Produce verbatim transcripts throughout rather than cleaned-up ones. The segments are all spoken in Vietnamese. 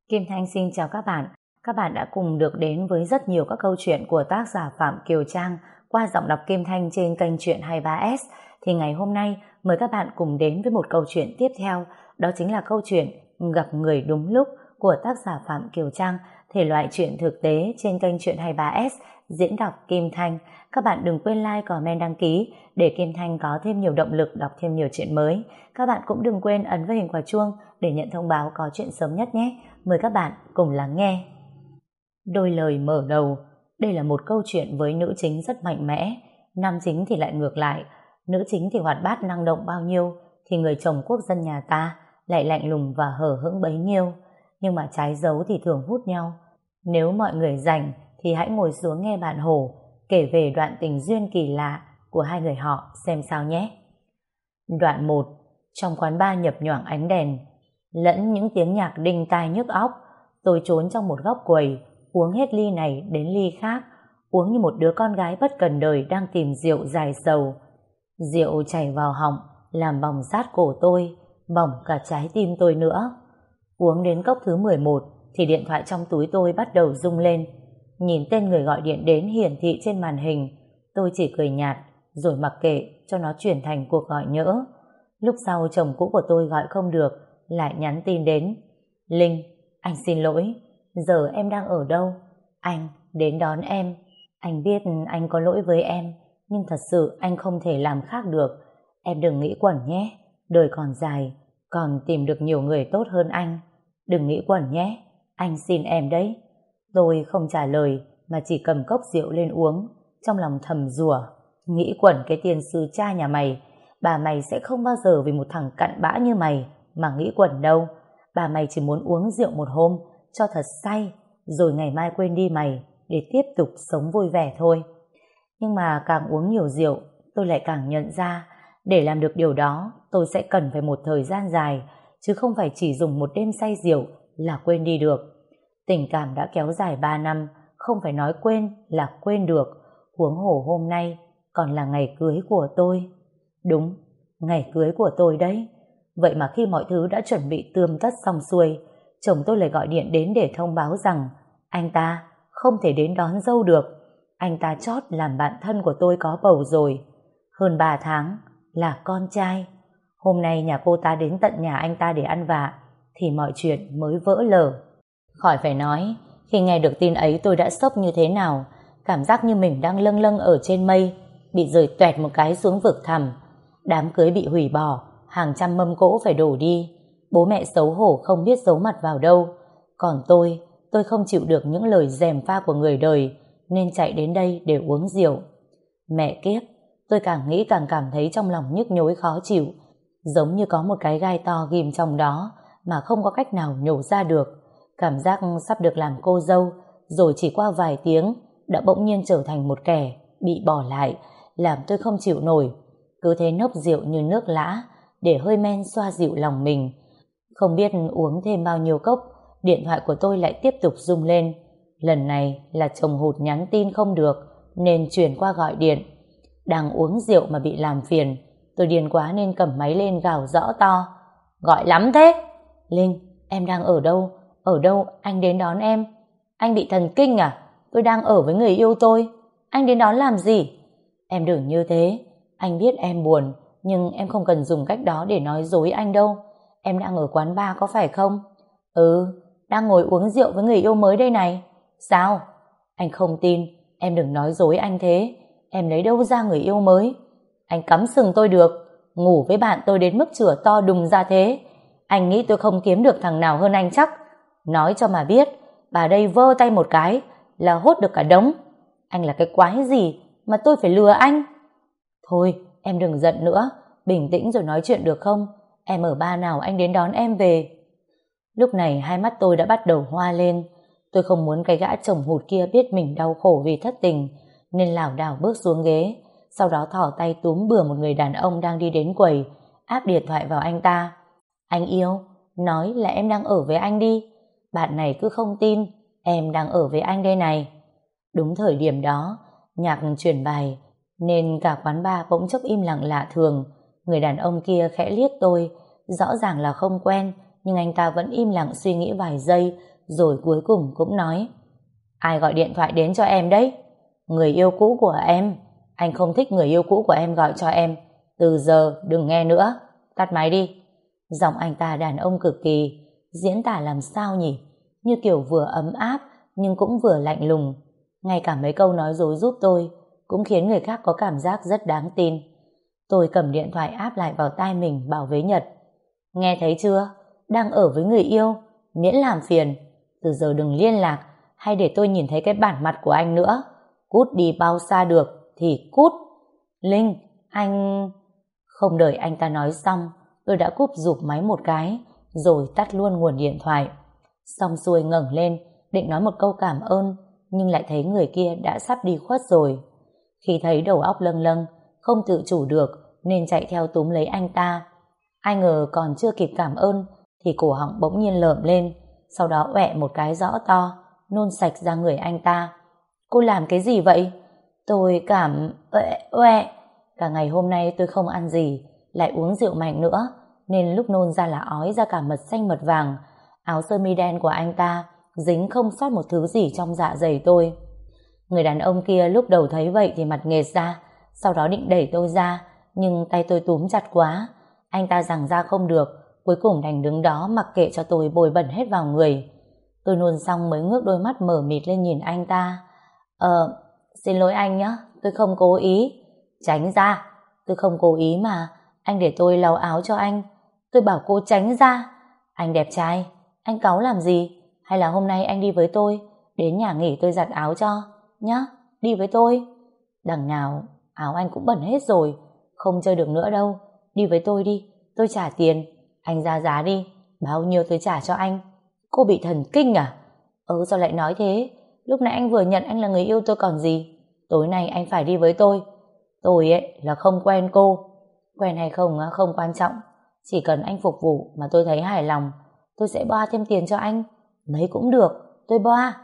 Kim Thanh xin chào các bạn. Các bạn đã cùng được đến với rất nhiều các câu chuyện của tác giả Phạm Kiều Trang qua giọng đọc Kim Thanh trên kênh Chuyện hai mươi ba S. Thì ngày hôm nay mời các bạn cùng đến với một câu chuyện tiếp theo, đó chính là câu chuyện Gặp Người Đúng Lúc của tác giả Phạm Kiều Trang, thể loại truyện thực tế trên kênh Chuyện hai mươi ba S, diễn đọc Kim Thanh. Các bạn đừng quên like, comment, đăng ký để Kim Thanh có thêm nhiều động lực đọc thêm nhiều chuyện mới. Các bạn cũng đừng quên ấn vào hình quả chuông để nhận thông báo có chuyện sớm nhất nhé. Mời các bạn cùng lắng nghe. Đôi lời mở đầu. Đây là một câu chuyện với nữ chính rất mạnh mẽ, nam chính thì lại ngược lại. Nữ chính thì hoạt bát năng động bao nhiêu thì người chồng quốc dân nhà ta lại lạnh lùng và hờ hững bấy nhiêu. Nhưng mà trái dấu thì thường hút nhau. Nếu mọi người rảnh thì hãy ngồi xuống nghe bạn Hổ kể về đoạn tình duyên kỳ lạ của hai người họ xem sao nhé. Đoạn một. Trong quán bar nhập nhoạng ánh đèn lẫn những tiếng nhạc đinh tai nhức óc, tôi trốn trong một góc quầy, uống hết ly này đến ly khác, uống như một đứa con gái bất cần đời đang tìm rượu dài sầu. Rượu chảy vào họng, làm bỏng rát cổ tôi, bỏng cả trái tim tôi nữa. Uống đến cốc thứ mười một thì điện thoại trong túi tôi bắt đầu rung lên. Nhìn tên người gọi điện đến hiển thị trên màn hình, tôi chỉ cười nhạt rồi mặc kệ cho nó chuyển thành cuộc gọi nhỡ. Lúc sau chồng cũ của tôi gọi không được, lại nhắn tin đến: Linh, anh xin lỗi, giờ em đang ở đâu? Anh đến đón em. Anh biết anh có lỗi với em, nhưng thật sự anh không thể làm khác được. Em đừng nghĩ quẩn nhé, đời còn dài, còn tìm được nhiều người tốt hơn anh. Đừng nghĩ quẩn nhé, anh xin em đấy. Tôi không trả lời mà chỉ cầm cốc rượu lên uống, trong lòng thầm rủa: nghĩ quẩn cái tiền sư cha nhà mày. Bà mày sẽ không bao giờ vì một thằng cặn bã như mày mà nghĩ quẩn đâu. Bà mày chỉ muốn uống rượu một hôm cho thật say, rồi ngày mai quên đi mày để tiếp tục sống vui vẻ thôi. Nhưng mà càng uống nhiều rượu, tôi lại càng nhận ra để làm được điều đó tôi sẽ cần phải một thời gian dài, chứ không phải chỉ dùng một đêm say rượu là quên đi được. Tình cảm đã kéo dài ba năm, không phải nói quên là quên được. Huống hồ hôm nay còn là ngày cưới của tôi. Đúng, ngày cưới của tôi đấy. Vậy mà khi mọi thứ đã chuẩn bị tươm tất xong xuôi, chồng tôi lại gọi điện đến để thông báo rằng anh ta không thể đến đón dâu được. Anh ta chót làm bạn thân của tôi có bầu rồi, hơn ba tháng, là con trai. Hôm nay nhà cô ta đến tận nhà anh ta để ăn vạ thì mọi chuyện mới vỡ lở. Khỏi phải nói, khi nghe được tin ấy tôi đã sốc như thế nào. Cảm giác như mình đang lâng lâng ở trên mây, bị rơi toẹt một cái xuống vực thẳm. Đám cưới bị hủy bỏ, hàng trăm mâm cỗ phải đổ đi. Bố mẹ xấu hổ không biết giấu mặt vào đâu. Còn tôi, tôi không chịu được những lời gièm pha của người đời, nên chạy đến đây để uống rượu. Mẹ kiếp, tôi càng nghĩ càng cảm thấy trong lòng nhức nhối khó chịu, giống như có một cái gai to ghim trong đó mà không có cách nào nhổ ra được. Cảm giác sắp được làm cô dâu, rồi chỉ qua vài tiếng đã bỗng nhiên trở thành một kẻ bị bỏ lại, làm tôi không chịu nổi. Cứ thế nốc rượu như nước lã để hơi men xoa dịu lòng mình. Không biết uống thêm bao nhiêu cốc, điện thoại của tôi lại tiếp tục rung lên. Lần này là chồng hụt nhắn tin không được nên chuyển qua gọi điện. Đang uống rượu mà bị làm phiền, tôi điên quá nên cầm máy lên gào rõ to: gọi lắm thế? Linh, em đang ở đâu? Ở đâu? Anh đến đón em. Anh bị thần kinh à? Tôi đang ở với người yêu tôi, anh đến đón làm gì? Em đừng như thế. Anh biết em buồn, nhưng em không cần dùng cách đó để nói dối anh đâu. Em đang ở quán bar có phải không? Ừ, đang ngồi uống rượu với người yêu mới đây này. Sao? Anh không tin. Em đừng nói dối anh thế. Em lấy đâu ra người yêu mới? Anh cắm sừng tôi được. Ngủ với bạn tôi đến mức chửa to đùng ra thế. Anh nghĩ tôi không kiếm được thằng nào hơn anh chắc? Nói cho mà biết, bà đây vơ tay một cái là hốt được cả đống. Anh là cái quái gì mà tôi phải lừa anh? Thôi, em đừng giận nữa, bình tĩnh rồi nói chuyện được không? Em ở ba nào anh đến đón em về. Lúc này hai mắt tôi đã bắt đầu hoa lên. Tôi không muốn cái gã chồng hụt kia biết mình đau khổ vì thất tình, nên lảo đảo bước xuống ghế, sau đó thỏ tay túm bừa một người đàn ông đang đi đến quầy, áp điện thoại vào anh ta. Anh yêu, nói là em đang ở với anh đi. Bạn này cứ không tin, em đang ở với anh đây này. Đúng thời điểm đó, nhạc chuyển bài, nên cả quán bar bỗng chốc im lặng lạ thường. Người đàn ông kia khẽ liếc tôi, rõ ràng là không quen, nhưng anh ta vẫn im lặng suy nghĩ vài giây, rồi cuối cùng cũng nói: Ai gọi điện thoại đến cho em đấy? Người yêu cũ của em. Anh không thích người yêu cũ của em gọi cho em. Từ giờ đừng nghe nữa. Tắt máy đi. Giọng anh ta đàn ông cực kỳ, diễn tả làm sao nhỉ? Như kiểu vừa ấm áp nhưng cũng vừa lạnh lùng. Ngay cả mấy câu nói dối giúp tôi cũng khiến người khác có cảm giác rất đáng tin. Tôi cầm điện thoại áp lại vào tai mình, bảo với Nhật: Nghe thấy chưa? Đang ở với người yêu, miễn làm phiền. Từ giờ đừng liên lạc, hay để tôi nhìn thấy cái bản mặt của anh nữa. Cút đi bao xa được thì cút. Linh, anh... Không đợi anh ta nói xong, tôi đã cúp rụp máy một cái, rồi tắt luôn nguồn điện thoại. Xong xuôi ngẩng lên, định nói một câu cảm ơn, nhưng lại thấy người kia đã sắp đi khuất rồi. Khi thấy đầu óc lâng lâng, không tự chủ được, nên chạy theo túm lấy anh ta. Ai ngờ còn chưa kịp cảm ơn, thì cổ họng bỗng nhiên lởm lên, sau đó ọe một cái rõ to, nôn sạch ra người anh ta. Cô làm cái gì vậy? Tôi cảm... ọe ọe. Cả ngày hôm nay tôi không ăn gì, lại uống rượu mạnh nữa, nên lúc nôn ra là ói ra cả mật xanh mật vàng. Áo sơ mi đen của anh ta dính không sót một thứ gì trong dạ dày tôi. Người đàn ông kia lúc đầu thấy vậy thì mặt nghệt ra, sau đó định đẩy tôi ra, nhưng tay tôi túm chặt quá. Anh ta giằng ra không được, cuối cùng đành đứng đó mặc kệ cho tôi bồi bẩn hết vào người. Tôi nôn xong mới ngước đôi mắt mở mịt lên nhìn anh ta. Ờ, xin lỗi anh nhé, tôi không cố ý. Tránh ra. Tôi không cố ý mà, anh để tôi lau áo cho anh. Tôi bảo cô tránh ra. Anh đẹp trai, anh cáu làm gì? Hay là hôm nay anh đi với tôi, đến nhà nghỉ tôi giặt áo cho nhá, đi với tôi. Đằng nào áo anh cũng bẩn hết rồi, không chơi được nữa đâu. Đi với tôi đi, tôi trả tiền. Anh ra giá đi, bao nhiêu tôi trả cho anh. Cô bị thần kinh à? Ừ, sao lại nói thế? Lúc nãy anh vừa nhận anh là người yêu tôi còn gì. Tối nay anh phải đi với tôi. Tôi ấy là không quen cô. Quen hay không không quan trọng, chỉ cần anh phục vụ mà tôi thấy hài lòng, tôi sẽ boa thêm tiền cho anh. Mấy cũng được, tôi boa.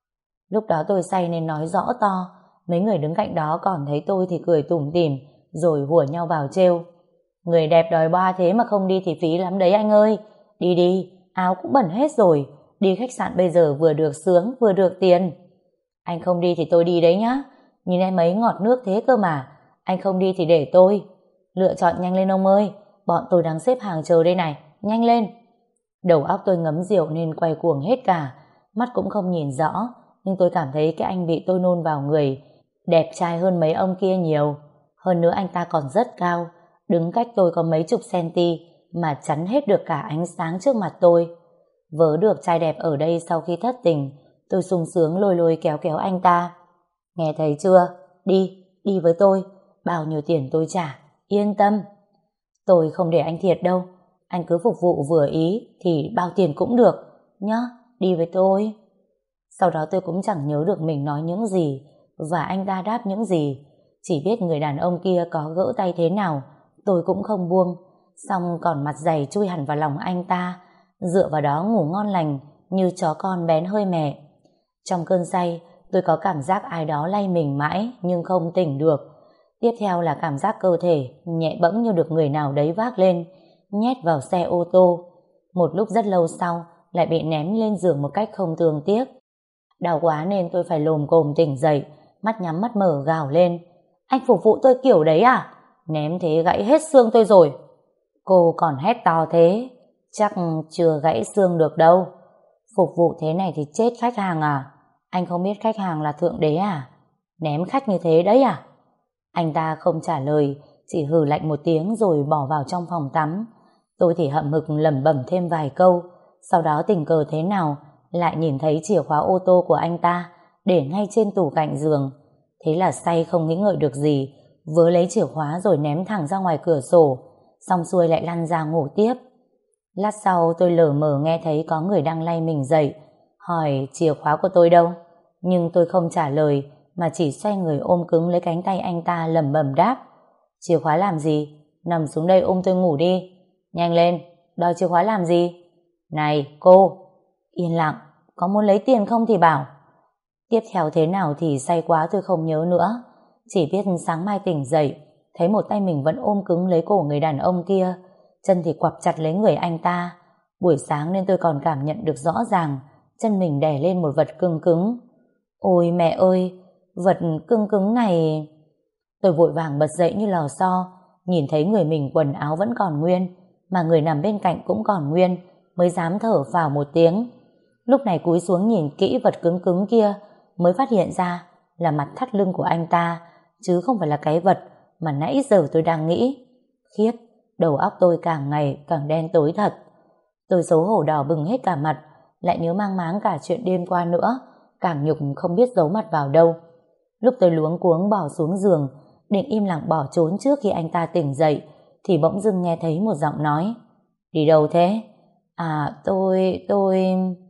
Lúc đó tôi say nên nói rõ to. Mấy người đứng cạnh đó còn thấy tôi thì cười tủm tỉm, rồi hùa nhau vào trêu. Người đẹp đòi boa thế mà không đi thì phí lắm đấy anh ơi. Đi đi, áo cũng bẩn hết rồi. Đi khách sạn bây giờ vừa được sướng vừa được tiền. Anh không đi thì tôi đi đấy nhá. Nhìn em ấy ngọt nước thế cơ mà. Anh không đi thì để tôi. Lựa chọn nhanh lên ông ơi, bọn tôi đang xếp hàng chờ đây này, nhanh lên. Đầu óc tôi ngấm rượu nên quay cuồng hết cả, mắt cũng không nhìn rõ, nhưng tôi cảm thấy cái anh bị tôi nôn vào người đẹp trai hơn mấy ông kia nhiều. Hơn nữa anh ta còn rất cao, đứng cách tôi có mấy chục centi mà chắn hết được cả ánh sáng trước mặt tôi. Vớ được trai đẹp ở đây sau khi thất tình, tôi sung sướng lôi lôi kéo kéo anh ta. Nghe thấy chưa? Đi, đi với tôi, bao nhiêu tiền tôi trả, yên tâm. Tôi không để anh thiệt đâu, anh cứ phục vụ vừa ý thì bao tiền cũng được nhá, đi với tôi. Sau đó tôi cũng chẳng nhớ được mình nói những gì và anh ta đáp những gì, chỉ biết người đàn ông kia có gỡ tay thế nào tôi cũng không buông, xong còn mặt dày chui hẳn vào lòng anh ta, dựa vào đó ngủ ngon lành như chó con bén hơi mẹ. Trong cơn say tôi có cảm giác ai đó lay mình mãi nhưng không tỉnh được. Tiếp theo là cảm giác cơ thể nhẹ bẫng như được người nào đấy vác lên, nhét vào xe ô tô. Một lúc rất lâu sau lại bị ném lên giường một cách không thương tiếc. Đau quá nên tôi phải lồm cồm tỉnh dậy, mắt nhắm mắt mở gào lên. Anh phục vụ tôi kiểu đấy à? Ném thế gãy hết xương tôi rồi. Cô còn hét to thế, chắc chưa gãy xương được đâu. Phục vụ thế này thì chết khách hàng à? Anh không biết khách hàng là thượng đế à? Ném khách như thế đấy à? Anh ta không trả lời, chỉ hừ lạnh một tiếng rồi bỏ vào trong phòng tắm. Tôi thì hậm hực lẩm bẩm thêm vài câu, sau đó tình cờ thế nào lại nhìn thấy chìa khóa ô tô của anh ta để ngay trên tủ cạnh giường. Thế là say không nghĩ ngợi được gì, vớ lấy chìa khóa rồi ném thẳng ra ngoài cửa sổ, xong xuôi lại lăn ra ngủ tiếp. Lát sau tôi lờ mờ nghe thấy có người đang lay mình dậy, hỏi chìa khóa của tôi đâu, nhưng tôi không trả lời mà chỉ xoay người ôm cứng lấy cánh tay anh ta lẩm bẩm đáp. Chìa khóa làm gì? Nằm xuống đây ôm tôi ngủ đi. Nhanh lên, đòi chìa khóa làm gì? Này cô! Yên lặng, có muốn lấy tiền không thì bảo. Tiếp theo thế nào thì say quá tôi không nhớ nữa, chỉ biết sáng mai tỉnh dậy thấy một tay mình vẫn ôm cứng lấy cổ người đàn ông kia, chân thì quặp chặt lấy người anh ta. Buổi sáng nên tôi còn cảm nhận được rõ ràng chân mình đè lên một vật cứng cứng. Ôi mẹ ơi, vật cứng cứng này... Tôi vội vàng bật dậy như lò xo, nhìn thấy người mình quần áo vẫn còn nguyên, mà người nằm bên cạnh cũng còn nguyên, mới dám thở vào một tiếng. Lúc này cúi xuống nhìn kỹ vật cứng cứng kia, mới phát hiện ra là mặt thắt lưng của anh ta, chứ không phải là cái vật mà nãy giờ tôi đang nghĩ. Khiếp, đầu óc tôi càng ngày càng đen tối thật. Tôi xấu hổ đỏ bừng hết cả mặt, lại nhớ mang máng cả chuyện đêm qua nữa, càng nhục không biết giấu mặt vào đâu. Lúc tôi luống cuống bỏ xuống giường, định im lặng bỏ trốn trước khi anh ta tỉnh dậy, thì bỗng dưng nghe thấy một giọng nói. Đi đâu thế? À tôi, tôi...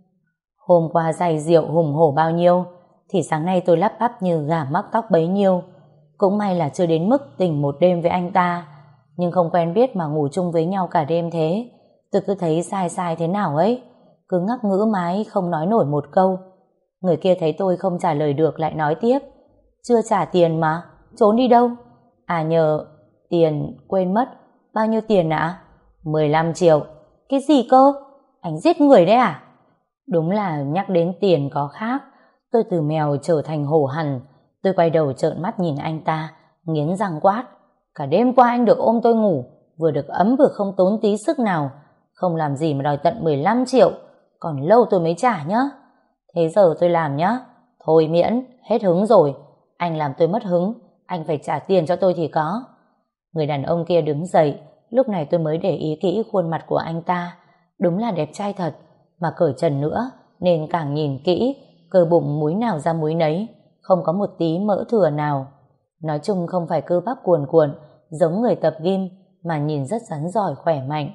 Hôm qua say rượu hùng hổ bao nhiêu, thì sáng nay tôi lắp bắp như gà mắc tóc bấy nhiêu. Cũng may là chưa đến mức tỉnh một đêm với anh ta, nhưng không quen biết mà ngủ chung với nhau cả đêm thế. Tôi cứ thấy sai sai thế nào ấy, cứ ngắc ngữ mãi không nói nổi một câu. Người kia thấy tôi không trả lời được lại nói tiếp. Chưa trả tiền mà, trốn đi đâu? À nhờ, tiền, quên mất. Bao nhiêu tiền ạ? mười lăm triệu. Cái gì cơ? Anh giết người đấy à? Đúng là nhắc đến tiền có khác, tôi từ mèo trở thành hổ hẳn. Tôi quay đầu trợn mắt nhìn anh ta, nghiến răng quát. Cả đêm qua anh được ôm tôi ngủ, vừa được ấm vừa không tốn tí sức nào. Không làm gì mà đòi tận mười lăm triệu, còn lâu tôi mới trả nhá. Thế giờ tôi làm nhá. Thôi miễn, hết hứng rồi. Anh làm tôi mất hứng, anh phải trả tiền cho tôi thì có. Người đàn ông kia đứng dậy, lúc này tôi mới để ý kỹ khuôn mặt của anh ta. Đúng là đẹp trai thật, mà cởi trần nữa, nên càng nhìn kỹ, cơ bụng múi nào ra múi nấy, không có một tí mỡ thừa nào. Nói chung không phải cơ bắp cuồn cuộn, giống người tập gym, mà nhìn rất rắn giỏi khỏe mạnh.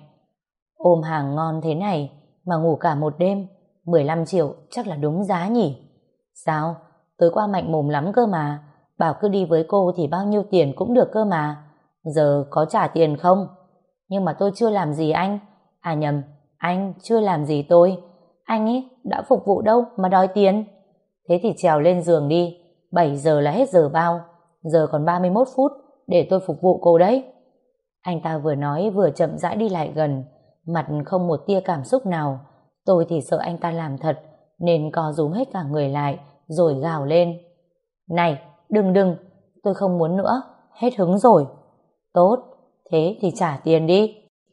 Ôm hàng ngon thế này, mà ngủ cả một đêm, mười lăm triệu chắc là đúng giá nhỉ? Sao? Tối qua mạnh mồm lắm cơ mà, bảo cứ đi với cô thì bao nhiêu tiền cũng được cơ mà. Giờ có trả tiền không? Nhưng mà tôi chưa làm gì anh. À nhầm, anh chưa làm gì tôi. Anh ấy đã phục vụ đâu mà đòi tiền. Thế thì trèo lên giường đi, bảy giờ là hết giờ bao. Giờ còn ba mươi mốt phút để tôi phục vụ cô đấy. Anh ta vừa nói vừa chậm rãi đi lại gần, mặt không một tia cảm xúc nào. Tôi thì sợ anh ta làm thật, nên co rúm hết cả người lại, rồi gào lên. Này, đừng đừng, tôi không muốn nữa, hết hứng rồi. Tốt, thế thì trả tiền đi.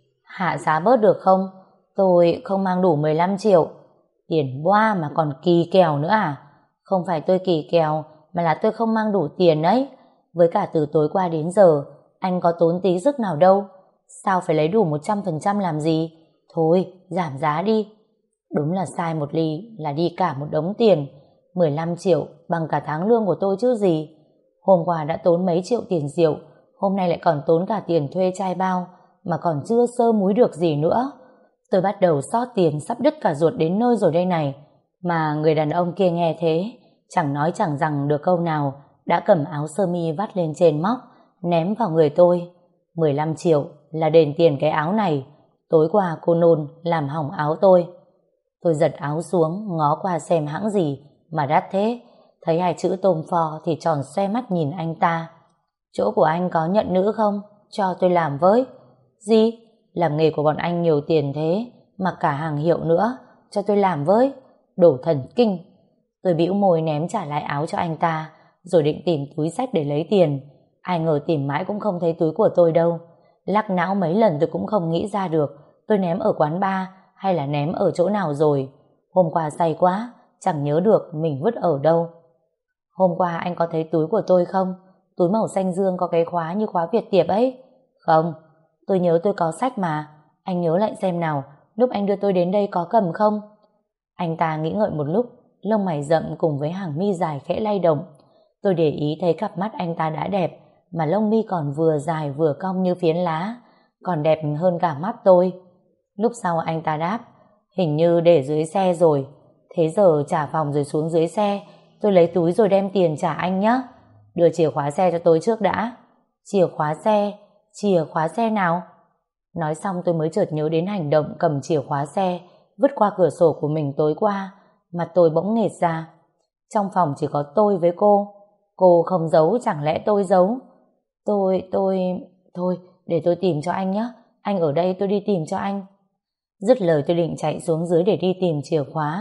Hạ giá bớt được không? Tôi không mang đủ mười lăm triệu. Tiền boa mà còn kỳ kèo nữa à? Không phải tôi kỳ kèo, mà là tôi không mang đủ tiền ấy. Với cả từ tối qua đến giờ, anh có tốn tí sức nào đâu. Sao phải lấy đủ một trăm phần trăm làm gì? Thôi, giảm giá đi. Đúng là sai một ly là đi cả một đống tiền. Mười lăm triệu bằng cả tháng lương của tôi chứ gì. Hôm qua đã tốn mấy triệu tiền rượu, hôm nay lại còn tốn cả tiền thuê chai bao, mà còn chưa sơ múi được gì nữa. Tôi bắt đầu xót tiền sắp đứt cả ruột đến nơi rồi đây này. Mà người đàn ông kia nghe thế, chẳng nói chẳng rằng được câu nào, đã cầm áo sơ mi vắt lên trên móc, ném vào người tôi. Mười lăm triệu là đền tiền cái áo này. Tối qua cô nôn làm hỏng áo tôi. Tôi giật áo xuống, ngó qua xem hãng gì mà đắt thế. Thấy hai chữ tôm phò thì tròn xoe mắt nhìn anh ta. Chỗ của anh có nhận nữ không? Cho tôi làm với. Gì? Làm nghề của bọn anh nhiều tiền thế, mà cả hàng hiệu nữa, cho tôi làm với. Đổ thần kinh. Tôi bĩu môi ném trả lại áo cho anh ta, rồi định tìm túi xách để lấy tiền. Ai ngờ tìm mãi cũng không thấy túi của tôi đâu. Lắc não mấy lần tôi cũng không nghĩ ra được tôi ném ở quán bar hay là ném ở chỗ nào rồi. Hôm qua say quá, chẳng nhớ được mình vứt ở đâu. Hôm qua anh có thấy túi của tôi không? Túi màu xanh dương có cái khóa như khóa Việt Tiệp ấy. Không, tôi nhớ tôi có sách mà. Anh nhớ lại xem nào, lúc anh đưa tôi đến đây có cầm không? Anh ta nghĩ ngợi một lúc, lông mày rậm cùng với hàng mi dài khẽ lay động. Tôi để ý thấy cặp mắt anh ta đã đẹp, mà lông mi còn vừa dài vừa cong như phiến lá, còn đẹp hơn cả mắt tôi. Lúc sau anh ta đáp, hình như để dưới xe rồi. Thế giờ trả phòng rồi xuống dưới xe, tôi lấy túi rồi đem tiền trả anh nhé. Đưa chìa khóa xe cho tôi trước đã. Chìa khóa xe? Chìa khóa xe nào? Nói xong tôi mới chợt nhớ đến hành động cầm chìa khóa xe vứt qua cửa sổ của mình tối qua. Mặt tôi bỗng nghệt ra. Trong phòng chỉ có tôi với cô. Cô không giấu, chẳng lẽ tôi giấu? Tôi, tôi... Thôi, để tôi tìm cho anh nhé. Anh ở đây tôi đi tìm cho anh. Dứt lời tôi định chạy xuống dưới để đi tìm chìa khóa,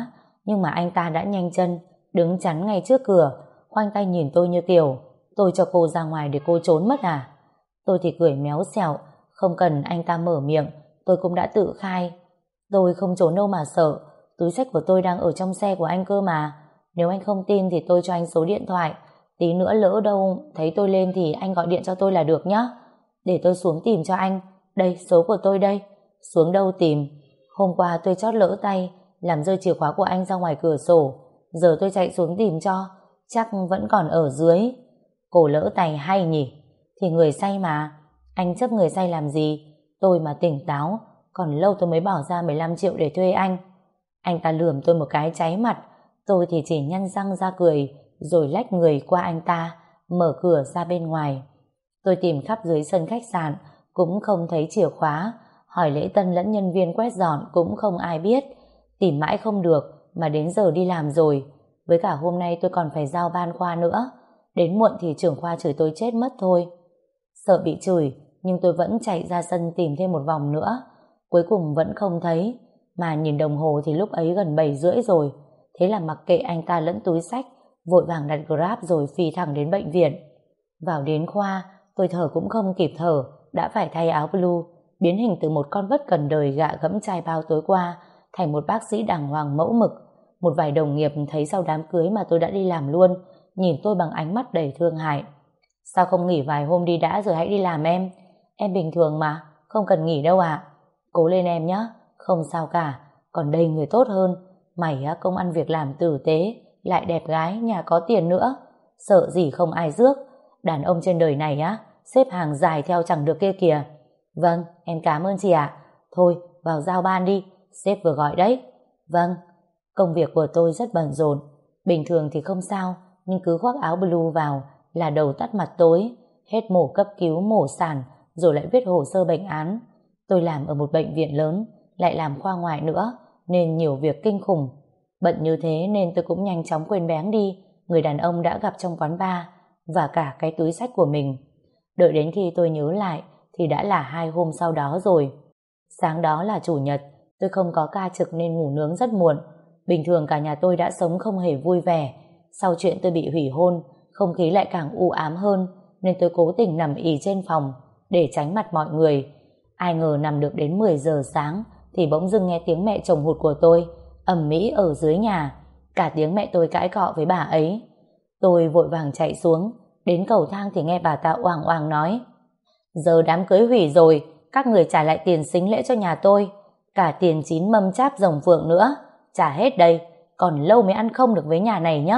Nhưng mà anh ta đã nhanh chân, đứng chắn ngay trước cửa, khoanh tay nhìn tôi như kiểu, tôi cho cô ra ngoài để cô trốn mất à? Tôi thì cười méo xẹo, không cần anh ta mở miệng, tôi cũng đã tự khai. Tôi không trốn đâu mà sợ, túi xách của tôi đang ở trong xe của anh cơ mà. Nếu anh không tin thì tôi cho anh số điện thoại, tí nữa lỡ đâu thấy tôi lên thì anh gọi điện cho tôi là được nhá. Để tôi xuống tìm cho anh, đây số của tôi đây. Xuống đâu tìm? Hôm qua tôi chót lỡ tay, làm rơi chìa khóa của anh ra ngoài cửa sổ, giờ tôi chạy xuống tìm cho, chắc vẫn còn ở dưới. Cô lỡ tay hay nhỉ? Thì người say mà, anh chấp người say làm gì? Tôi mà tỉnh táo, còn lâu tôi mới bỏ ra mười lăm triệu để thuê anh. Anh ta lườm tôi một cái cháy mặt, tôi thì chỉ nhăn răng ra cười, rồi lách người qua anh ta, mở cửa ra bên ngoài. Tôi tìm khắp dưới sân khách sạn, cũng không thấy chìa khóa, hỏi lễ tân lẫn nhân viên quét dọn cũng không ai biết. Tìm mãi không được, mà đến giờ đi làm rồi. Với cả hôm nay tôi còn phải giao ban khoa nữa, đến muộn thì trưởng khoa chửi tôi chết mất thôi. Sợ bị chửi, nhưng tôi vẫn chạy ra sân tìm thêm một vòng nữa. Cuối cùng vẫn không thấy, mà nhìn đồng hồ thì lúc ấy gần bảy rưỡi rồi. Thế là mặc kệ anh ta lẫn túi xách, vội vàng đặt Grab rồi phi thẳng đến bệnh viện. Vào đến khoa, tôi thở cũng không kịp thở, đã phải thay áo blue, biến hình từ một con vất cần đời gạ gẫm chai bao tối qua thành một bác sĩ đàng hoàng mẫu mực. Một vài đồng nghiệp thấy sau đám cưới mà tôi đã đi làm luôn, nhìn tôi bằng ánh mắt đầy thương hại. Sao không nghỉ vài hôm đi đã rồi hãy đi làm em? Em bình thường mà, không cần nghỉ đâu ạ. Cố lên em nhé, không sao cả, còn đây người tốt hơn. Mày á, công ăn việc làm tử tế, lại đẹp gái, nhà có tiền nữa. Sợ gì không ai rước. Đàn ông trên đời này á, xếp hàng dài theo chẳng được kia kìa. Vâng, em cảm ơn chị ạ. Thôi, vào giao ban đi, sếp vừa gọi đấy. Vâng. Công việc của tôi rất bận rộn. Bình thường thì không sao, nhưng cứ khoác áo blue vào là đầu tắt mặt tối. Hết mổ cấp cứu, mổ sản, rồi lại viết hồ sơ bệnh án. Tôi làm ở một bệnh viện lớn, lại làm khoa ngoại nữa, nên nhiều việc kinh khủng. Bận như thế nên tôi cũng nhanh chóng quên béng đi người đàn ông đã gặp trong quán bar và cả cái túi xách của mình. Đợi đến khi tôi nhớ lại thì đã là hai hôm sau đó rồi. Sáng đó là chủ nhật, tôi không có ca trực nên ngủ nướng rất muộn. Bình thường cả nhà tôi đã sống không hề vui vẻ. Sau chuyện tôi bị hủy hôn, không khí lại càng u ám hơn, nên tôi cố tình nằm ì trên phòng để tránh mặt mọi người. Ai ngờ nằm được đến mười giờ sáng thì bỗng dưng nghe tiếng mẹ chồng hụt của tôi ầm ĩ ở dưới nhà, cả tiếng mẹ tôi cãi cọ với bà ấy. Tôi vội vàng chạy xuống, đến cầu thang thì nghe bà ta oang oang nói: giờ đám cưới hủy rồi, các người trả lại tiền sính lễ cho nhà tôi, cả tiền chín mâm cháp rồng phượng nữa, trả hết đây, còn lâu mới ăn không được với nhà này nhá.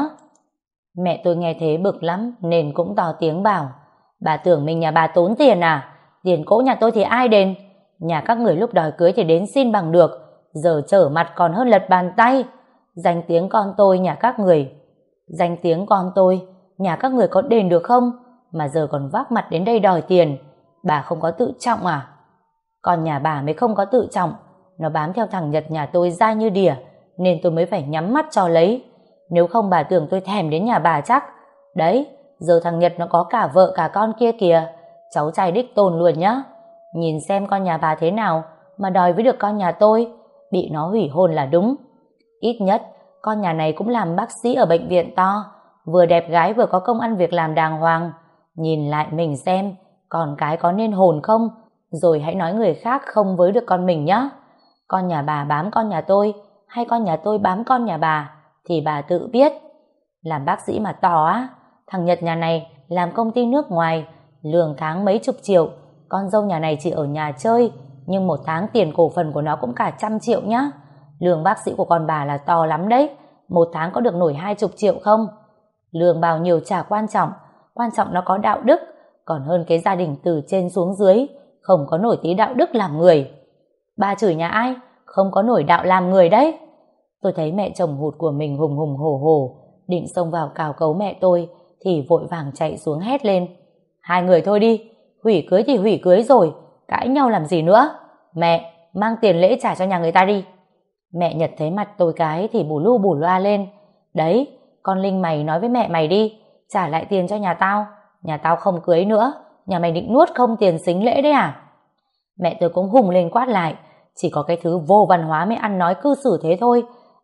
Mẹ tôi nghe thế bực lắm nên cũng to tiếng bảo: bà tưởng mình nhà bà tốn tiền à? Tiền cỗ nhà tôi thì ai đền? Nhà các người lúc đòi cưới thì đến xin bằng được, giờ trở mặt còn hơn lật bàn tay. Danh tiếng con tôi nhà các người Danh tiếng con tôi nhà các người có đền được không? Mà giờ còn vác mặt đến đây đòi tiền. Bà không có tự trọng à? Con nhà bà mới không có tự trọng. Nó bám theo thằng Nhật nhà tôi dai như đỉa, nên tôi mới phải nhắm mắt cho lấy. Nếu không bà tưởng tôi thèm đến nhà bà chắc. Đấy, giờ thằng Nhật nó có cả vợ cả con kia kìa, cháu trai đích tôn luôn nhá. Nhìn xem con nhà bà thế nào mà đòi với được con nhà tôi. Bị nó hủy hôn là đúng. Ít nhất con nhà này cũng làm bác sĩ ở bệnh viện to, vừa đẹp gái vừa có công ăn việc làm đàng hoàng. Nhìn lại mình xem con cái có nên hồn không, rồi hãy nói người khác không với được con mình nhá. Con nhà bà bám con nhà tôi hay con nhà tôi bám con nhà bà thì bà tự biết. Làm bác sĩ mà to á. Thằng Nhật nhà này làm công ty nước ngoài, lương tháng mấy chục triệu. Con dâu nhà này chỉ ở nhà chơi, nhưng một tháng tiền cổ phần của nó cũng cả trăm triệu nhá. Lương bác sĩ của con bà là to lắm đấy, một tháng có được nổi hai chục triệu không? Lương bao nhiêu chả quan trọng, quan trọng nó có đạo đức, còn hơn cái gia đình từ trên xuống dưới không có nổi tí đạo đức làm người. Bà chửi nhà ai? Không có nổi đạo làm người đấy. Tôi thấy mẹ chồng hụt của mình hùng hùng hổ hổ, định xông vào cào cấu mẹ tôi thì vội vàng chạy xuống hét lên: hai người thôi đi, hủy cưới thì hủy cưới rồi, cãi nhau làm gì nữa. Mẹ, mang tiền lễ trả cho nhà người ta đi. Mẹ Nhật thấy mặt tôi cái thì bù lu bù loa lên: đấy, con Linh mày nói với mẹ mày đi, trả lại tiền cho nhà tao, nhà tao không cưới nữa, nhà mày định nuốt không tiền sính lễ đấy à? Mẹ tôi cũng hùng lên quát lại: chỉ có cái thứ vô văn hóa mới ăn nói cư xử thế thôi,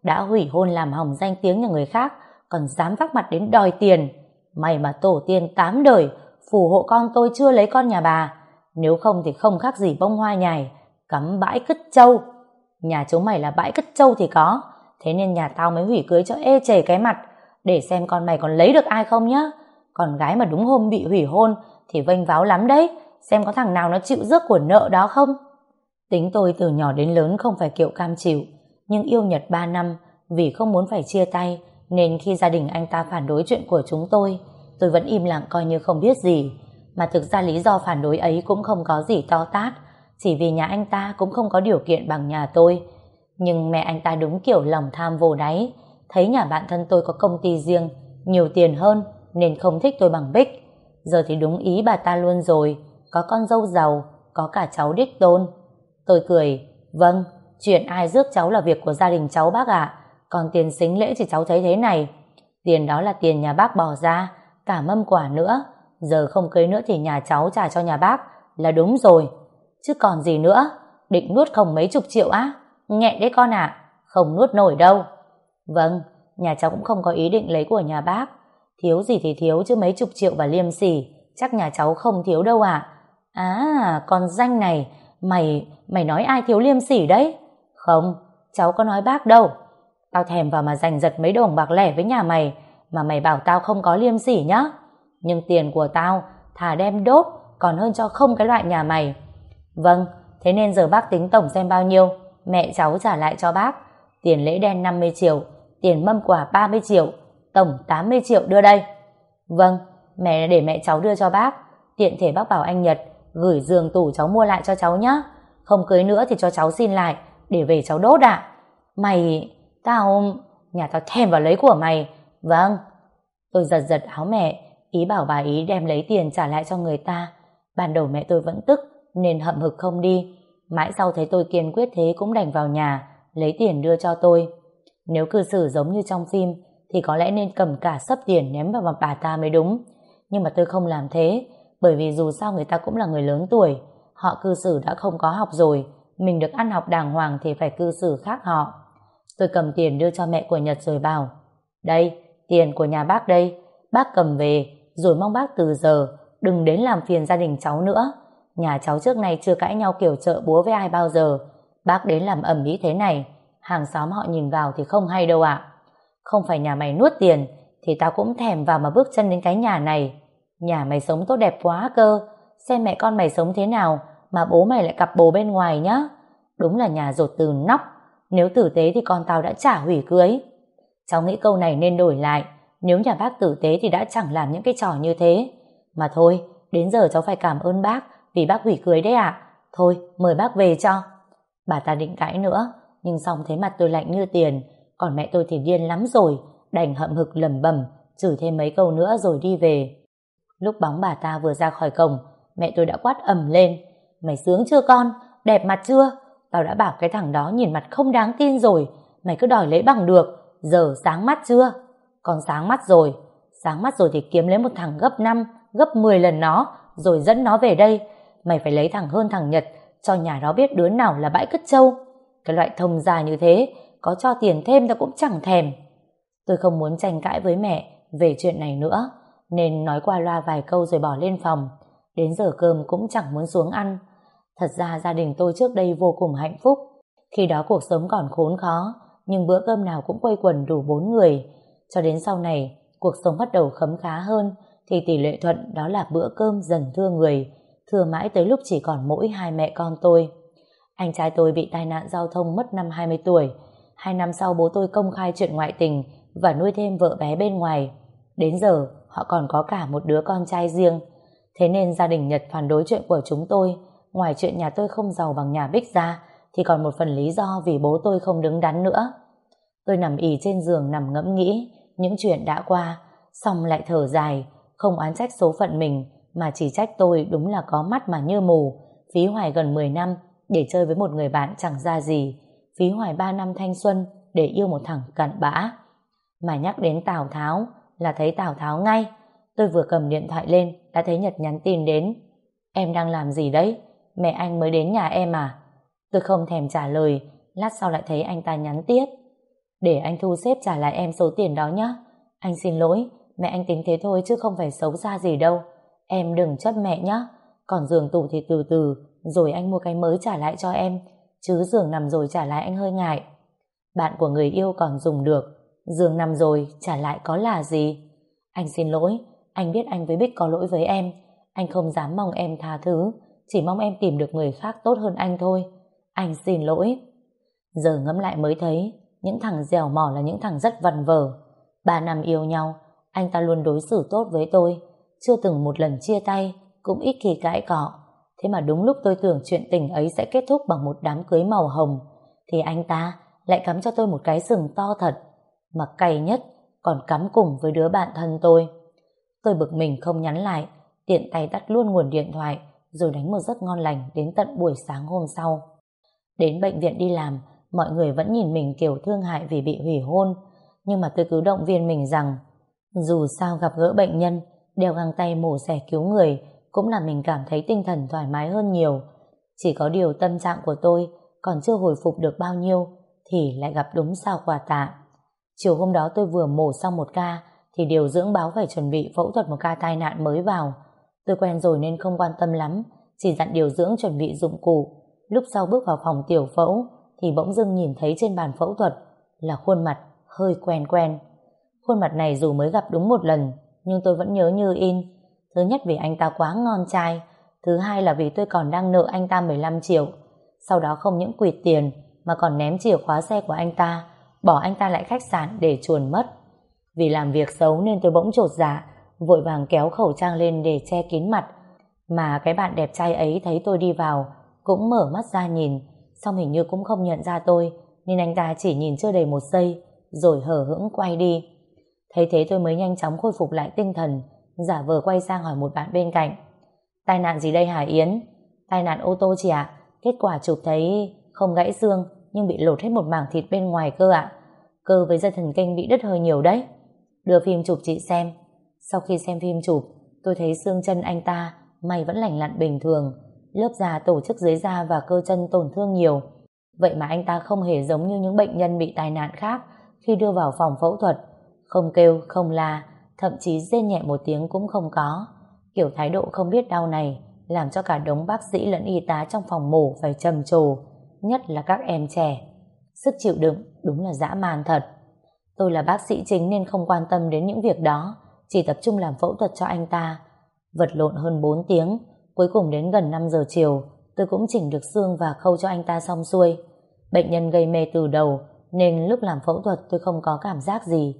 đã hủy hôn làm hỏng danh tiếng nhà người khác, còn dám vác mặt đến đòi tiền. May mà tổ tiên tám đời phù hộ con tôi chưa lấy con nhà bà, nếu không thì không khác gì bông hoa nhài cắm bãi cứt trâu. Nhà chúng mày là bãi cứt trâu thì có, thế nên nhà tao mới hủy cưới cho ê chề cái mặt, để xem con mày còn lấy được ai không nhá. Con gái mà đúng hôm bị hủy hôn thì vênh váo lắm đấy, xem có thằng nào nó chịu rước của nợ đó không. Tính tôi từ nhỏ đến lớn không phải kiểu cam chịu, nhưng yêu Nhật ba năm vì không muốn phải chia tay, nên khi gia đình anh ta phản đối chuyện của chúng tôi, tôi vẫn im lặng coi như không biết gì. Mà thực ra lý do phản đối ấy cũng không có gì to tát, chỉ vì nhà anh ta cũng không có điều kiện bằng nhà tôi. Nhưng mẹ anh ta đúng kiểu lòng tham vô đáy, thấy nhà bạn thân tôi có công ty riêng, nhiều tiền hơn, nên không thích tôi bằng Bích. Giờ thì đúng ý bà ta luôn rồi, có con dâu giàu, có cả cháu đích tôn. Tôi cười, vâng, chuyện ai rước cháu là việc của gia đình cháu bác ạ. Còn tiền sính lễ thì cháu thấy thế này, tiền đó là tiền nhà bác bỏ ra, cả mâm quả nữa. Giờ không cưới nữa thì nhà cháu trả cho nhà bác là đúng rồi, chứ còn gì nữa. Định nuốt không mấy chục triệu á? Nhẹ đấy con ạ, không nuốt nổi đâu. Vâng, nhà cháu cũng không có ý định lấy của nhà bác, thiếu gì thì thiếu, chứ mấy chục triệu và liêm sỉ chắc nhà cháu không thiếu đâu ạ. À, con danh này, mày mày nói ai thiếu liêm sỉ đấy? Không, cháu có nói bác đâu. Tao thèm vào mà giành giật mấy đồng bạc lẻ với nhà mày, mà mày bảo tao không có liêm sỉ nhá. Nhưng tiền của tao thà đem đốt còn hơn cho không cái loại nhà mày. Vâng, thế nên giờ bác tính tổng xem bao nhiêu, mẹ cháu trả lại cho bác. Tiền lễ đen năm mươi triệu, tiền mâm quả ba mươi triệu, tổng tám mươi triệu đưa đây. Vâng, mẹ để mẹ cháu đưa cho bác, tiện thể bác bảo anh Nhật gửi giường tủ cháu mua lại cho cháu nhá. Không cưới nữa thì cho cháu xin lại để về cháu đốt ạ. Mày, tao, nhà tao thèm vào lấy của mày. Vâng. Tôi giật giật áo mẹ, ý bảo bà ý đem lấy tiền trả lại cho người ta. Ban đầu mẹ tôi vẫn tức nên hậm hực không đi, mãi sau thấy tôi kiên quyết thế cũng đành vào nhà lấy tiền đưa cho tôi. Nếu cư xử giống như trong phim thì có lẽ nên cầm cả xấp tiền ném vào mặt bà ta mới đúng, nhưng mà tôi không làm thế, bởi vì dù sao người ta cũng là người lớn tuổi, họ cư xử đã không có học rồi, mình được ăn học đàng hoàng thì phải cư xử khác họ. Tôi cầm tiền đưa cho mẹ của Nhật rồi bảo, đây, tiền của nhà bác đây, bác cầm về rồi mong bác từ giờ đừng đến làm phiền gia đình cháu nữa. Nhà cháu trước này chưa cãi nhau kiểu chợ búa với ai bao giờ, bác đến làm ầm ĩ thế này, hàng xóm họ nhìn vào thì không hay đâu ạ. Không phải nhà mày nuốt tiền thì tao cũng thèm vào mà bước chân đến cái nhà này. Nhà mày sống tốt đẹp quá cơ, xem mẹ con mày sống thế nào mà bố mày lại cặp bồ bên ngoài nhá. Đúng là nhà dột từ nóc, nếu tử tế thì con tao đã chả hủy cưới. Cháu nghĩ câu này nên đổi lại, nếu nhà bác tử tế thì đã chẳng làm những cái trò như thế. Mà thôi, đến giờ cháu phải cảm ơn bác vì bác hủy cưới đấy ạ. Thôi, mời bác về cho. Bà ta định cãi nữa, nhưng xong thấy mặt tôi lạnh như tiền, còn mẹ tôi thì điên lắm rồi, đành hậm hực lẩm bẩm chửi thêm mấy câu nữa rồi đi về. Lúc bóng bà ta vừa ra khỏi cổng, mẹ tôi đã quát ầm lên, mày sướng chưa con, đẹp mặt chưa? Tao đã bảo cái thằng đó nhìn mặt không đáng tin rồi, mày cứ đòi lấy bằng được, giờ sáng mắt chưa? Con sáng mắt rồi, sáng mắt rồi thì kiếm lấy một thằng gấp năm, gấp mười lần nó, rồi dẫn nó về đây. Mày phải lấy thằng hơn thằng Nhật, cho nhà đó biết đứa nào là bãi cứt trâu. Cái loại thông gia như thế, có cho tiền thêm tao cũng chẳng thèm. Tôi không muốn tranh cãi với mẹ về chuyện này nữa, nên nói qua loa vài câu rồi bỏ lên phòng. Đến giờ cơm cũng chẳng muốn xuống ăn. Thật ra gia đình tôi trước đây vô cùng hạnh phúc. Khi đó cuộc sống còn khốn khó, nhưng bữa cơm nào cũng quây quần đủ bốn người. Cho đến sau này, cuộc sống bắt đầu khấm khá hơn, thì tỷ lệ thuận đó là bữa cơm dần thưa người, thưa mãi tới lúc chỉ còn mỗi hai mẹ con tôi. Anh trai tôi bị tai nạn giao thông mất năm hai mươi tuổi. Hai năm sau bố tôi công khai chuyện ngoại tình và nuôi thêm vợ bé bên ngoài. Đến giờ họ còn có cả một đứa con trai riêng. Thế nên gia đình Nhật phản đối chuyện của chúng tôi. Ngoài chuyện nhà tôi không giàu bằng nhà Bích ra, thì còn một phần lý do vì bố tôi không đứng đắn nữa. Tôi nằm ì trên giường nằm ngẫm nghĩ những chuyện đã qua, xong lại thở dài, không oán trách số phận mình, mà chỉ trách tôi đúng là có mắt mà như mù, phí hoài gần mười năm để chơi với một người bạn chẳng ra gì, phí hoài ba năm thanh xuân để yêu một thằng cặn bã. Mà nhắc đến Tào Tháo là thấy Tào Tháo ngay. Tôi vừa cầm điện thoại lên đã thấy Nhật nhắn tin đến. Em đang làm gì đấy? Mẹ anh mới đến nhà em à? Tôi không thèm trả lời, lát sau lại thấy anh ta nhắn tiếp. Để anh thu xếp trả lại em số tiền đó nhé. Anh xin lỗi, mẹ anh tính thế thôi chứ không phải xấu xa gì đâu. Em đừng chấp mẹ nhé. Còn giường tủ thì từ từ, rồi anh mua cái mới trả lại cho em. Chứ giường nằm rồi trả lại anh hơi ngại. Bạn của người yêu còn dùng được, giường nằm rồi trả lại có là gì? Anh xin lỗi, anh biết anh với Bích có lỗi với em. Anh không dám mong em tha thứ, chỉ mong em tìm được người khác tốt hơn anh thôi. Anh xin lỗi. Giờ ngẫm lại mới thấy, những thằng dẻo mỏ là những thằng rất vần vờ. Ba năm yêu nhau, anh ta luôn đối xử tốt với tôi, chưa từng một lần chia tay, cũng ít khi cãi cọ. Thế mà đúng lúc tôi tưởng chuyện tình ấy sẽ kết thúc bằng một đám cưới màu hồng, thì anh ta lại cắm cho tôi một cái sừng to thật, mà cay nhất còn cắm cùng với đứa bạn thân tôi. Tôi bực mình không nhắn lại, tiện tay tắt luôn nguồn điện thoại, rồi đánh một giấc ngon lành đến tận buổi sáng hôm sau. Đến bệnh viện đi làm, mọi người vẫn nhìn mình kiểu thương hại vì bị hủy hôn, nhưng mà tôi cứ động viên mình rằng dù sao gặp gỡ bệnh nhân, đeo găng tay mổ xẻ cứu người cũng làm mình cảm thấy tinh thần thoải mái hơn nhiều. Chỉ có điều tâm trạng của tôi còn chưa hồi phục được bao nhiêu thì lại gặp đúng sao quà tạ. Chiều hôm đó tôi vừa mổ xong một ca thì điều dưỡng báo phải chuẩn bị phẫu thuật một ca tai nạn mới vào. Tôi quen rồi nên không quan tâm lắm, chỉ dặn điều dưỡng chuẩn bị dụng cụ. Lúc sau bước vào phòng tiểu phẫu thì bỗng dưng nhìn thấy trên bàn phẫu thuật là khuôn mặt hơi quen quen. Khuôn mặt này dù mới gặp đúng một lần nhưng tôi vẫn nhớ như in. Thứ nhất vì anh ta quá ngon trai, thứ hai là vì tôi còn đang nợ anh ta mười lăm triệu. Sau đó không những quỵt tiền mà còn ném chìa khóa xe của anh ta, bỏ anh ta lại khách sạn để chuồn mất. Vì làm việc xấu nên tôi bỗng chột dạ, vội vàng kéo khẩu trang lên để che kín mặt. Mà cái bạn đẹp trai ấy thấy tôi đi vào cũng mở mắt ra nhìn, xong hình như cũng không nhận ra tôi, nên anh ta chỉ nhìn chưa đầy một giây rồi hờ hững quay đi. Thấy thế tôi mới nhanh chóng khôi phục lại tinh thần, giả vờ quay sang hỏi một bạn bên cạnh: tai nạn gì đây hả Yến? Tai nạn ô tô chị ạ. Kết quả chụp thấy không gãy xương nhưng bị lột hết một mảng thịt bên ngoài cơ ạ. Cơ với dây thần kinh bị đứt hơi nhiều đấy. Đưa phim chụp chị xem. Sau khi xem phim chụp, tôi thấy xương chân anh ta may vẫn lành lặn bình thường, lớp da tổ chức dưới da và cơ chân tổn thương nhiều. Vậy mà anh ta không hề giống như những bệnh nhân bị tai nạn khác khi đưa vào phòng phẫu thuật. Không kêu, không la, thậm chí rên nhẹ một tiếng cũng không có. Kiểu thái độ không biết đau này làm cho cả đống bác sĩ lẫn y tá trong phòng mổ phải trầm trồ, nhất là các em trẻ. Sức chịu đựng đúng là dã man thật. Tôi là bác sĩ chính nên không quan tâm đến những việc đó, chỉ tập trung làm phẫu thuật cho anh ta. Vật lộn hơn bốn tiếng, cuối cùng đến gần năm giờ chiều, tôi cũng chỉnh được xương và khâu cho anh ta xong xuôi. Bệnh nhân gây mê từ đầu, nên lúc làm phẫu thuật tôi không có cảm giác gì.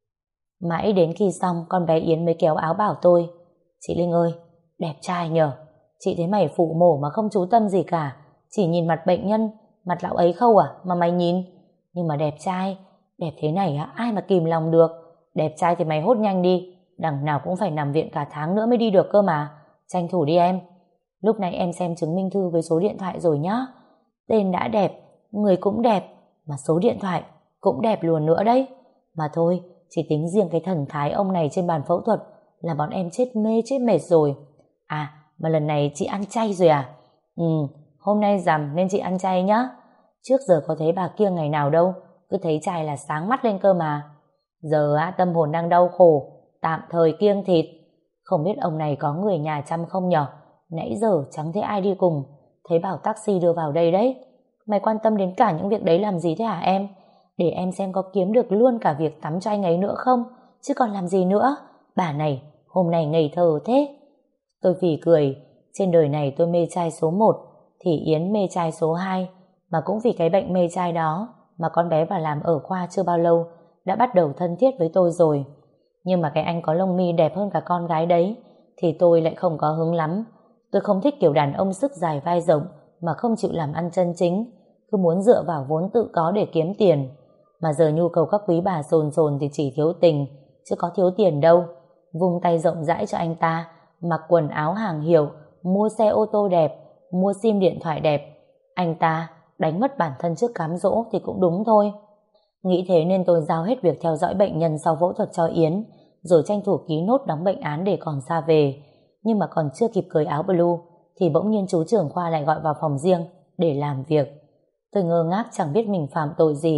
Mãi đến khi xong, con bé Yến mới kéo áo bảo tôi: chị Linh ơi, đẹp trai nhờ. Chị thấy mày phụ mổ mà không chú tâm gì cả, chỉ nhìn mặt bệnh nhân, mặt lão ấy khâu à mà mày nhìn. Nhưng mà đẹp trai, đẹp thế này á, ai mà kìm lòng được. Đẹp trai thì mày hốt nhanh đi, đằng nào cũng phải nằm viện cả tháng nữa mới đi được cơ mà. Tranh thủ đi em. Lúc này em xem chứng minh thư với số điện thoại rồi nhá. Tên đã đẹp, người cũng đẹp, mà số điện thoại cũng đẹp luôn nữa đấy. Mà thôi, chỉ tính riêng cái thần thái ông này trên bàn phẫu thuật là bọn em chết mê chết mệt rồi. À, mà lần này chị ăn chay rồi à? Ừ, hôm nay rằm nên chị ăn chay nhá. Trước giờ có thấy bà kia ngày nào đâu, cứ thấy chay là sáng mắt lên cơ mà. Giờ á, tâm hồn đang đau khổ, tạm thời kiêng thịt. Không biết ông này có người nhà chăm không nhở? Nãy giờ chẳng thấy ai đi cùng, thấy bảo taxi đưa vào đây đấy. Mày quan tâm đến cả những việc đấy làm gì thế hả em? Để em xem có kiếm được luôn cả việc tắm cho anh ấy nữa không, chứ còn làm gì nữa. Bà này hôm nay ngây thơ thế. Tôi phì cười. Trên đời này tôi mê trai số một thì Yến mê trai số hai. Mà cũng vì cái bệnh mê trai đó mà con bé vào làm ở khoa chưa bao lâu đã bắt đầu thân thiết với tôi rồi. Nhưng mà cái anh có lông mi đẹp hơn cả con gái đấy thì tôi lại không có hứng lắm. Tôi không thích kiểu đàn ông sức dài vai rộng mà không chịu làm ăn chân chính, cứ muốn dựa vào vốn tự có để kiếm tiền. Mà giờ nhu cầu các quý bà dồn dồn thì chỉ thiếu tình, chứ có thiếu tiền đâu. Vung tay rộng rãi cho anh ta, mặc quần áo hàng hiệu, mua xe ô tô đẹp, mua sim điện thoại đẹp. Anh ta đánh mất bản thân trước cám dỗ thì cũng đúng thôi. Nghĩ thế nên tôi giao hết việc theo dõi bệnh nhân sau phẫu thuật cho Yến, rồi tranh thủ ký nốt đóng bệnh án để còn ra về. Nhưng mà còn chưa kịp cởi áo blue thì bỗng nhiên chú trưởng khoa lại gọi vào phòng riêng để làm việc. Tôi ngơ ngác chẳng biết mình phạm tội gì,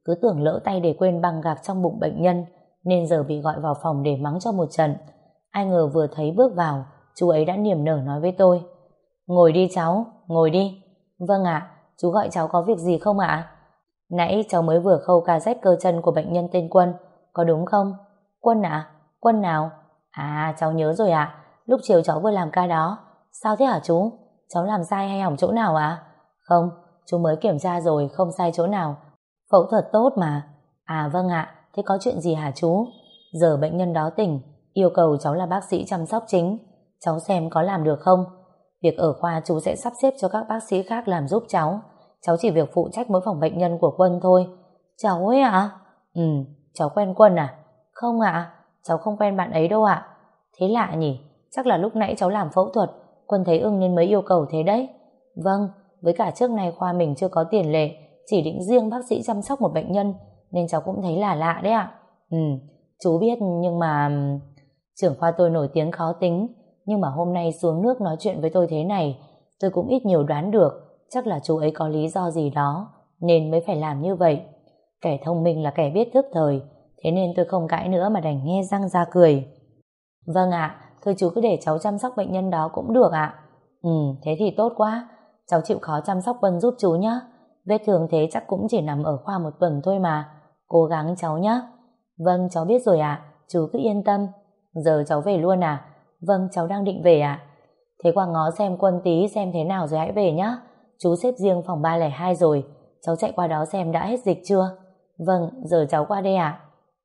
cứ tưởng lỡ tay để quên băng gạc trong bụng bệnh nhân, nên giờ bị gọi vào phòng để mắng cho một trận. Ai ngờ vừa thấy bước vào, chú ấy đã niềm nở nói với tôi: "Ngồi đi cháu, ngồi đi." "Vâng ạ, chú gọi cháu có việc gì không ạ?" "Nãy cháu mới vừa khâu ca rách cơ chân của bệnh nhân tên Quân, có đúng không?" "Quân ạ? Quân nào?" "À, cháu nhớ rồi ạ, lúc chiều cháu vừa làm ca đó." "Sao thế hả chú? Cháu làm sai hay hỏng chỗ nào ạ?" "Không, chú mới kiểm tra rồi, không sai chỗ nào. Phẫu thuật tốt mà." "À vâng ạ, thế có chuyện gì hả chú?" "Giờ bệnh nhân đó tỉnh, yêu cầu cháu là bác sĩ chăm sóc chính. Cháu xem có làm được không? Việc ở khoa chú sẽ sắp xếp cho các bác sĩ khác làm giúp cháu. Cháu chỉ việc phụ trách mỗi phòng bệnh nhân của Quân thôi." "Cháu ấy ạ?" "Ừ, cháu quen Quân à?" "Không ạ, cháu không quen bạn ấy đâu ạ." "Thế lạ nhỉ, chắc là lúc nãy cháu làm phẫu thuật, Quân thấy ưng nên mới yêu cầu thế đấy." "Vâng, với cả trước này khoa mình chưa có tiền lệ, chỉ định riêng bác sĩ chăm sóc một bệnh nhân, nên cháu cũng thấy là lạ đấy ạ." "Ừ, chú biết nhưng mà..." Trưởng khoa tôi nổi tiếng khó tính, nhưng mà hôm nay xuống nước nói chuyện với tôi thế này, tôi cũng ít nhiều đoán được, chắc là chú ấy có lý do gì đó, nên mới phải làm như vậy. Kẻ thông minh là kẻ biết thức thời, thế nên tôi không cãi nữa mà đành nhe răng ra cười. "Vâng ạ, thôi chú cứ để cháu chăm sóc bệnh nhân đó cũng được ạ." "Ừ, thế thì tốt quá, cháu chịu khó chăm sóc Quân giúp chú nhé. Vết thương thế chắc cũng chỉ nằm ở khoa một tuần thôi mà, cố gắng cháu nhé." "Vâng, cháu biết rồi ạ, chú cứ yên tâm." "Giờ cháu về luôn à?" "Vâng, cháu đang định về ạ." "Thế qua ngó xem Quân tí xem thế nào rồi hãy về nhé. Chú xếp riêng phòng ba không hai rồi, cháu chạy qua đó xem đã hết dịch chưa." "Vâng, giờ cháu qua đây ạ."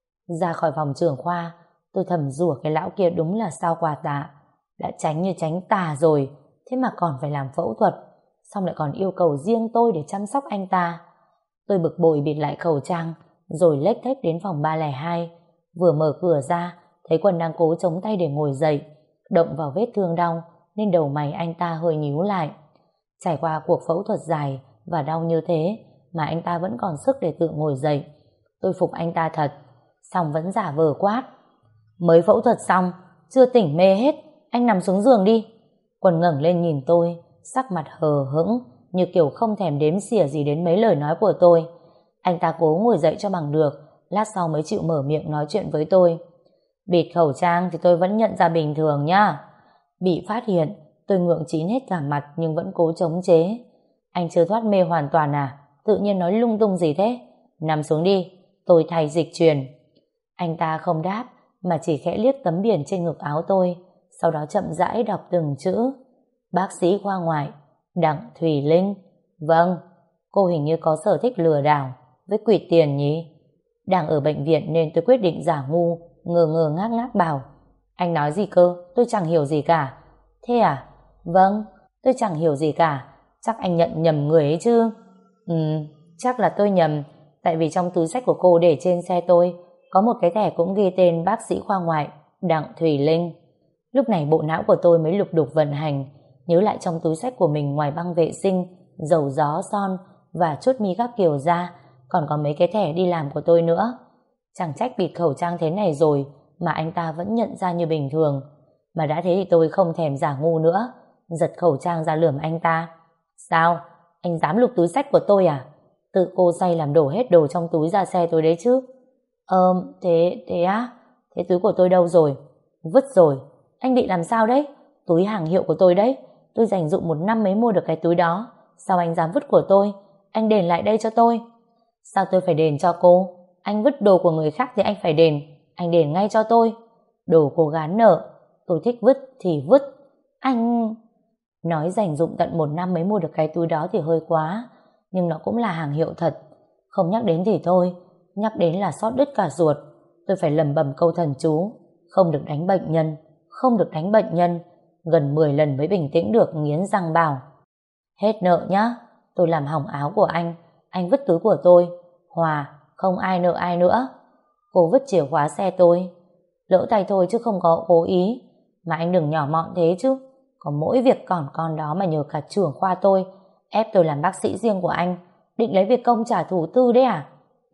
Ra khỏi phòng trưởng khoa, tôi thầm rủa cái lão kia đúng là sao quà tạ. Đã tránh như tránh tà rồi, thế mà còn phải làm phẫu thuật, xong lại còn yêu cầu riêng tôi để chăm sóc anh ta. Tôi bực bội bịt lại khẩu trang, rồi lếch thếch đến phòng ba không hai. Vừa mở cửa ra, thấy Quân đang cố chống tay để ngồi dậy, động vào vết thương đau nên đầu mày anh ta hơi nhíu lại. Trải qua cuộc phẫu thuật dài và đau như thế mà anh ta vẫn còn sức để tự ngồi dậy. Tôi phục anh ta thật, xong vẫn giả vờ quát: "Mới phẫu thuật xong, chưa tỉnh mê hết, anh nằm xuống giường đi." Quân ngẩng lên nhìn tôi, sắc mặt hờ hững, như kiểu không thèm đếm xỉa gì đến mấy lời nói của tôi. Anh ta cố ngồi dậy cho bằng được, lát sau mới chịu mở miệng nói chuyện với tôi. "Bịt khẩu trang thì tôi vẫn nhận ra bình thường nhá." Bị phát hiện, tôi ngượng chín hết cả mặt nhưng vẫn cố chống chế. "Anh chưa thoát mê hoàn toàn à? Tự nhiên nói lung tung gì thế? Nằm xuống đi, tôi thay dịch truyền." Anh ta không đáp mà chỉ khẽ liếc tấm biển trên ngực áo tôi, sau đó chậm rãi đọc từng chữ: "Bác sĩ khoa ngoại Đặng Thùy Linh." "Vâng, cô hình như có sở thích lừa đảo với quỵt tiền nhỉ?" Đang ở bệnh viện nên tôi quyết định giả ngu, ngờ ngờ ngác ngác bảo: "Anh nói gì cơ? Tôi chẳng hiểu gì cả." "Thế à?" "Vâng, tôi chẳng hiểu gì cả. Chắc anh nhận nhầm người ấy chứ." "Ừ, chắc là tôi nhầm, tại vì trong túi xách của cô để trên xe tôi có một cái thẻ cũng ghi tên bác sĩ khoa ngoại Đặng Thùy Linh." Lúc này bộ não của tôi mới lục đục vận hành, nhớ lại trong túi xách của mình ngoài băng vệ sinh, dầu gió, son và chốt mi các kiểu ra, còn có mấy cái thẻ đi làm của tôi nữa. Chẳng trách bịt khẩu trang thế này rồi mà anh ta vẫn nhận ra như bình thường. Mà đã thế thì tôi không thèm giả ngu nữa, giật khẩu trang ra lườm anh ta. "Sao? Anh dám lục túi xách của tôi à? Tự cô say làm đổ hết đồ trong túi ra xe tôi đấy chứ." "Ờ, thế, thế á? Thế túi của tôi đâu rồi?" "Vứt rồi." "Anh bị làm sao đấy? Túi hàng hiệu của tôi đấy. Tôi dành dụm một năm mới mua được cái túi đó. Sao anh dám vứt của tôi? Anh đền lại đây cho tôi." "Sao tôi phải đền cho cô? Anh vứt đồ của người khác thì anh phải đền. Anh đền ngay cho tôi." "Đồ cô gán nợ. Tôi thích vứt thì vứt. Anh..." Nói dành dụm tận một năm mới mua được cái túi đó thì hơi quá, nhưng nó cũng là hàng hiệu thật. Không nhắc đến thì thôi, nhắc đến là xót đứt cả ruột. Tôi phải lẩm bẩm câu thần chú: "Không được đánh bệnh nhân, không được đánh bệnh nhân." Gần mười lần mới bình tĩnh được, nghiến răng bảo: "Hết nợ nhá. Tôi làm hỏng áo của anh, anh vứt túi của tôi. Hòa, không ai nợ ai nữa." Cô vứt chìa khóa xe tôi. "Lỡ tay thôi chứ không có cố ý. Mà anh đừng nhỏ mọn thế chứ. Có mỗi việc còn con đó mà nhờ cả trưởng khoa tôi ép tôi làm bác sĩ riêng của anh. Định lấy việc công trả thù tư đấy à?" "Ừ."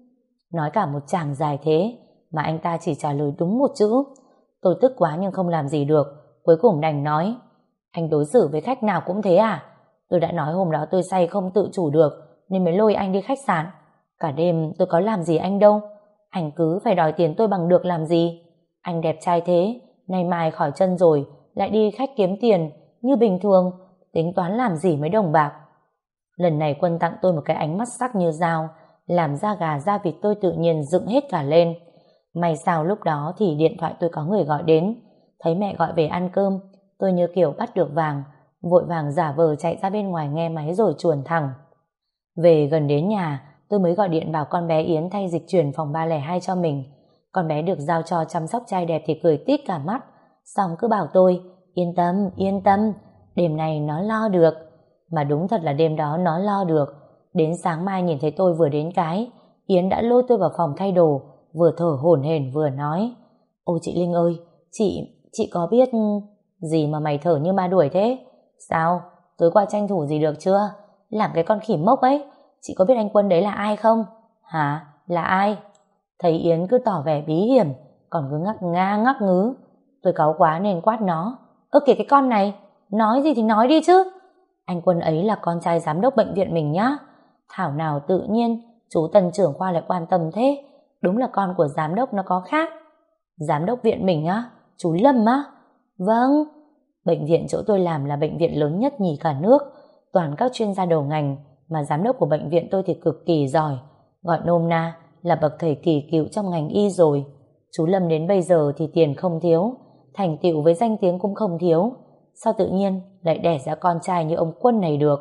Nói cả một tràng dài thế mà anh ta chỉ trả lời đúng một chữ. Tôi tức quá nhưng không làm gì được, cuối cùng đành nói: "Anh đối xử với khách nào cũng thế à? Tôi đã nói hôm đó tôi say không tự chủ được nên mới lôi anh đi khách sạn. Cả đêm tôi có làm gì anh đâu. Anh cứ phải đòi tiền tôi bằng được làm gì. Anh đẹp trai thế, nay mai khỏi chân rồi, lại đi khách kiếm tiền, như bình thường, tính toán làm gì mấy đồng bạc. Lần này Quân tặng tôi một cái ánh mắt sắc như dao, làm da gà da vịt tôi tự nhiên dựng hết cả lên. May sao lúc đó thì điện thoại tôi có người gọi đến. Thấy mẹ gọi về ăn cơm, tôi như kiểu bắt được vàng, vội vàng giả vờ chạy ra bên ngoài nghe máy rồi chuồn thẳng. Về gần đến nhà, tôi mới gọi điện bảo con bé Yến thay dịch chuyển phòng ba không hai cho mình. Con bé được giao cho chăm sóc trai đẹp thì cười tít cả mắt, xong cứ bảo tôi, yên tâm, yên tâm, đêm này nó lo được. Mà đúng thật là đêm đó nó lo được. Đến sáng mai nhìn thấy tôi vừa đến cái, Yến đã lôi tôi vào phòng thay đồ, vừa thở hổn hển vừa nói, ôi chị Linh ơi, chị, chị có biết... Gì mà mày thở như ma đuổi thế? Sao? Tối qua tranh thủ gì được chưa? Làm cái con khỉ mốc ấy. Chị có biết anh Quân đấy là ai không? Hả? Là ai? Thấy Yến cứ tỏ vẻ bí hiểm, còn cứ ngắc nga ngắc ngứ. Tôi cáu quá nên quát nó. Ơ kìa cái con này, nói gì thì nói đi chứ. Anh Quân ấy là con trai giám đốc bệnh viện mình nhá. Thảo nào tự nhiên chú Tân trưởng khoa lại quan tâm thế. Đúng là con của giám đốc nó có khác. Giám đốc viện mình á? Chú Lâm á? Vâng. Bệnh viện chỗ tôi làm là bệnh viện lớn nhất nhì cả nước, toàn các chuyên gia đầu ngành, mà giám đốc của bệnh viện tôi thì cực kỳ giỏi, gọi nôm na là bậc thầy kỳ cựu trong ngành y rồi. Chú Lâm đến bây giờ thì tiền không thiếu, thành tựu với danh tiếng cũng không thiếu, sao tự nhiên lại đẻ ra con trai như ông Quân này được?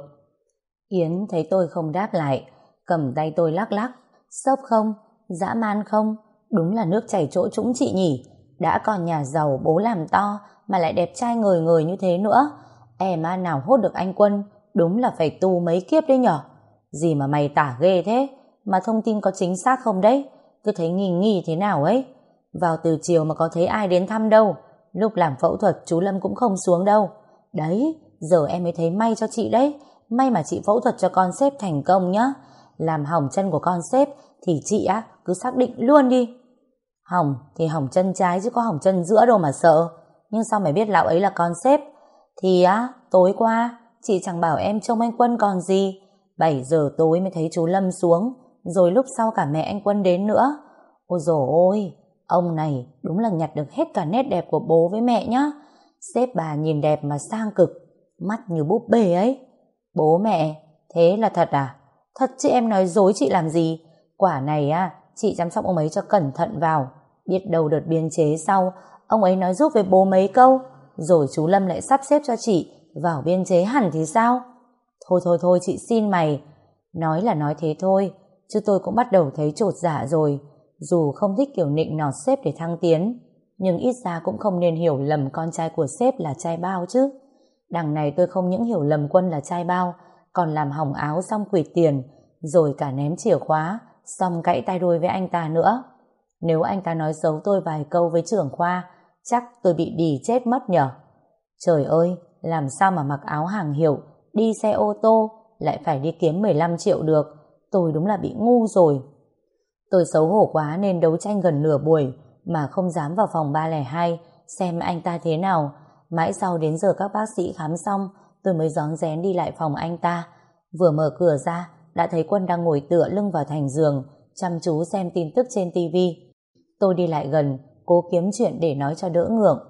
Yến thấy tôi không đáp lại, cầm tay tôi lắc lắc. Sốc không? Dã man không? Đúng là nước chảy chỗ trũng chị nhỉ. Đã còn nhà giàu bố làm to mà lại đẹp trai ngời ngời như thế nữa. Em mà nào hốt được anh Quân, đúng là phải tu mấy kiếp đấy nhở. Gì mà mày tả ghê thế? Mà thông tin có chính xác không đấy? Cứ thấy nghi nghi thế nào ấy. Vào từ chiều mà có thấy ai đến thăm đâu. Lúc làm phẫu thuật chú Lâm cũng không xuống đâu. Đấy, giờ em mới thấy may cho chị đấy. May mà chị phẫu thuật cho con sếp thành công nhá. Làm hỏng chân của con sếp thì chị á cứ xác định luôn đi. Hỏng thì hỏng chân trái chứ có hỏng chân giữa đâu mà sợ. Nhưng sao mày biết lão ấy là con sếp? Thì á, tối qua chị chẳng bảo em trông anh Quân còn gì. Bảy giờ tối mới thấy chú Lâm xuống, rồi lúc sau cả mẹ anh Quân đến nữa. Ôi dồi ôi, ông này đúng là nhặt được hết cả nét đẹp của bố với mẹ nhá. Sếp bà nhìn đẹp mà sang cực, mắt như búp bê ấy. Bố mẹ, thế là thật à? Thật chứ em nói dối chị làm gì? Quả này á, chị chăm sóc ông ấy cho cẩn thận vào. Biết đâu đợt biên chế sau, ông ấy nói giúp với bố mấy câu, rồi chú Lâm lại sắp xếp cho chị vào biên chế hẳn thì sao? Thôi thôi thôi chị xin mày. Nói là nói thế thôi, chứ tôi cũng bắt đầu thấy chột dạ rồi. Dù không thích kiểu nịnh nọt sếp để thăng tiến, nhưng ít ra cũng không nên hiểu lầm con trai của sếp là trai bao chứ. Đằng này tôi không những hiểu lầm Quân là trai bao, còn làm hỏng áo xong quỵt tiền, rồi cả ném chìa khóa, xong cãi tay đôi với anh ta nữa. Nếu anh ta nói xấu tôi vài câu với trưởng khoa, chắc tôi bị đì chết mất nhở. Trời ơi, làm sao mà mặc áo hàng hiệu, đi xe ô tô, lại phải đi kiếm mười lăm triệu được. Tôi đúng là bị ngu rồi. Tôi xấu hổ quá nên đấu tranh gần nửa buổi mà không dám vào phòng ba không hai xem anh ta thế nào. Mãi sau đến giờ các bác sĩ khám xong, tôi mới rón rén đi lại phòng anh ta. Vừa mở cửa ra, đã thấy Quân đang ngồi tựa lưng vào thành giường, chăm chú xem tin tức trên tivi. Tôi đi lại gần, cố kiếm chuyện để nói cho đỡ ngượng.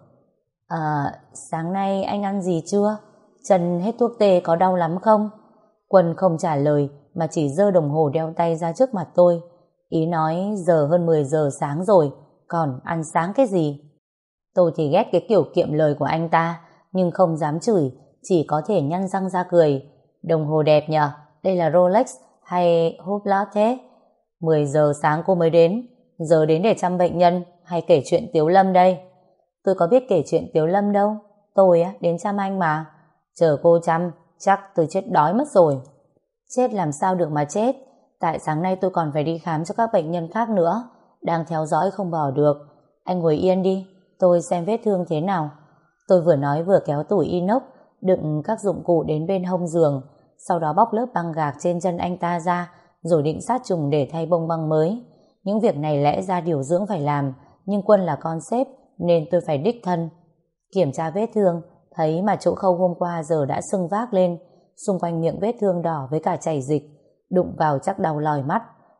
À, sáng nay anh ăn gì chưa? Chân hết thuốc tê có đau lắm không? Quân không trả lời mà chỉ giơ đồng hồ đeo tay ra trước mặt tôi. Ý nói giờ hơn mười giờ sáng rồi, còn ăn sáng cái gì? Tôi thì ghét cái kiểu kiệm lời của anh ta, nhưng không dám chửi, chỉ có thể nhăn răng ra cười. Đồng hồ đẹp nhờ, đây là Rolex hay Hublot thế? mười giờ sáng cô mới đến, giờ đến để chăm bệnh nhân hay kể chuyện Tiếu Lâm đây? Tôi có biết kể chuyện Tiếu Lâm đâu, tôi á đến chăm anh mà. Chờ cô chăm, chắc tôi chết đói mất rồi. Chết làm sao được mà chết, tại sáng nay tôi còn phải đi khám cho các bệnh nhân khác nữa, đang theo dõi không bỏ được. Anh ngồi yên đi, tôi xem vết thương thế nào. Tôi vừa nói vừa kéo tủ inox đựng các dụng cụ đến bên hông giường, sau đó bóc lớp băng gạc trên chân anh ta ra, rồi định sát trùng để thay bông băng mới. Những việc này lẽ ra điều dưỡng phải làm, nhưng Quân là con sếp nên tôi phải đích thân. Kiểm tra vết thương, thấy mà chỗ khâu hôm qua giờ đã sưng vác lên, xung quanh miệng vết thương đỏ với cả chảy dịch, đụng vào chắc đau lòi mắt.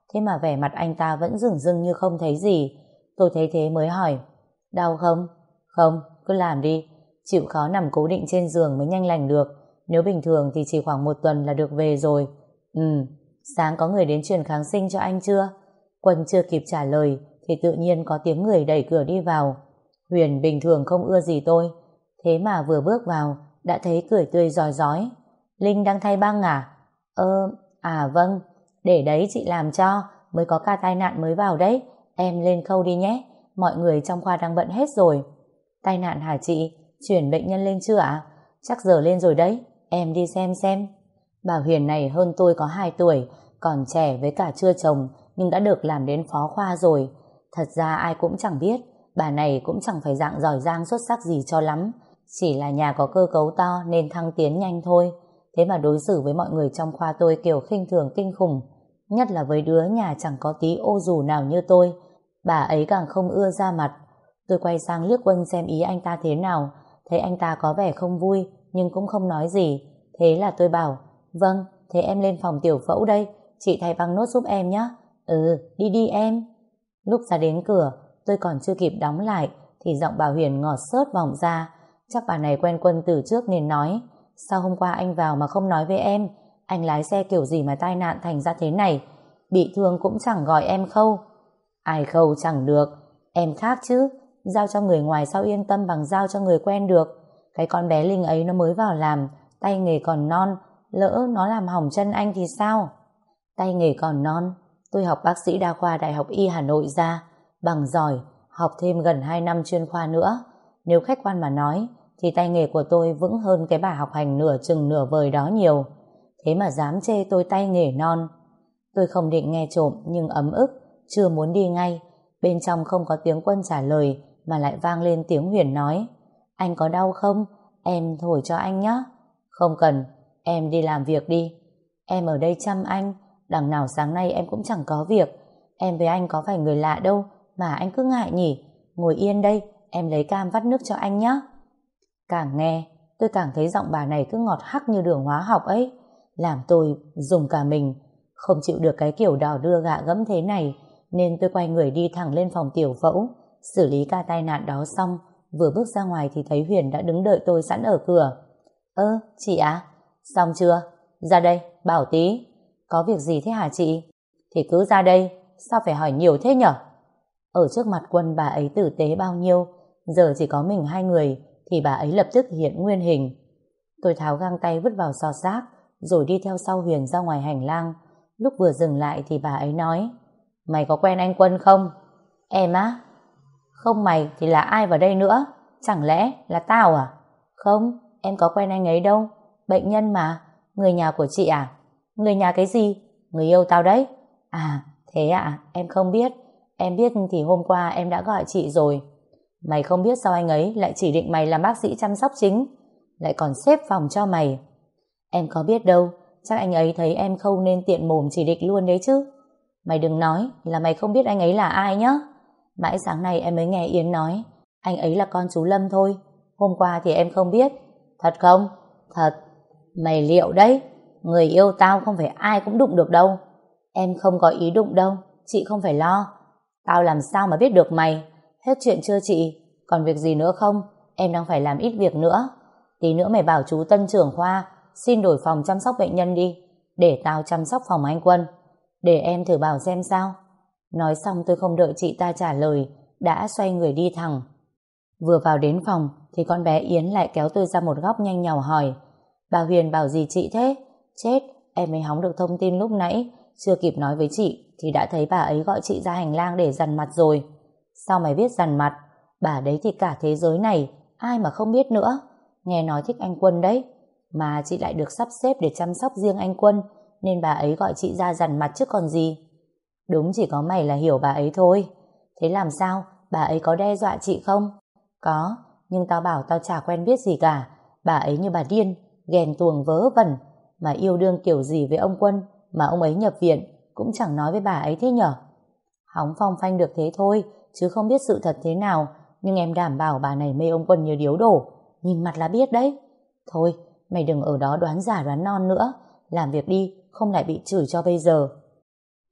thế mà vẻ mặt anh ta vẫn dửng dưng như không thấy gì. Tôi thấy thế mới hỏi, đau không? Không, cứ làm đi, chịu khó nằm cố định trên giường mới nhanh lành được, nếu bình thường thì chỉ khoảng một tuần là được về rồi. Ừ, sáng có người đến truyền kháng sinh cho anh chưa? Quân chưa kịp trả lời thì tự nhiên có tiếng người đẩy cửa đi vào. Huyền bình thường không ưa gì tôi, thế mà vừa bước vào đã thấy cười tươi rói rói. Linh đang thay băng à? Ơ, à vâng, để đấy chị làm cho, mới có ca tai nạn mới vào đấy, em lên khâu đi nhé, mọi người trong khoa đang bận hết rồi. Tai nạn hả chị? Chuyển bệnh nhân lên chưa ạ? Chắc giờ lên rồi đấy, em đi xem xem. Bà Huyền này hơn tôi có hai tuổi, còn trẻ với cả chưa chồng, nhưng đã được làm đến phó khoa rồi. Thật ra ai cũng chẳng biết, bà này cũng chẳng phải dạng giỏi giang xuất sắc gì cho lắm, chỉ là nhà có cơ cấu to nên thăng tiến nhanh thôi. Thế mà đối xử với mọi người trong khoa tôi kiểu khinh thường kinh khủng, nhất là với đứa nhà chẳng có tí ô dù nào như tôi, bà ấy càng không ưa ra mặt. Tôi quay sang liếc Quân xem ý anh ta thế nào, thấy anh ta có vẻ không vui nhưng cũng không nói gì. Thế là tôi bảo, vâng, thế em lên phòng tiểu phẫu đây, chị thay băng nốt giúp em nhé. Ừ, đi đi em. Lúc ra đến cửa, tôi còn chưa kịp đóng lại thì giọng bà Huyền ngọt xớt vọng ra. Chắc bà này quen Quân từ trước nên nói, sao hôm qua anh vào mà không nói với em, anh lái xe kiểu gì mà tai nạn thành ra thế này, bị thương cũng chẳng gọi em khâu. Ai khâu chẳng được, em khác chứ, giao cho người ngoài sao yên tâm bằng giao cho người quen được. Cái con bé Linh ấy nó mới vào làm, tay nghề còn non, lỡ nó làm hỏng chân anh thì sao? Tay nghề còn non, tôi học bác sĩ đa khoa Đại học Y Hà Nội ra, bằng giỏi, học thêm gần hai năm chuyên khoa nữa. Nếu khách quan mà nói, thì tay nghề của tôi vững hơn cái bà học hành nửa chừng nửa vời đó nhiều. Thế mà dám chê tôi tay nghề non. Tôi không định nghe trộm nhưng ấm ức, chưa muốn đi ngay. Bên trong không có tiếng Quân trả lời mà lại vang lên tiếng Huyền nói, anh có đau không? Em thổi cho anh nhé. Không cần, em đi làm việc đi. Em ở đây chăm anh, đằng nào sáng nay em cũng chẳng có việc. Em với anh có phải người lạ đâu mà anh cứ ngại nhỉ. Ngồi yên đây, em lấy cam vắt nước cho anh nhé. Càng nghe, tôi càng thấy giọng bà này cứ ngọt hắc như đường hóa học ấy, làm tôi dùng cả mình. Không chịu được cái kiểu đò đưa gạ gẫm thế này, nên tôi quay người đi thẳng lên phòng tiểu phẫu, xử lý ca tai nạn đó xong. Vừa bước ra ngoài thì thấy Huyền đã đứng đợi tôi sẵn ở cửa. Ơ, chị à, xong chưa? Ra đây, bảo tí. Có việc gì thế hả chị? Thì cứ ra đây, sao phải hỏi nhiều thế nhở? Ở trước mặt Quân bà ấy tử tế bao nhiêu, giờ chỉ có mình hai người thì bà ấy lập tức hiện nguyên hình. Tôi tháo găng tay vứt vào xò rác rồi đi theo sau Huyền ra ngoài hành lang. Lúc vừa dừng lại thì bà ấy nói, mày có quen anh Quân không? Em á? Không mày thì là ai vào đây nữa? Chẳng lẽ là tao à? Không, em có quen anh ấy đâu, bệnh nhân mà. Người nhà của chị à? Người nhà cái gì? Người yêu tao đấy. À, thế à, em không biết. Em biết thì hôm qua em đã gọi chị rồi. Mày không biết sao anh ấy lại chỉ định mày làm bác sĩ chăm sóc chính, lại còn xếp phòng cho mày. Em có biết đâu, chắc anh ấy thấy em khâu nên tiện mồm chỉ định luôn đấy chứ. Mày đừng nói là mày không biết anh ấy là ai nhá. Mãi sáng nay em mới nghe Yến nói anh ấy là con chú Lâm thôi. Hôm qua thì em không biết. Thật không? Thật. Mày liệu đấy, người yêu tao không phải ai cũng đụng được đâu. Em không có ý đụng đâu, chị không phải lo. Tao làm sao mà biết được mày. Hết chuyện chưa chị? Còn việc gì nữa không? Em đang phải làm ít việc nữa. Tí nữa mày bảo chú Tân trưởng khoa xin đổi phòng chăm sóc bệnh nhân đi, để tao chăm sóc phòng anh Quân. Để em thử bảo xem sao. Nói xong tôi không đợi chị ta trả lời, đã xoay người đi thẳng. Vừa vào đến phòng thì con bé Yến lại kéo tôi ra một góc nhanh nhảu hỏi, bà Huyền bảo gì chị thế? Chết, em mới hóng được thông tin lúc nãy, chưa kịp nói với chị thì đã thấy bà ấy gọi chị ra hành lang để dằn mặt rồi. Sao mày biết dằn mặt? Bà đấy thì cả thế giới này ai mà không biết nữa. Nghe nói thích anh Quân đấy, mà chị lại được sắp xếp để chăm sóc riêng anh Quân, nên bà ấy gọi chị ra dằn mặt chứ còn gì. Đúng, chỉ có mày là hiểu bà ấy thôi. Thế làm sao? Bà ấy có đe dọa chị không? Có, nhưng tao bảo tao chả quen biết gì cả. Bà ấy như bà điên, ghen tuông vớ vẩn, mà yêu đương kiểu gì với ông Quân mà ông ấy nhập viện cũng chẳng nói với bà ấy thế nhở. Hóng phong phanh được thế thôi, chứ không biết sự thật thế nào. Nhưng em đảm bảo bà này mê ông Quân như điếu đổ, nhìn mặt là biết đấy. Thôi, mày đừng ở đó đoán giả đoán non nữa, làm việc đi, không lại bị chửi cho bây giờ.